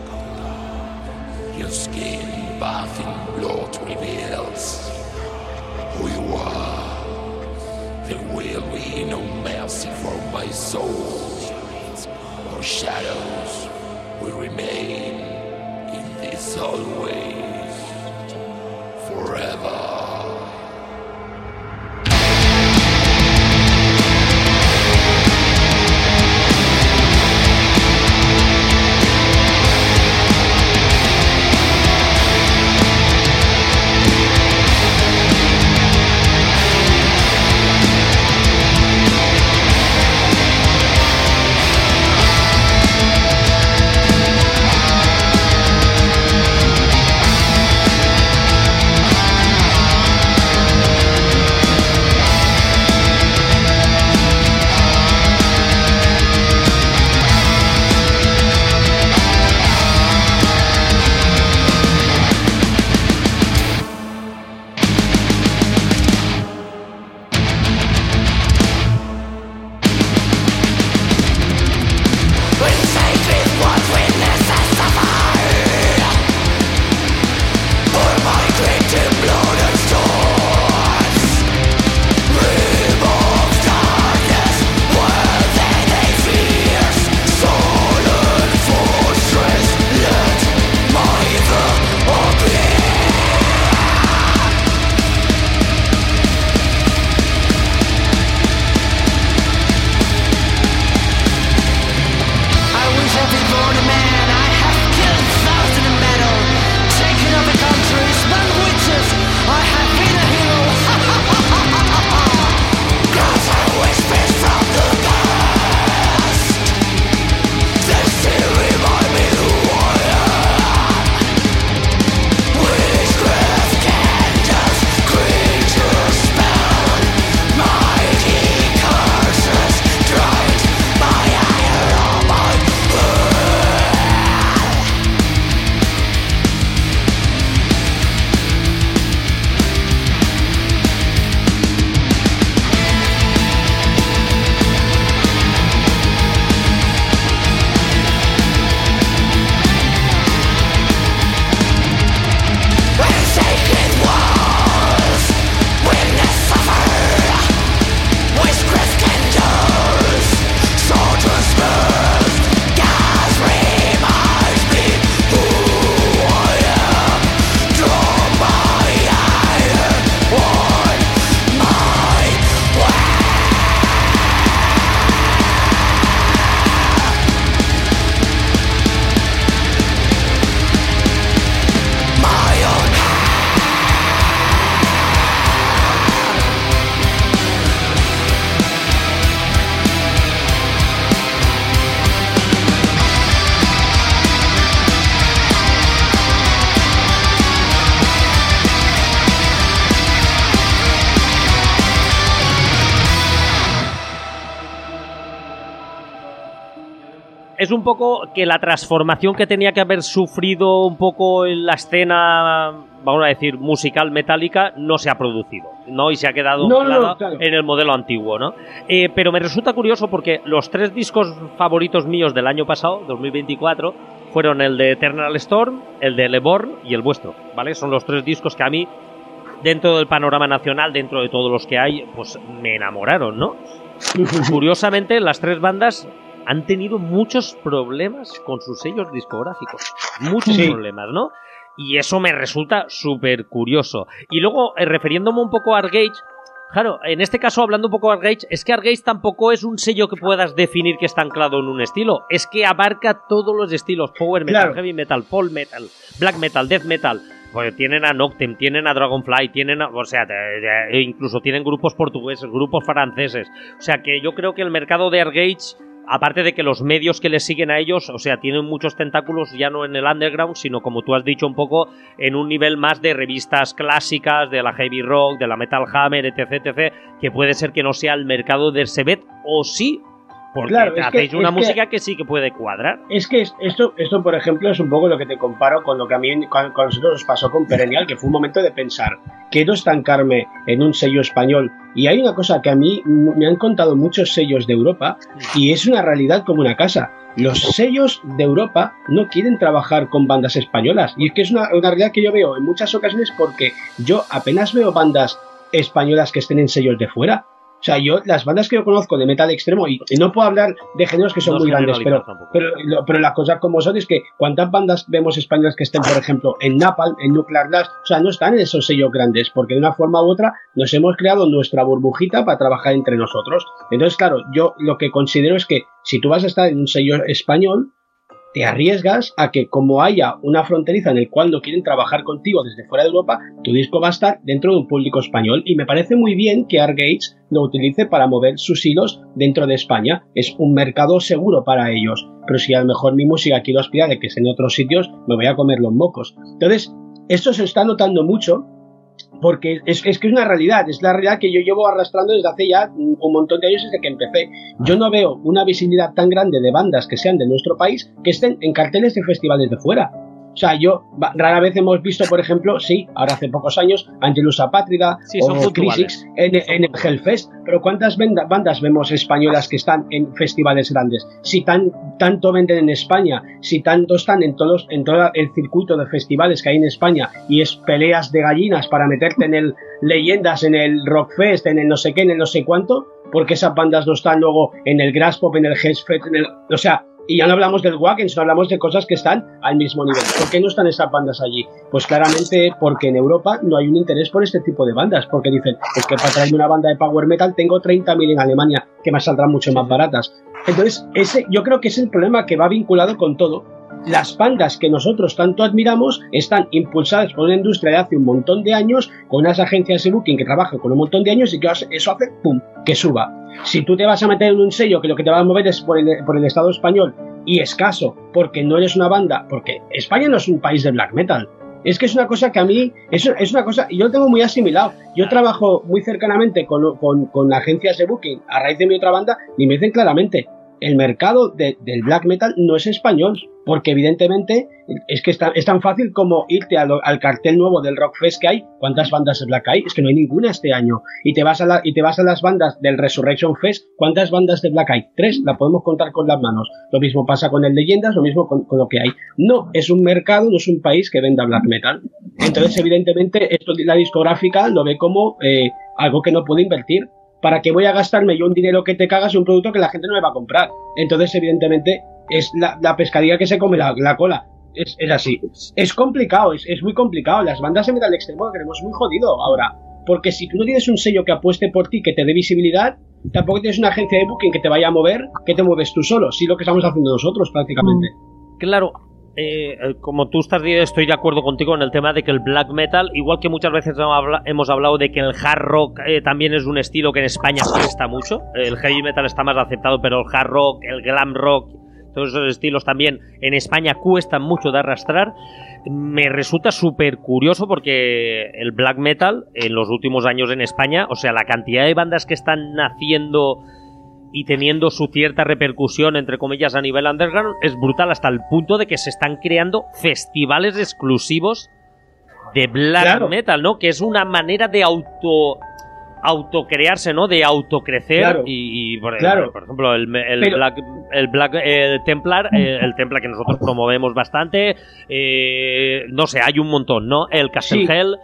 Your skin bathed in blood reveals who you are. There will be no mercy for my soul. Our shadows will remain in this always, forever. es un poco que la transformación que tenía que haber sufrido un poco en la escena, vamos a decir, musical metálica, no se ha producido, ¿no? Y se ha quedado no, anclada no, claro. en el modelo antiguo, ¿no? Eh, pero me resulta curioso porque los tres discos favoritos míos del año pasado, dos mil veinticuatro, fueron el de Eternal Storm, el de Leborn y el vuestro, ¿vale? Son los tres discos que a mí, dentro del panorama nacional, dentro de todos los que hay, pues me enamoraron, ¿no? Curiosamente, las tres bandas han tenido muchos problemas con sus sellos discográficos. Muchos sí. problemas, ¿no? Y eso me resulta súper curioso. Y luego, eh, refiriéndome un poco a Argage, claro, en este caso, hablando un poco de Argage, es que Argage tampoco es un sello que puedas definir que está anclado en un estilo. Es que abarca todos los estilos. Power metal, claro. heavy metal, folk metal, black metal, death metal. Pues tienen a Noctem, tienen a Dragonfly, tienen a, o sea, incluso tienen grupos portugueses, grupos franceses. O sea que yo creo que el mercado de Argage, aparte de que los medios que les siguen a ellos, o sea, tienen muchos tentáculos ya no en el underground, sino como tú has dicho un poco, en un nivel más de revistas clásicas, de la heavy rock, de la metal hammer, etc, etcétera, que puede ser que no sea el mercado del Sevet, o sí, porque claro, hacéis que, una música que, que sí que puede cuadrar. Es que esto, esto, por ejemplo, es un poco lo que te comparo con lo que a mí, con, con nosotros nos pasó con Perennial, que fue un momento de pensar, quiero estancarme en un sello español. Y hay una cosa que a mí me han contado muchos sellos de Europa, y es una realidad como una casa. Los sellos de Europa no quieren trabajar con bandas españolas. Y es que es una, una realidad que yo veo en muchas ocasiones, porque yo apenas veo bandas españolas que estén en sellos de fuera. O sea, yo, las bandas que yo conozco de metal extremo, y no puedo hablar de géneros que son no muy grandes, pero, pero, pero las cosas como son es que ¿cuántas bandas vemos españolas que estén, por ejemplo, en Napalm, en Nuclear Blast? O sea, no están en esos sellos grandes, porque de una forma u otra nos hemos creado nuestra burbujita para trabajar entre nosotros. Entonces, claro, yo lo que considero es que si tú vas a estar en un sello español, te arriesgas a que, como haya una fronteriza en el cual no quieren trabajar contigo desde fuera de Europa, tu disco va a estar dentro de un público español. Y me parece muy bien que Argage lo utilice para mover sus hilos dentro de España. Es un mercado seguro para ellos. Pero si a lo mejor mi música quiero aspirar de que es en otros sitios, me voy a comer los mocos. Entonces, esto se está notando mucho, porque es, es que es una realidad, es la realidad que yo llevo arrastrando desde hace ya un montón de años, desde que empecé. Yo no veo una visibilidad tan grande de bandas que sean de nuestro país que estén en carteles de festivales de fuera. O sea, yo rara vez hemos visto, por ejemplo, sí, ahora hace pocos años, Angelus Apátrida sí, o Crisix en, en el Hellfest, pero ¿cuántas bandas vemos españolas que están en festivales grandes? Si tan, tanto venden en España, si tanto están en, todos, en todo el circuito de festivales que hay en España, y es peleas de gallinas para meterte en el Leyendas, en el Rockfest, en el no sé qué, en el no sé cuánto, porque esas bandas no están luego en el Graspop, en el Hellfest, en el, o sea... Y ya no hablamos del Wacken, sino hablamos de cosas que están al mismo nivel. ¿Por qué no están esas bandas allí? Pues claramente porque en Europa no hay un interés por este tipo de bandas, porque dicen, es que para traerme una banda de power metal tengo treinta mil en Alemania, que me saldrán mucho más baratas. Entonces, ese, yo creo que es el problema que va vinculado con todo. Las bandas que nosotros tanto admiramos están impulsadas por una industria de hace un montón de años, con unas agencias de booking que trabajan con un montón de años, y que eso hace, ¡pum!, que suba. Si tú te vas a meter en un sello que lo que te va a mover es por el, por el Estado español, y escaso, porque no eres una banda, porque España no es un país de black metal. Es que es una cosa que a mí, es, es una cosa, y yo lo tengo muy asimilado. Yo trabajo muy cercanamente con, con, con agencias de booking a raíz de mi otra banda, y me dicen claramente, el mercado de, del black metal no es español, porque evidentemente es que es tan, es tan fácil como irte al, al cartel nuevo del Rockfest que hay. ¿Cuántas bandas de black hay? Es que no hay ninguna este año. Y te vas a la, y te vas a las bandas del Resurrection Fest. ¿Cuántas bandas de black hay? Tres, la podemos contar con las manos. Lo mismo pasa con el Leyendas, lo mismo con, con lo que hay. No, es un mercado, no es un país que venda black metal. Entonces, evidentemente, esto la discográfica lo ve como eh, algo que no puede invertir. ¿Para qué voy a gastarme yo un dinero que te cagas en un producto que la gente no me va a comprar? Entonces, evidentemente, es la, la pescadilla que se come la, la cola. Es, es así. Es complicado, es, es muy complicado. Las bandas de metal extremo lo tenemos muy jodido ahora. Porque si tú no tienes un sello que apueste por ti, que te dé visibilidad, tampoco tienes una agencia de booking que te vaya a mover, que te mueves tú solo. Sí, lo que estamos haciendo nosotros, prácticamente. Claro. Eh, como tú estás, estoy de acuerdo contigo en el tema de que el black metal, igual que muchas veces hemos hablado de que el hard rock eh, también es un estilo que en España cuesta mucho. El heavy metal está más aceptado, pero el hard rock, el glam rock, todos esos estilos también en España cuestan mucho de arrastrar. Me resulta súper curioso porque el black metal en los últimos años en España, o sea, la cantidad de bandas que están naciendo y teniendo su cierta repercusión, entre comillas, a nivel underground, es brutal hasta el punto de que se están creando festivales exclusivos de black claro. metal, ¿no? Que es una manera de auto autocrearse, ¿no? De autocrecer claro. y, y por, claro. por ejemplo, el, el Pero... Black, el Black el Templar, el, el Templar que nosotros promovemos bastante, eh, no sé, hay un montón, ¿no? El Castle sí. Hell.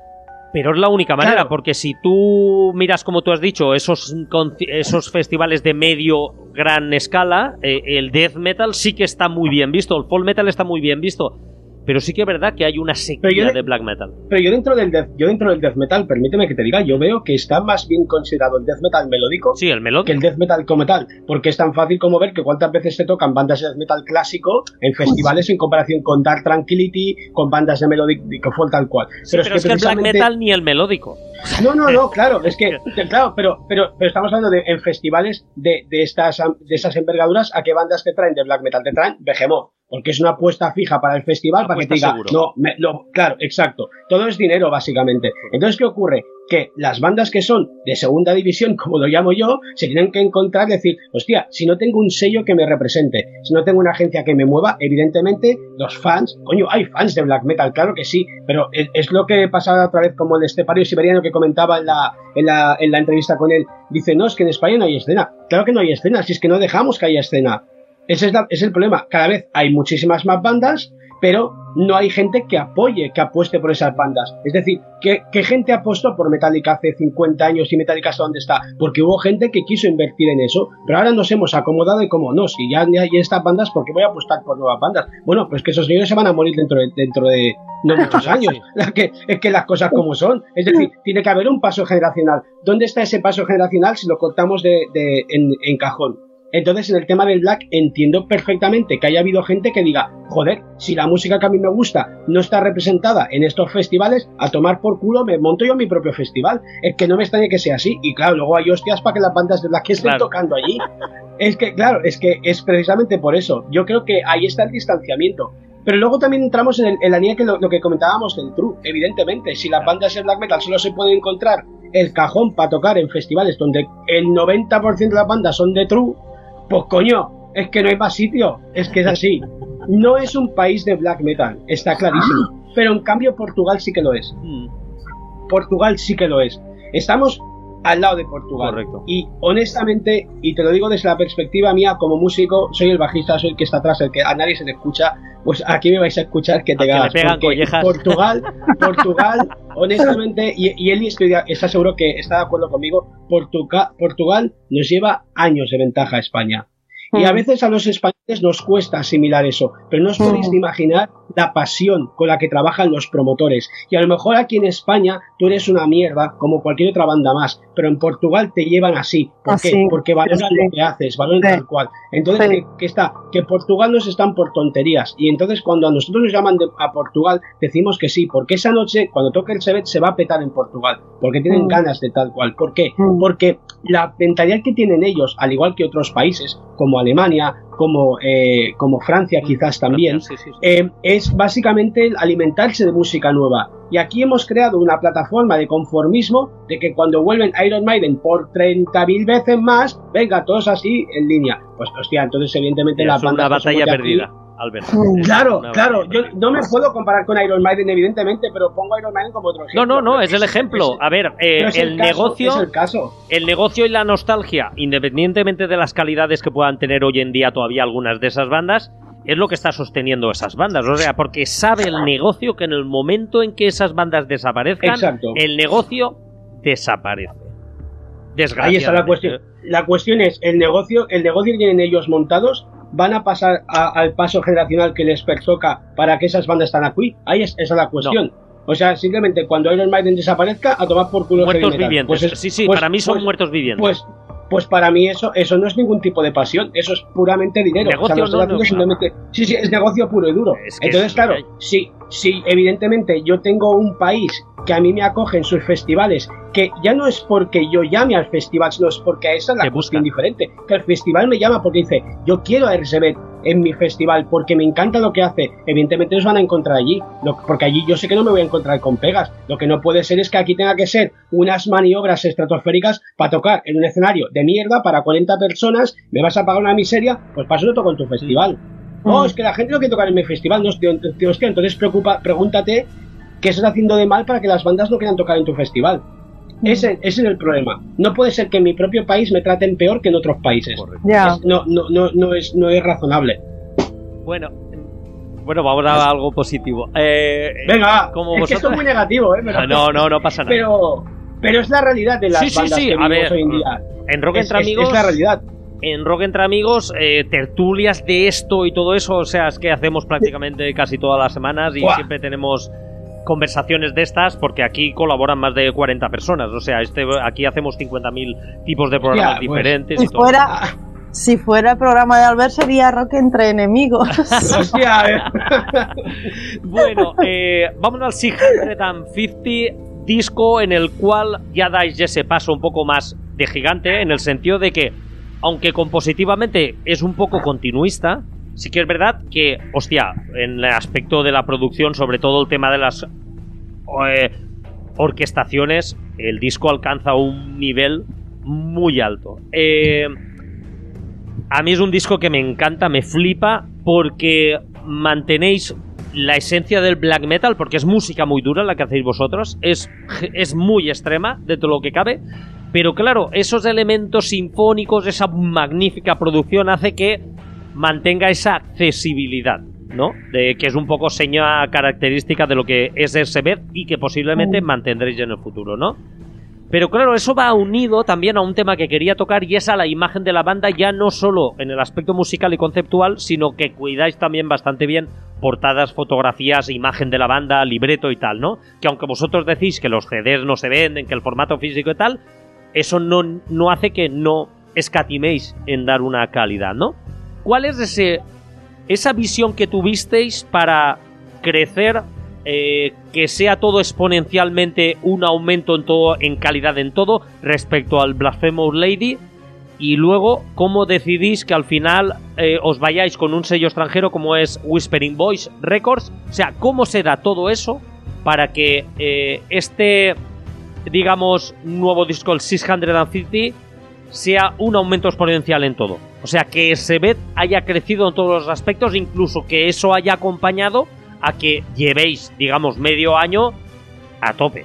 Pero es la única manera, claro. porque si tú miras, como tú has dicho, esos, esos festivales de medio gran escala, eh, el death metal sí que está muy bien visto, el folk metal está muy bien visto, pero sí que es verdad que hay una sequía de, de black metal. Pero yo dentro del death, yo dentro del death metal, permíteme que te diga, yo veo que está más bien considerado el death metal melódico sí, el melódico. que el death metal como tal, porque es tan fácil como ver que cuántas veces se tocan bandas de death metal clásico en festivales en comparación con Dark Tranquility, con bandas de melódico folk tal cual. Sí, pero, pero es, es que, que precisamente... el black metal ni el melódico. No, no, no, claro, es que, claro, pero, pero, pero estamos hablando de en festivales de, de estas de esas envergaduras, ¿a qué bandas te traen de black metal? Te traen Behemoth, porque es una apuesta fija para el festival, para que te diga, seguro. no, me, no, claro, exacto, todo es dinero básicamente. Entonces, ¿qué ocurre? Que las bandas que son de segunda división, como lo llamo yo, se tienen que encontrar, decir, hostia, si no tengo un sello que me represente, si no tengo una agencia que me mueva, evidentemente los fans, coño, hay fans de black metal, claro que sí, pero es, es lo que pasaba otra vez como el estepario siberiano que comentaba en la, en la, en la entrevista con él, dice, no, es que en España no hay escena, claro que no hay escena, si es que no dejamos que haya escena. Ese es, la, es el problema, cada vez hay muchísimas más bandas, pero no hay gente que apoye, que apueste por esas bandas. Es decir, ¿qué, qué gente apostó por Metallica hace cincuenta años y Metallica hasta dónde está? Porque hubo gente que quiso invertir en eso, pero ahora nos hemos acomodado y como no, si ya hay estas bandas, ¿por qué voy a apostar por nuevas bandas? Bueno, pues que esos señores se van a morir dentro de, dentro de no muchos años. Sí. Es, que, es que las cosas como son. Es decir, tiene que haber un paso generacional. ¿Dónde está ese paso generacional si lo cortamos de, de, en, en cajón? Entonces, en el tema del black entiendo perfectamente que haya habido gente que diga, joder, si la música que a mí me gusta no está representada en estos festivales, a tomar por culo me monto yo mi propio festival. Es que no me extraña que sea así. Y claro, luego hay hostias para que las bandas de black que estén claro. tocando allí. Es que, claro, es que es precisamente por eso. Yo creo que ahí está el distanciamiento. Pero luego también entramos en, el, en la línea que lo, lo que comentábamos del true. Evidentemente, si las bandas de black metal solo se pueden encontrar el cajón para tocar en festivales donde el noventa por ciento de las bandas son de true, pues coño, es que no hay más sitio, es que es así. No es un país de black metal, está clarísimo. Pero en cambio Portugal sí que lo es. Portugal sí que lo es. Estamos al lado de Portugal. Correcto. Y honestamente, y te lo digo desde la perspectiva mía como músico, soy el bajista, soy el que está atrás, el que a nadie se le escucha, pues aquí me vais a escuchar que te ganas. Porque Portugal, Portugal, honestamente, y, y él estoy, está seguro que está de acuerdo conmigo, Portugal, Portugal nos lleva años de ventaja a España. Y a veces a los españoles nos cuesta asimilar eso, pero no os podéis imaginar la pasión con la que trabajan los promotores. Y a lo mejor aquí en España tú eres una mierda, como cualquier otra banda más, pero en Portugal te llevan así. ¿Por así, qué? Porque valoran sí. lo que haces, valoran sí. tal cual. Entonces, sí. que, que está, que Portugal nos están por tonterías. Y entonces cuando a nosotros nos llaman de, a Portugal, decimos que sí, porque esa noche, cuando toque el Sevet, se va a petar en Portugal, porque tienen mm. ganas de tal cual. ¿Por qué? Mm. Porque la mentalidad que tienen ellos, al igual que otros países, como Alemania, como, eh, como Francia quizás también, sí, sí, sí. Eh, es básicamente el alimentarse de música nueva. Y aquí hemos creado una plataforma de conformismo de que cuando vuelven Iron Maiden por treinta mil veces más, venga, todos así en línea. Pues hostia, entonces evidentemente la banda... Es una batalla perdida. Aquí, Albert. Claro, claro, yo no me puedo comparar con Iron Maiden, evidentemente, pero pongo Iron Maiden como otro ejemplo. No, no, no, es el ejemplo. A ver, eh, el, el negocio, es el caso. El negocio y la nostalgia, independientemente de las calidades que puedan tener hoy en día todavía algunas de esas bandas, es lo que está sosteniendo esas bandas. O sea, porque sabe el negocio que en el momento en que esas bandas desaparezcan, Exacto. el negocio desaparece. Desgraciadamente. Ahí está la cuestión. La cuestión es, el negocio, el negocio que tienen ellos montados, van a pasar a, al paso generacional que les pertoca para que esas bandas están aquí. Ahí es, esa es la cuestión. No. O sea, simplemente cuando Iron Maiden desaparezca, a tomar por culo muertos vivientes. Pues es, sí, sí, pues, para mí son pues, muertos vivientes. Pues, pues para mí eso, eso no es ningún tipo de pasión, eso es puramente dinero. Negocio, o sea, no, no, simplemente, sí, sí, es negocio puro y duro. Es que Entonces, claro, si, si evidentemente yo tengo un país que a mí me acoge en sus festivales, que ya no es porque yo llame al festival, sino es porque esa es la cuestión diferente, que el festival me llama porque dice, yo quiero a Ersebet en mi festival porque me encanta lo que hace, evidentemente los van a encontrar allí, lo, porque allí yo sé que no me voy a encontrar con pegas. Lo que no puede ser es que aquí tenga que ser unas maniobras estratosféricas para tocar en un escenario de mierda para cuarenta personas, me vas a pagar una miseria, pues para eso no toco en tu festival. No, es que la gente no quiere tocar en mi festival, no, tío, tío, hostia, entonces preocupa, pregúntate qué estás haciendo de mal para que las bandas no quieran tocar en tu festival. Ese, ese es el problema. No puede ser que en mi propio país me traten peor que en otros países. Yeah. Es, no, no, no, no, es, no es razonable. Bueno, bueno, vamos a algo positivo. Eh, Venga, como es vosotros... que esto es muy negativo, ¿eh? Pero, no, no, no pasa nada. Pero, pero es la realidad de las sí, sí, bandas sí, que a vivimos ver, hoy en día. En Rock es, Entre es, Amigos... Es la realidad. En Rock Entre Amigos, eh, tertulias de esto y todo eso, o sea, es que hacemos prácticamente casi todas las semanas y ¡Buah! Siempre tenemos conversaciones de estas porque aquí colaboran más de cuarenta personas, o sea, este aquí hacemos cincuenta mil tipos de programas ya, pues, diferentes si y todo. Fuera, si fuera el programa de Albert sería Rock Entre Enemigos. Hostia, eh. Bueno, eh, vámonos al seiscientos cincuenta, disco en el cual ya dais ese paso un poco más de gigante, en el sentido de que, aunque compositivamente es un poco continuista, sí que es verdad que, hostia, en el aspecto de la producción, sobre todo el tema de las eh, orquestaciones, el disco alcanza un nivel muy alto. Eh, a mí es un disco que me encanta, me flipa, porque mantenéis la esencia del black metal, porque es música muy dura la que hacéis vosotros, es, es muy extrema dentro de lo que cabe, pero claro, esos elementos sinfónicos, esa magnífica producción hace que mantenga esa accesibilidad, ¿no? De que es un poco seña característica de lo que es Ersebet y que posiblemente mantendréis en el futuro, ¿no? Pero claro, eso va unido también a un tema que quería tocar, y es a la imagen de la banda, ya no solo en el aspecto musical y conceptual, sino que cuidáis también bastante bien portadas, fotografías, imagen de la banda, libreto y tal, ¿no? Que aunque vosotros decís que los C Ds no se venden, que el formato físico y tal, eso no, no hace que no escatiméis en dar una calidad, ¿no? ¿Cuál es ese, esa visión que tuvisteis para crecer, eh, que sea todo exponencialmente un aumento en todo, en calidad en todo, respecto al Blasphemous Lady? Y luego, ¿cómo decidís que al final eh, os vayáis con un sello extranjero como es Whispering Voice Records? O sea, ¿cómo se da todo eso para que eh, este, digamos, nuevo disco, el seiscientos cincuenta, sea un aumento exponencial en todo? O sea, que Ersebet haya crecido en todos los aspectos, incluso que eso haya acompañado a que llevéis, digamos, medio año a tope.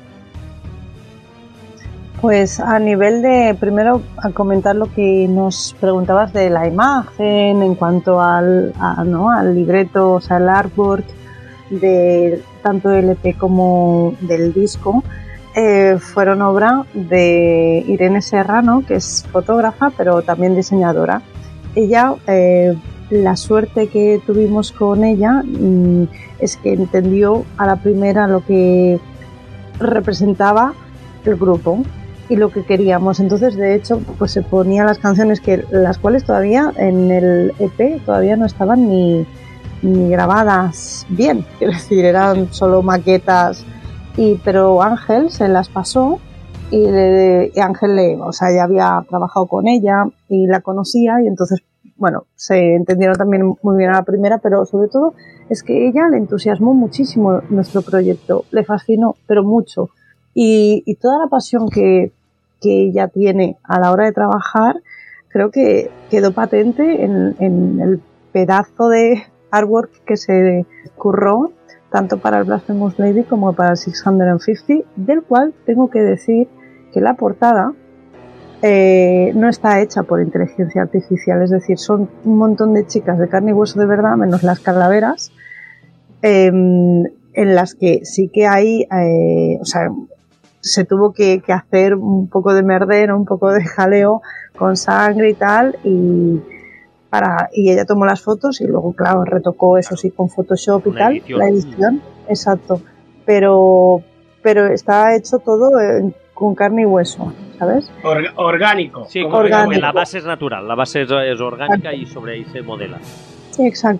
Pues a nivel de, primero, a comentar lo que nos preguntabas de la imagen, en cuanto al, a, ¿no? al libreto, o sea, el artwork de tanto del E P como del disco, eh, fueron obra de Irene Serrano, que es fotógrafa, pero también diseñadora. Ella, eh, la suerte que tuvimos con ella mm, es que entendió a la primera lo que representaba el grupo y lo que queríamos. Entonces, de hecho, pues se ponían las canciones que las cuales todavía en el E P todavía no estaban ni, ni grabadas bien, quiero decir, eran solo maquetas, y pero Ángel se las pasó y, le, y Ángel le, o sea, ya había trabajado con ella y la conocía, y entonces, bueno, se entendieron también muy bien a la primera, pero sobre todo es que ella le entusiasmó muchísimo nuestro proyecto, le fascinó, pero mucho. Y, y toda la pasión que, que ella tiene a la hora de trabajar, creo que quedó patente en, en el pedazo de artwork que se curró, tanto para el Blasphemous Lady como para el seiscientos cincuenta, del cual tengo que decir que la portada eh, no está hecha por inteligencia artificial, es decir, son un montón de chicas de carne y hueso de verdad, menos las calaveras, eh, en las que sí que hay, eh, o sea, se tuvo que, que hacer un poco de merdero, un poco de jaleo con sangre y tal, y para y ella tomó las fotos y luego, claro, retocó eso sí con Photoshop y Una tal, edición. la edición, exacto, pero pero está hecho todo en, con carne y hueso, ¿sabes? Orga- orgánico. Sí, como como orgánico. que la base es natural, la base es, es orgánica y sobre ahí se modela. Sí, exacto.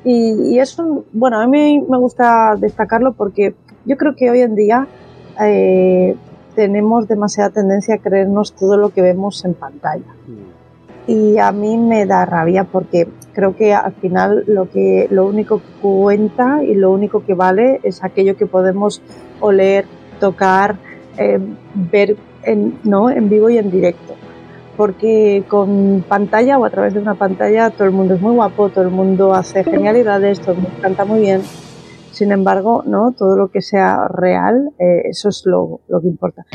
Y, y eso, bueno, a mí me gusta destacarlo porque yo creo que hoy en día eh, tenemos demasiada tendencia a creernos todo lo que vemos en pantalla. Y a mí me da rabia porque creo que al final lo que lo único que cuenta y lo único que vale es aquello que podemos oler, tocar, eh, ver en, ¿no? en vivo y en directo. Porque con pantalla o a través de una pantalla todo el mundo es muy guapo, todo el mundo hace genialidades, todo el mundo canta muy bien. Sin embargo, no, todo lo que sea real, eh, eso es lo, lo que importa.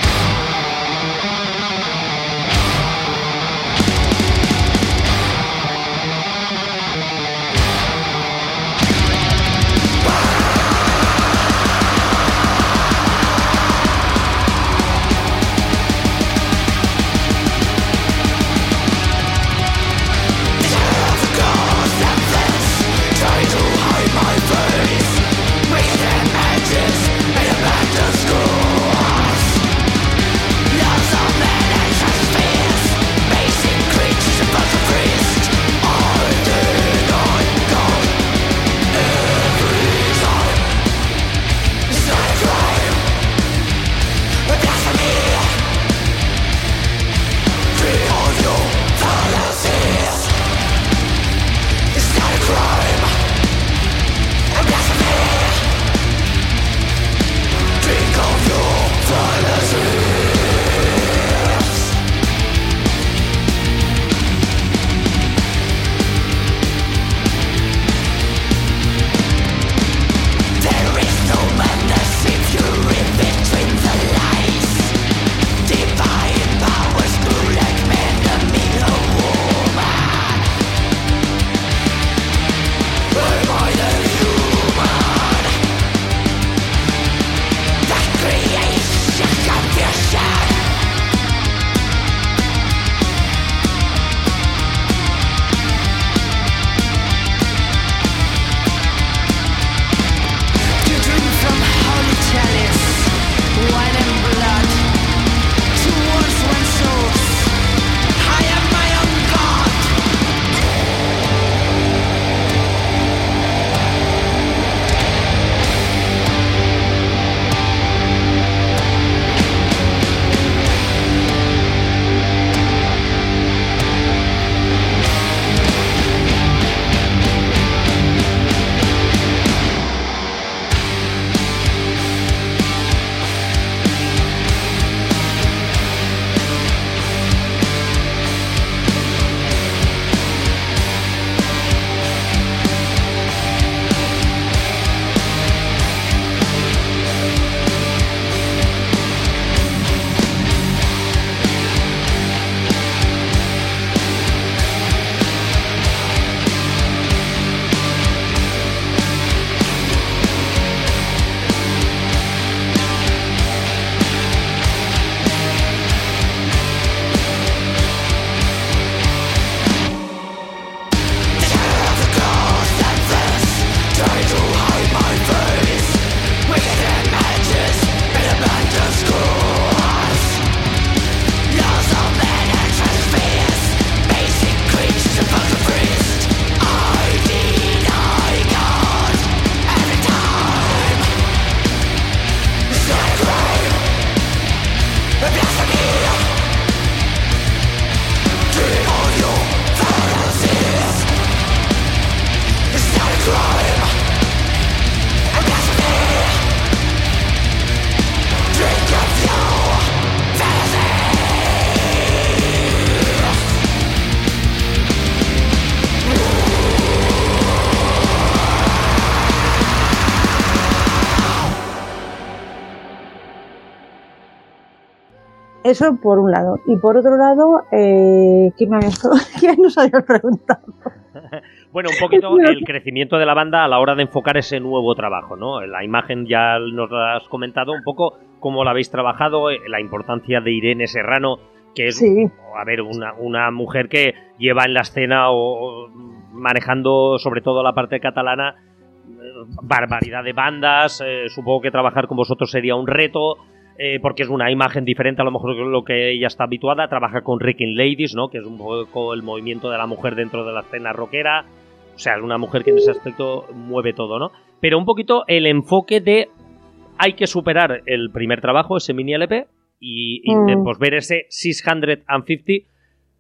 Eso por un lado. Y por otro lado, eh, ¿quién me había ¿quién nos había preguntado? Bueno, un poquito el crecimiento de la banda a la hora de enfocar ese nuevo trabajo, ¿no? La imagen ya nos la has comentado un poco, cómo la habéis trabajado, la importancia de Irene Serrano, que es, sí. a ver, una, una mujer que lleva en la escena o, o manejando sobre todo la parte catalana barbaridad de bandas. Eh, supongo que trabajar con vosotros sería un reto. Eh, porque es una imagen diferente a lo mejor de lo que ella está habituada. Trabaja con Wrecking Ladies, ¿no? Que es un poco el movimiento de la mujer dentro de la escena rockera. O sea, es una mujer que en ese aspecto mueve todo, ¿no? Pero un poquito el enfoque de hay que superar el primer trabajo, ese mini L P, y, y Mm. pues ver ese seiscientos cincuenta.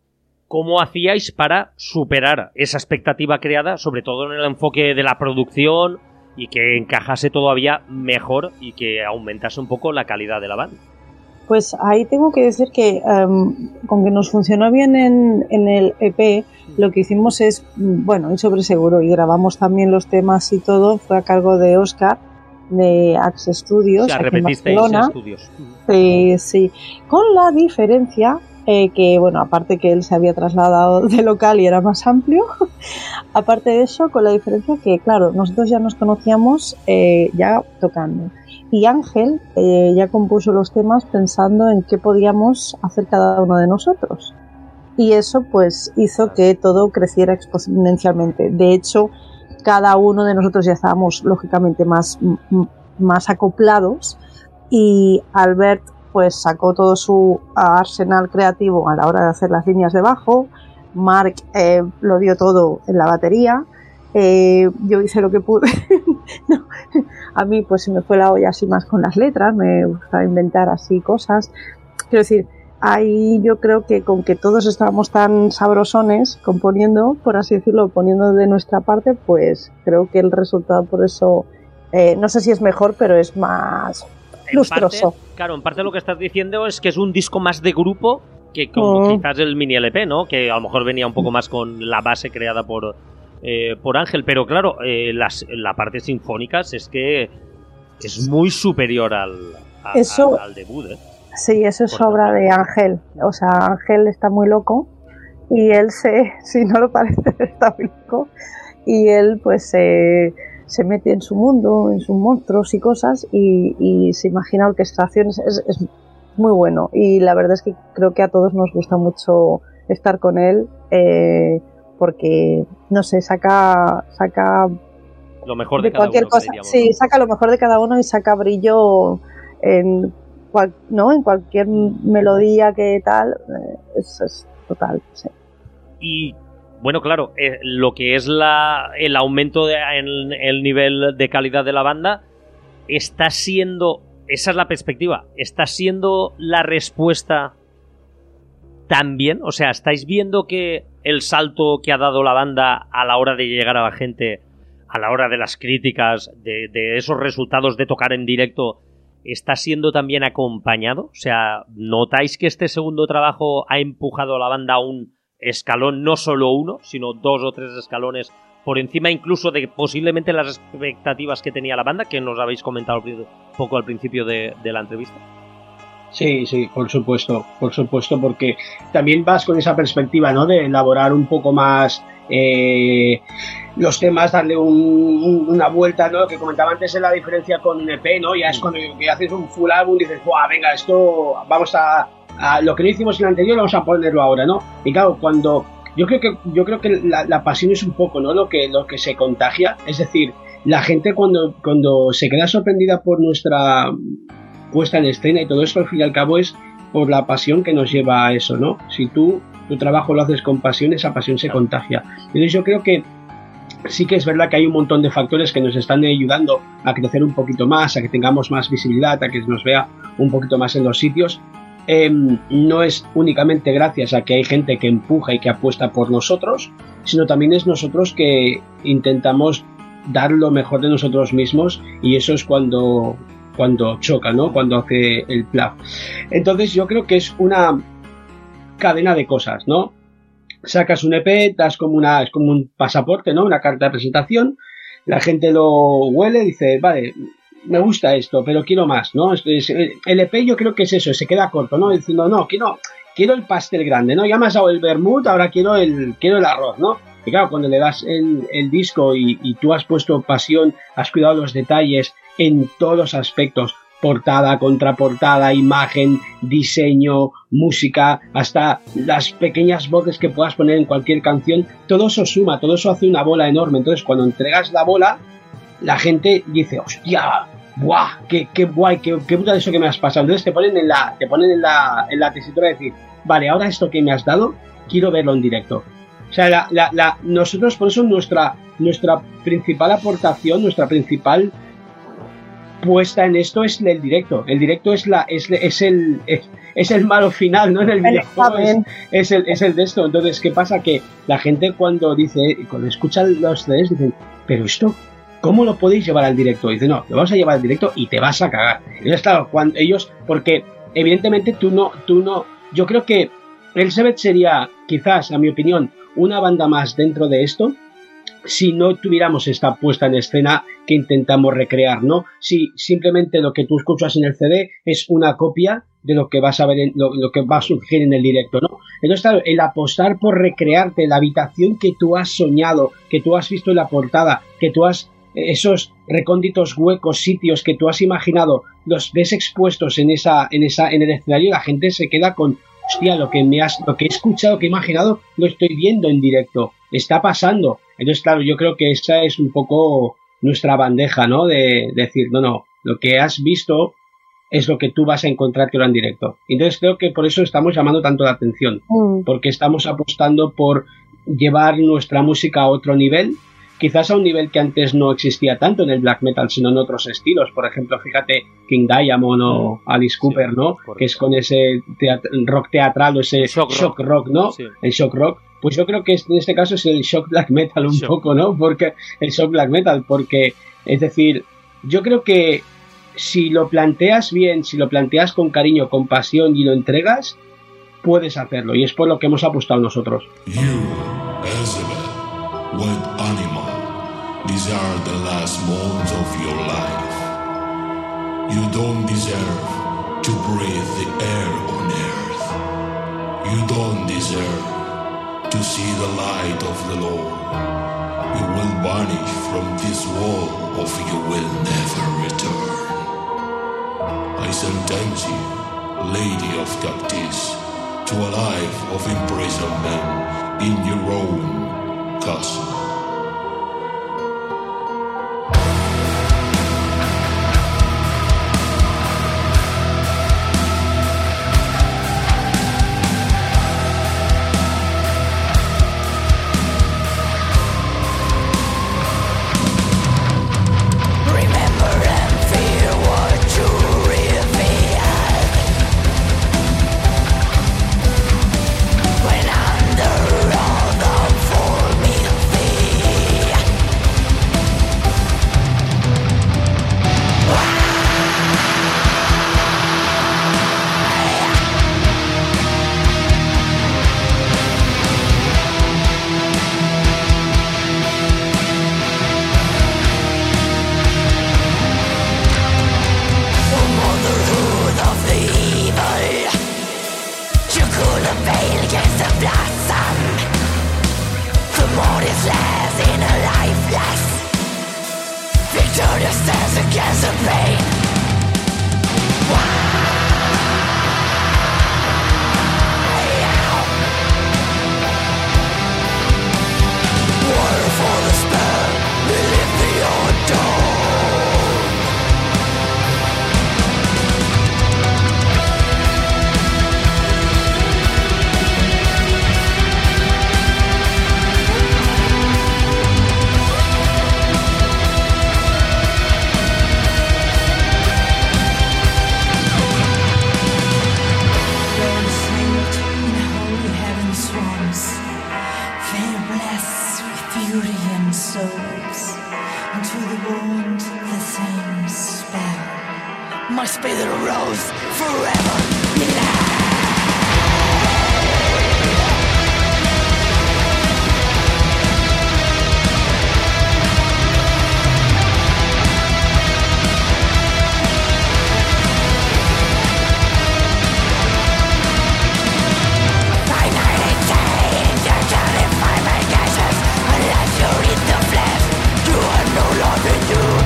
¿Cómo hacíais para superar esa expectativa creada, sobre todo en el enfoque de la producción, y que encajase todavía mejor y que aumentase un poco la calidad de la banda? Pues ahí tengo que decir que um, con que nos funcionó bien en, en el E P, lo que hicimos es, bueno, ir sobre seguro, y grabamos también los temas y todo, fue a cargo de Óscar, de Axe Studios, O sea, aquí en repetisteis Barcelona. estudios. Sí, sí, con la diferencia eh, que, bueno, aparte que él se había trasladado de local y era más amplio, aparte de eso, con la diferencia que, claro, nosotros ya nos conocíamos eh, ya tocando. Y Ángel eh, ya compuso los temas pensando en qué podíamos hacer cada uno de nosotros. Y eso pues hizo que todo creciera exponencialmente. De hecho, cada uno de nosotros ya estábamos lógicamente más, m- más acoplados, y Albert pues sacó todo su arsenal creativo a la hora de hacer las líneas de bajo. Marc eh, lo dio todo en la batería. Eh, yo hice lo que pude. No, a mí pues se me fue la olla así más con las letras, me gustaba inventar así cosas. Quiero decir, ahí yo creo que con que todos estábamos tan sabrosones componiendo, por así decirlo, poniendo de nuestra parte, pues creo que el resultado por eso, eh, no sé si es mejor, pero es más En lustroso. parte, claro, en parte lo que estás diciendo es que es un disco más de grupo que como Mm. quizás el mini L P, ¿no? Que a lo mejor venía un poco más con la base creada por, eh, por Ángel, pero claro, eh, las, la parte sinfónica es que es muy superior al, a- Eso- al, al debut, ¿eh? Sí, eso es Por obra favor. de Ángel. O sea, Ángel está muy loco, y él se, si no lo parece, está muy loco, y él pues se, se mete en su mundo, en sus monstruos y cosas, y, y se imagina orquestaciones. Es, es muy bueno, y la verdad es que creo que a todos nos gusta mucho estar con él, eh, porque, no sé, saca, saca Lo mejor de, de cada cualquier uno, que cosa. diríamos, Sí, ¿no? saca lo mejor de cada uno y saca brillo en, cual, ¿no? en cualquier melodía que tal. Eh, es, es total. Sí. Y bueno, claro, eh, lo que es la, el aumento de, en el nivel de calidad de la banda está siendo, esa es la perspectiva, está siendo la respuesta también. O sea, ¿estáis viendo que el salto que ha dado la banda a la hora de llegar a la gente, a la hora de las críticas, de, de esos resultados de tocar en directo, está siendo también acompañado? O sea, ¿notáis que este segundo trabajo ha empujado a la banda a un escalón, no solo uno, sino dos o tres escalones por encima incluso de posiblemente las expectativas que tenía la banda, que nos habéis comentado un poco al principio de, de la entrevista? Sí, sí, por supuesto, por supuesto, porque también vas con esa perspectiva, ¿no? De elaborar un poco más eh, los temas, darle un, un, una vuelta, ¿no? Lo que comentaba antes es la diferencia con un E P, ¿no? Ya es cuando que haces un full álbum y dices, ¡buah, venga, esto vamos a, a lo que no hicimos en el anterior, vamos a ponerlo ahora, ¿no? Y claro, cuando yo creo que yo creo que la, la pasión es un poco, ¿no? Lo que lo que se contagia, es decir, la gente cuando cuando se queda sorprendida por nuestra puesta en escena y todo esto, al fin y al cabo es por la pasión que nos lleva a eso, ¿no? Si tú tu trabajo lo haces con pasión, esa pasión se contagia. Entonces yo creo que sí que es verdad que hay un montón de factores que nos están ayudando a crecer un poquito más, a que tengamos más visibilidad, a que nos vea un poquito más en los sitios. Eh, no es únicamente gracias a que hay gente que empuja y que apuesta por nosotros, sino también es nosotros que intentamos dar lo mejor de nosotros mismos, y eso es cuando cuando choca, ¿no? Cuando hace el plaf. Entonces yo creo que es una cadena de cosas, ¿no? Sacas un E P, das como una, es como un pasaporte, ¿no? Una carta de presentación, la gente lo huele y dice, vale, me gusta esto, pero quiero más, ¿no? El E P yo creo que es eso, se queda corto, ¿no? Diciendo, no, quiero, quiero el pastel grande, ¿no? Ya me has dado el vermut, ahora quiero el, quiero el arroz, ¿no? Y claro, cuando le das el, el disco y, y tú has puesto pasión, has cuidado los detalles en todos los aspectos, portada, contraportada, imagen, diseño, música, hasta las pequeñas voces que puedas poner en cualquier canción, todo eso suma, todo eso hace una bola enorme. Entonces cuando entregas la bola, la gente dice, hostia, ¡buah! ¡Qué, qué guay! Qué, ¡Qué puta de eso que me has pasado! Entonces te ponen en la, te ponen en la, en la tesitura de decir, vale, ahora esto que me has dado, quiero verlo en directo. O sea, la, la, la, nosotros por eso nuestra, nuestra principal aportación, nuestra principal puesta en esto es el directo. El directo es la es, es el es, es el malo final, ¿no? En el videojuego es, es el es el de esto. Entonces, ¿qué pasa? Que la gente cuando dice, cuando escuchan los C Ds dicen, pero esto, ¿cómo lo podéis llevar al directo? Dicen, no, lo vamos a llevar al directo y te vas a cagar. Entonces, claro, cuando ellos, porque evidentemente tú no, tú no, yo creo que Elsebeth sería, quizás, a mi opinión, una banda más dentro de esto, si no tuviéramos esta puesta en escena que intentamos recrear, ¿no? Si simplemente lo que tú escuchas en el C D es una copia de lo que vas a ver, en, lo, lo que va a surgir en el directo, ¿no? Entonces, claro, el apostar por recrearte la habitación que tú has soñado, que tú has visto en la portada, que tú has, esos recónditos huecos, sitios que tú has imaginado, los ves expuestos en esa, en esa, en el escenario, la gente se queda con, hostia, lo que me has, lo que he escuchado, que he imaginado, lo estoy viendo en directo, está pasando. Entonces, claro, yo creo que esa es un poco nuestra bandeja, ¿no? De, de decir, no, no, lo que has visto es lo que tú vas a encontrar en directo. Entonces creo que por eso estamos llamando tanto la atención, mm. porque estamos apostando por llevar nuestra música a otro nivel, quizás a un nivel que antes no existía tanto en el black metal, sino en otros estilos. Por ejemplo, fíjate, King Diamond o mm. Alice Cooper, sí, ¿no? Correcto. Que es con ese teat- rock teatral o ese shock, shock rock, rock, ¿no? Sí. El shock rock. Pues yo creo que en este caso es el shock black metal un shock. poco, ¿no? Porque el shock black metal, porque, es decir, yo creo que si lo planteas bien, si lo planteas con cariño, con pasión y lo entregas, puedes hacerlo. Y es por lo que hemos apostado nosotros. You, Elsebeth, what animal, these are the last moments of your life. You don't deserve to breathe the air on earth. You don't deserve to see the light of the Lord. You will vanish from this world, or you will never return. I sentence you, Lady of Cactus, to a life of imprisonment in your own castle.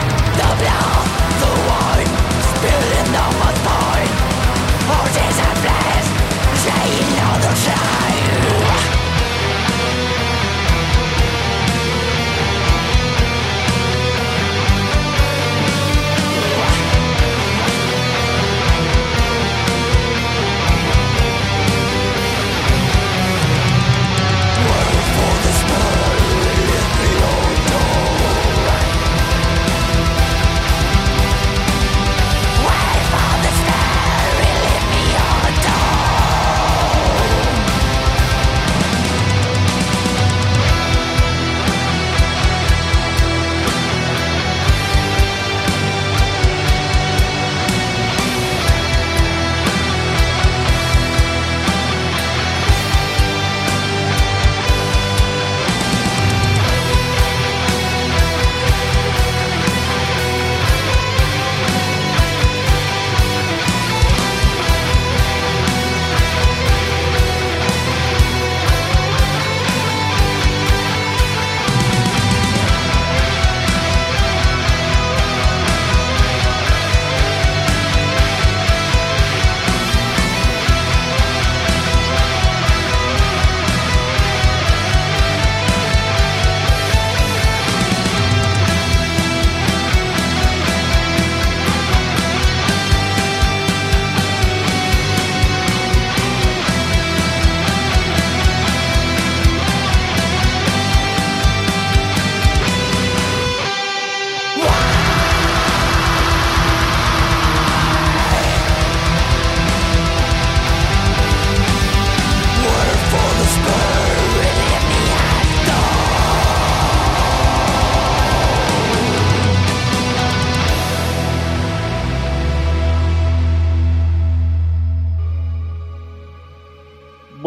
The wine spilled in the mud pine. Oh,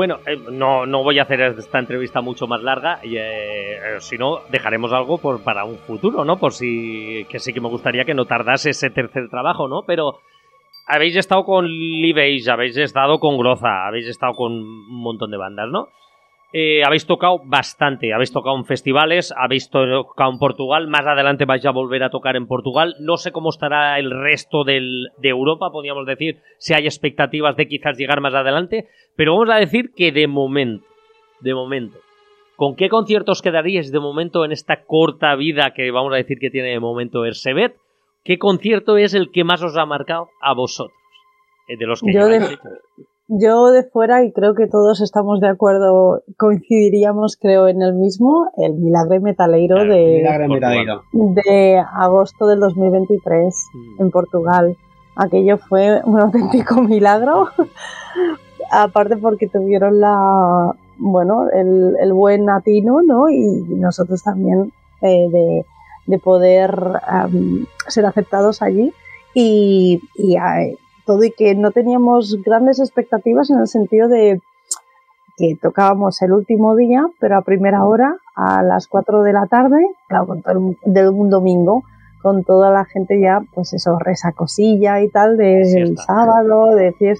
bueno, eh, no, no voy a hacer esta entrevista mucho más larga, y, eh, si no, dejaremos algo por, para un futuro, ¿no? Por si, que sí que me gustaría que no tardase ese tercer trabajo, ¿no? Pero habéis estado con Live Age, habéis estado con Groza, habéis estado con un montón de bandas, ¿no? Eh, habéis tocado bastante, habéis tocado en festivales, habéis tocado en Portugal, más adelante vais a volver a tocar en Portugal. No sé cómo estará el resto del, de Europa, podríamos decir, si hay expectativas de quizás llegar más adelante, pero vamos a decir que de momento, de momento, ¿con qué conciertos quedaríais de momento en esta corta vida que vamos a decir que tiene de momento Ersebet? ¿Qué concierto es el que más os ha marcado a vosotros? De los que Yo de... Yo de fuera, y creo que todos estamos de acuerdo, coincidiríamos creo en el mismo, el Milagre Metaleiro claro, de, Milagre Metaleiro. de agosto del dos mil veintitrés mm. en Portugal. Aquello fue un auténtico milagro, aparte porque tuvieron la, bueno, el, el buen atino, ¿no? Y nosotros también eh, de, de poder um, ser aceptados allí y, y eh, todo, y que no teníamos grandes expectativas en el sentido de que tocábamos el último día, pero a primera hora, a las cuatro de la tarde, claro, con todo el, de un domingo, con toda la gente ya, pues eso, resacosilla y tal, del sábado, de fiesta.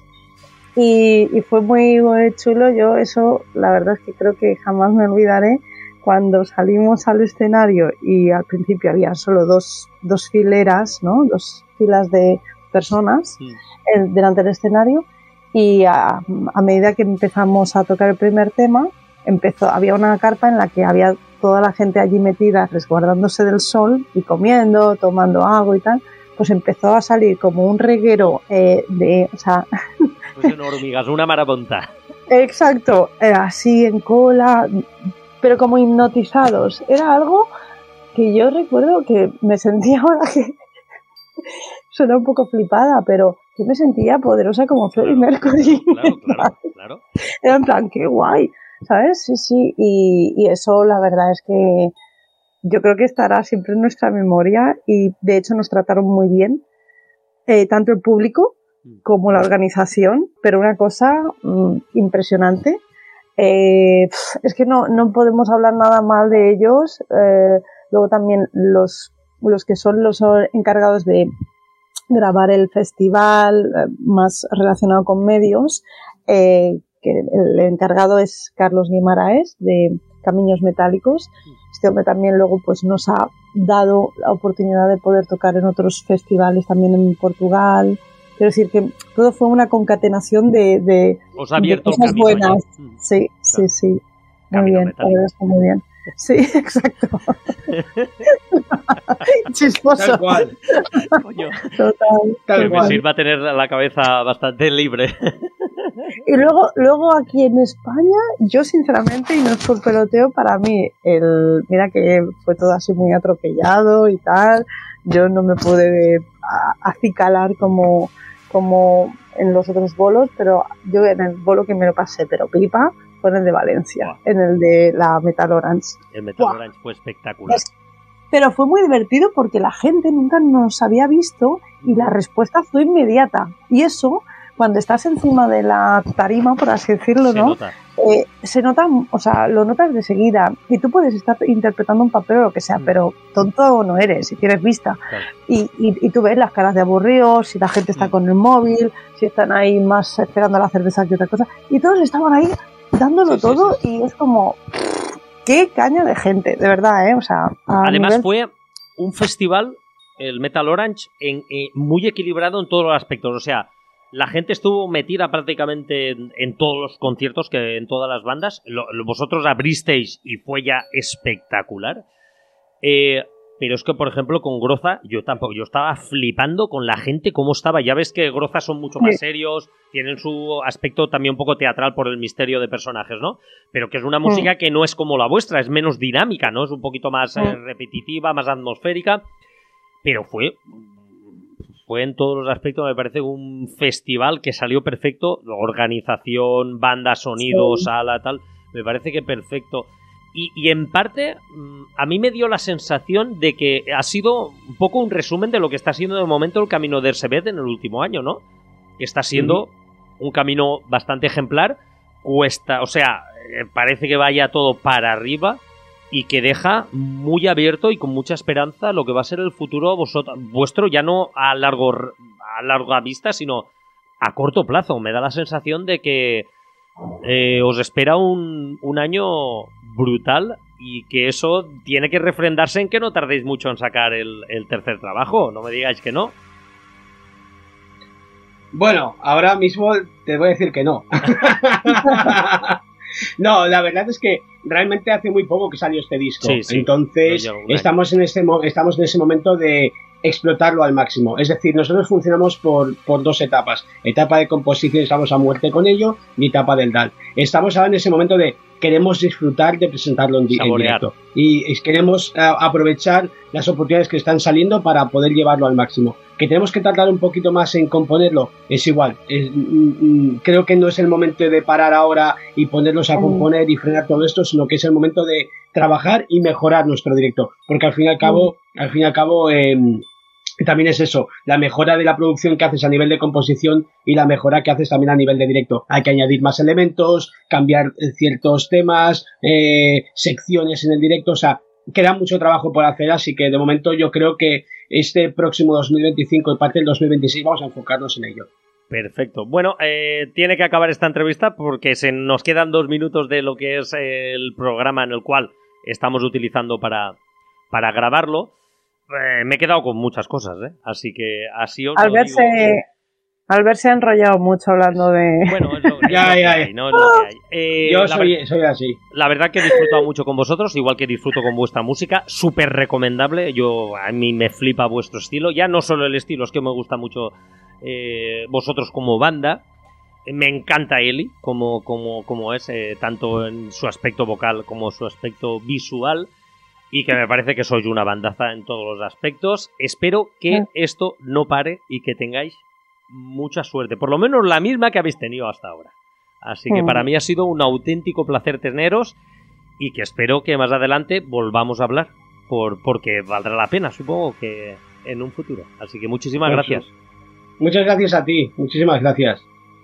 Y, y fue muy, muy chulo. Yo eso, la verdad es que creo que jamás me olvidaré cuando salimos al escenario y al principio había solo dos, dos fileras, ¿no? Dos filas de personas sí. el, delante del escenario, y a, a medida que empezamos a tocar el primer tema, empezó, había una carpa en la que había toda la gente allí metida resguardándose del sol y comiendo, tomando agua y tal, pues empezó a salir como un reguero eh, de, o sea... Pues en hormigas, una marabonta. Exacto, eh, así en cola, pero como hipnotizados. Era algo que yo recuerdo que me sentía ahora que... Suena un poco flipada, pero yo me sentía poderosa como Freddie claro, Mercury. Claro, claro, claro. Era en plan, qué guay, ¿sabes? Sí, sí, y, y eso la verdad es que yo creo que estará siempre en nuestra memoria, y de hecho nos trataron muy bien, eh, tanto el público como la organización, pero una cosa mmm, impresionante. Eh, es que no, no podemos hablar nada mal de ellos. Eh, luego también los los que son los encargados de grabar el festival, eh, más relacionado con medios, eh, que el encargado es Carlos Guimaraes de Camiños Metálicos. Este hombre también luego pues nos ha dado la oportunidad de poder tocar en otros festivales también en Portugal. Quiero decir que todo fue una concatenación de, de, Os ha abierto de cosas el buenas. Ya. Sí, claro. sí, sí. Muy Camino bien, metálico. muy bien. Sí, exacto. Chisposo. Tal cual. Coño. Total. Tal Que me cual. sirva tener la cabeza bastante libre. Y luego, luego aquí en España, yo sinceramente, y no es por peloteo, para mí, el, mira que fue todo así muy atropellado y tal, yo no me pude a- acicalar como, como en los otros bolos, pero yo en el bolo que me lo pasé, pero pipa, fue en el de Valencia, Wow. en el de la Metal Orange. El Metal Buah. Orange fue espectacular. Es- Pero fue muy divertido porque la gente nunca nos había visto y la respuesta fue inmediata. Y eso, cuando estás encima de la tarima, por así decirlo, Se ¿no? nota. Eh, se nota, o sea, lo notas de seguida. Y tú puedes estar interpretando un papel o lo que sea, Mm. pero tonto no eres, si tienes vista. Claro. Y, y, y tú ves las caras de aburridos, si la gente está Mm. con el móvil, si están ahí más esperando la cerveza que otra cosa. Y todos estaban ahí dándolo Sí, sí, todo, sí. y es como... Qué caña de gente, de verdad, ¿eh? O sea, a Además nivel... fue un festival, el Metal Orange, en, eh, muy equilibrado en todos los aspectos. O sea, la gente estuvo metida prácticamente en, en todos los conciertos, que en todas las bandas. Lo, lo- vosotros abristeis y fue ya espectacular. Eh, pero es que, por ejemplo, con Groza, yo tampoco, yo estaba flipando con la gente, cómo estaba. Ya ves que Groza son mucho más Sí. serios, tienen su aspecto también un poco teatral por el misterio de personajes, ¿no? Pero que es una música que no es como la vuestra, es menos dinámica, ¿no? Es un poquito más eh, Mm. repetitiva, más atmosférica. Pero fue, fue en todos los aspectos, me parece, un festival que salió perfecto. Organización, banda, sonido, Sí. sala, tal. Me parece que perfecto. Y, y en parte, mm, a mí me dio la sensación de que ha sido un poco un resumen de lo que está siendo de momento el camino de Ersebet en el último año, ¿no? Que está siendo un camino bastante ejemplar, cuesta, o sea, parece que vaya todo para arriba y que deja muy abierto y con mucha esperanza lo que va a ser el futuro vosotros, vuestro, ya no a largo a larga vista, sino a corto plazo. Me da la sensación de que eh, os espera un, un año brutal y que eso tiene que refrendarse en que no tardéis mucho en sacar el, el tercer trabajo. No me digáis que no. Bueno, ahora mismo te voy a decir que no. No, la verdad es que realmente hace muy poco que salió este disco. Sí, sí. Entonces estamos en, este, estamos en ese momento de explotarlo al máximo. Es decir, nosotros funcionamos por, por dos etapas. Etapa de composición, estamos a muerte con ello, y etapa del D A L. Estamos ahora en ese momento de queremos disfrutar de presentarlo en, en directo. Y queremos uh, aprovechar las oportunidades que están saliendo para poder llevarlo al máximo. Que tenemos que tardar un poquito más en componerlo, es igual. Es, mm, creo que no es el momento de parar ahora y ponernos a componer y frenar todo esto, sino que es el momento de trabajar y mejorar nuestro directo. Porque al fin y al cabo, mm. al fin y al cabo, eh, también es eso, la mejora de la producción que haces a nivel de composición y la mejora que haces también a nivel de directo. Hay que añadir más elementos, cambiar ciertos temas, eh, secciones en el directo, o sea, queda mucho trabajo por hacer, así que de momento yo creo que este próximo dos mil veinticinco y parte del dos mil veintiséis vamos a enfocarnos en ello. Perfecto. Bueno, eh, tiene que acabar esta entrevista porque se nos quedan dos minutos de lo que es el programa en el cual estamos utilizando para, para grabarlo. Eh, me he quedado con muchas cosas, ¿eh? Así que así os lo Albert digo. Se, Albert se ha enrollado mucho hablando de... Bueno, es lo, es ya, lo que ya, hay, ¿no? Es lo que hay. Eh, Yo soy, soy así. La verdad que he disfrutado mucho con vosotros, igual que disfruto con vuestra música. Súper recomendable. Yo, a mí me flipa vuestro estilo. Ya no solo el estilo, es que me gusta mucho eh, vosotros como banda. Me encanta Eli como, como, como es, eh, tanto en su aspecto vocal como su aspecto visual. Y que me parece que sois una bandaza en todos los aspectos. Espero que mm. esto no pare y que tengáis mucha suerte. Por lo menos la misma que habéis tenido hasta ahora. Así que mm. para mí ha sido un auténtico placer teneros y que espero que más adelante volvamos a hablar. Por, porque valdrá la pena, supongo, que en un futuro. Así que muchísimas pues, gracias. Muchas gracias a ti. Muchísimas gracias.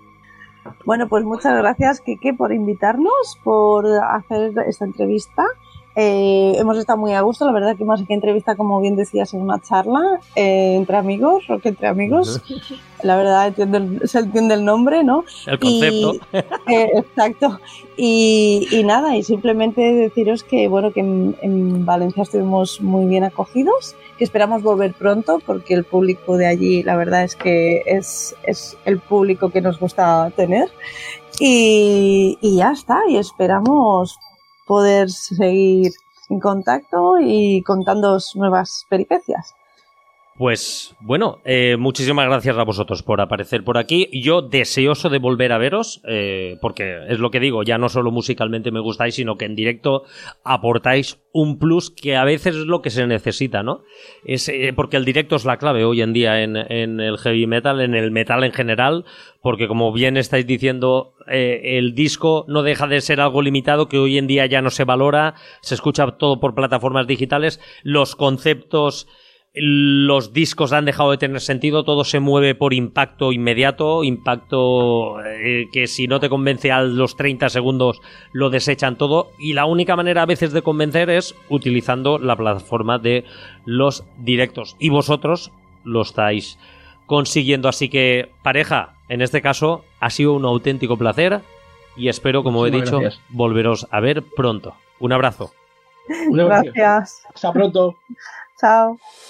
Bueno, pues muchas gracias, Kike, por invitarnos, por hacer esta entrevista. Eh, hemos estado muy a gusto, la verdad que más que entrevista, como bien decías, es una charla eh, entre amigos, rock entre amigos. La verdad entiende, se entiende el nombre, ¿no? El concepto. Y, eh, exacto. Y, y nada, y simplemente deciros que bueno que en, en Valencia estuvimos muy bien acogidos, que esperamos volver pronto porque el público de allí, la verdad es que es, es el público que nos gusta tener. Y, y ya está, y esperamos poder seguir en contacto y contándoos nuevas peripecias. Pues bueno, eh, muchísimas gracias a vosotros por aparecer por aquí. Yo deseoso de volver a veros, eh, porque es lo que digo, ya no solo musicalmente me gustáis, sino que en directo aportáis un plus que a veces es lo que se necesita, ¿no? Es, eh, porque el directo es la clave hoy en día en, en el heavy metal, en el metal en general, porque como bien estáis diciendo, eh, el disco no deja de ser algo limitado que hoy en día ya no se valora, se escucha todo por plataformas digitales, los conceptos... Los discos han dejado de tener sentido, todo se mueve por impacto inmediato, impacto eh, que si no te convence a los treinta segundos lo desechan todo, y la única manera a veces de convencer es utilizando la plataforma de los directos, y vosotros lo estáis consiguiendo. Así que, pareja, en este caso ha sido un auténtico placer y espero, como Muchísimas he dicho, gracias. volveros a ver pronto. Un abrazo. Gracias. Hasta pronto. Chao.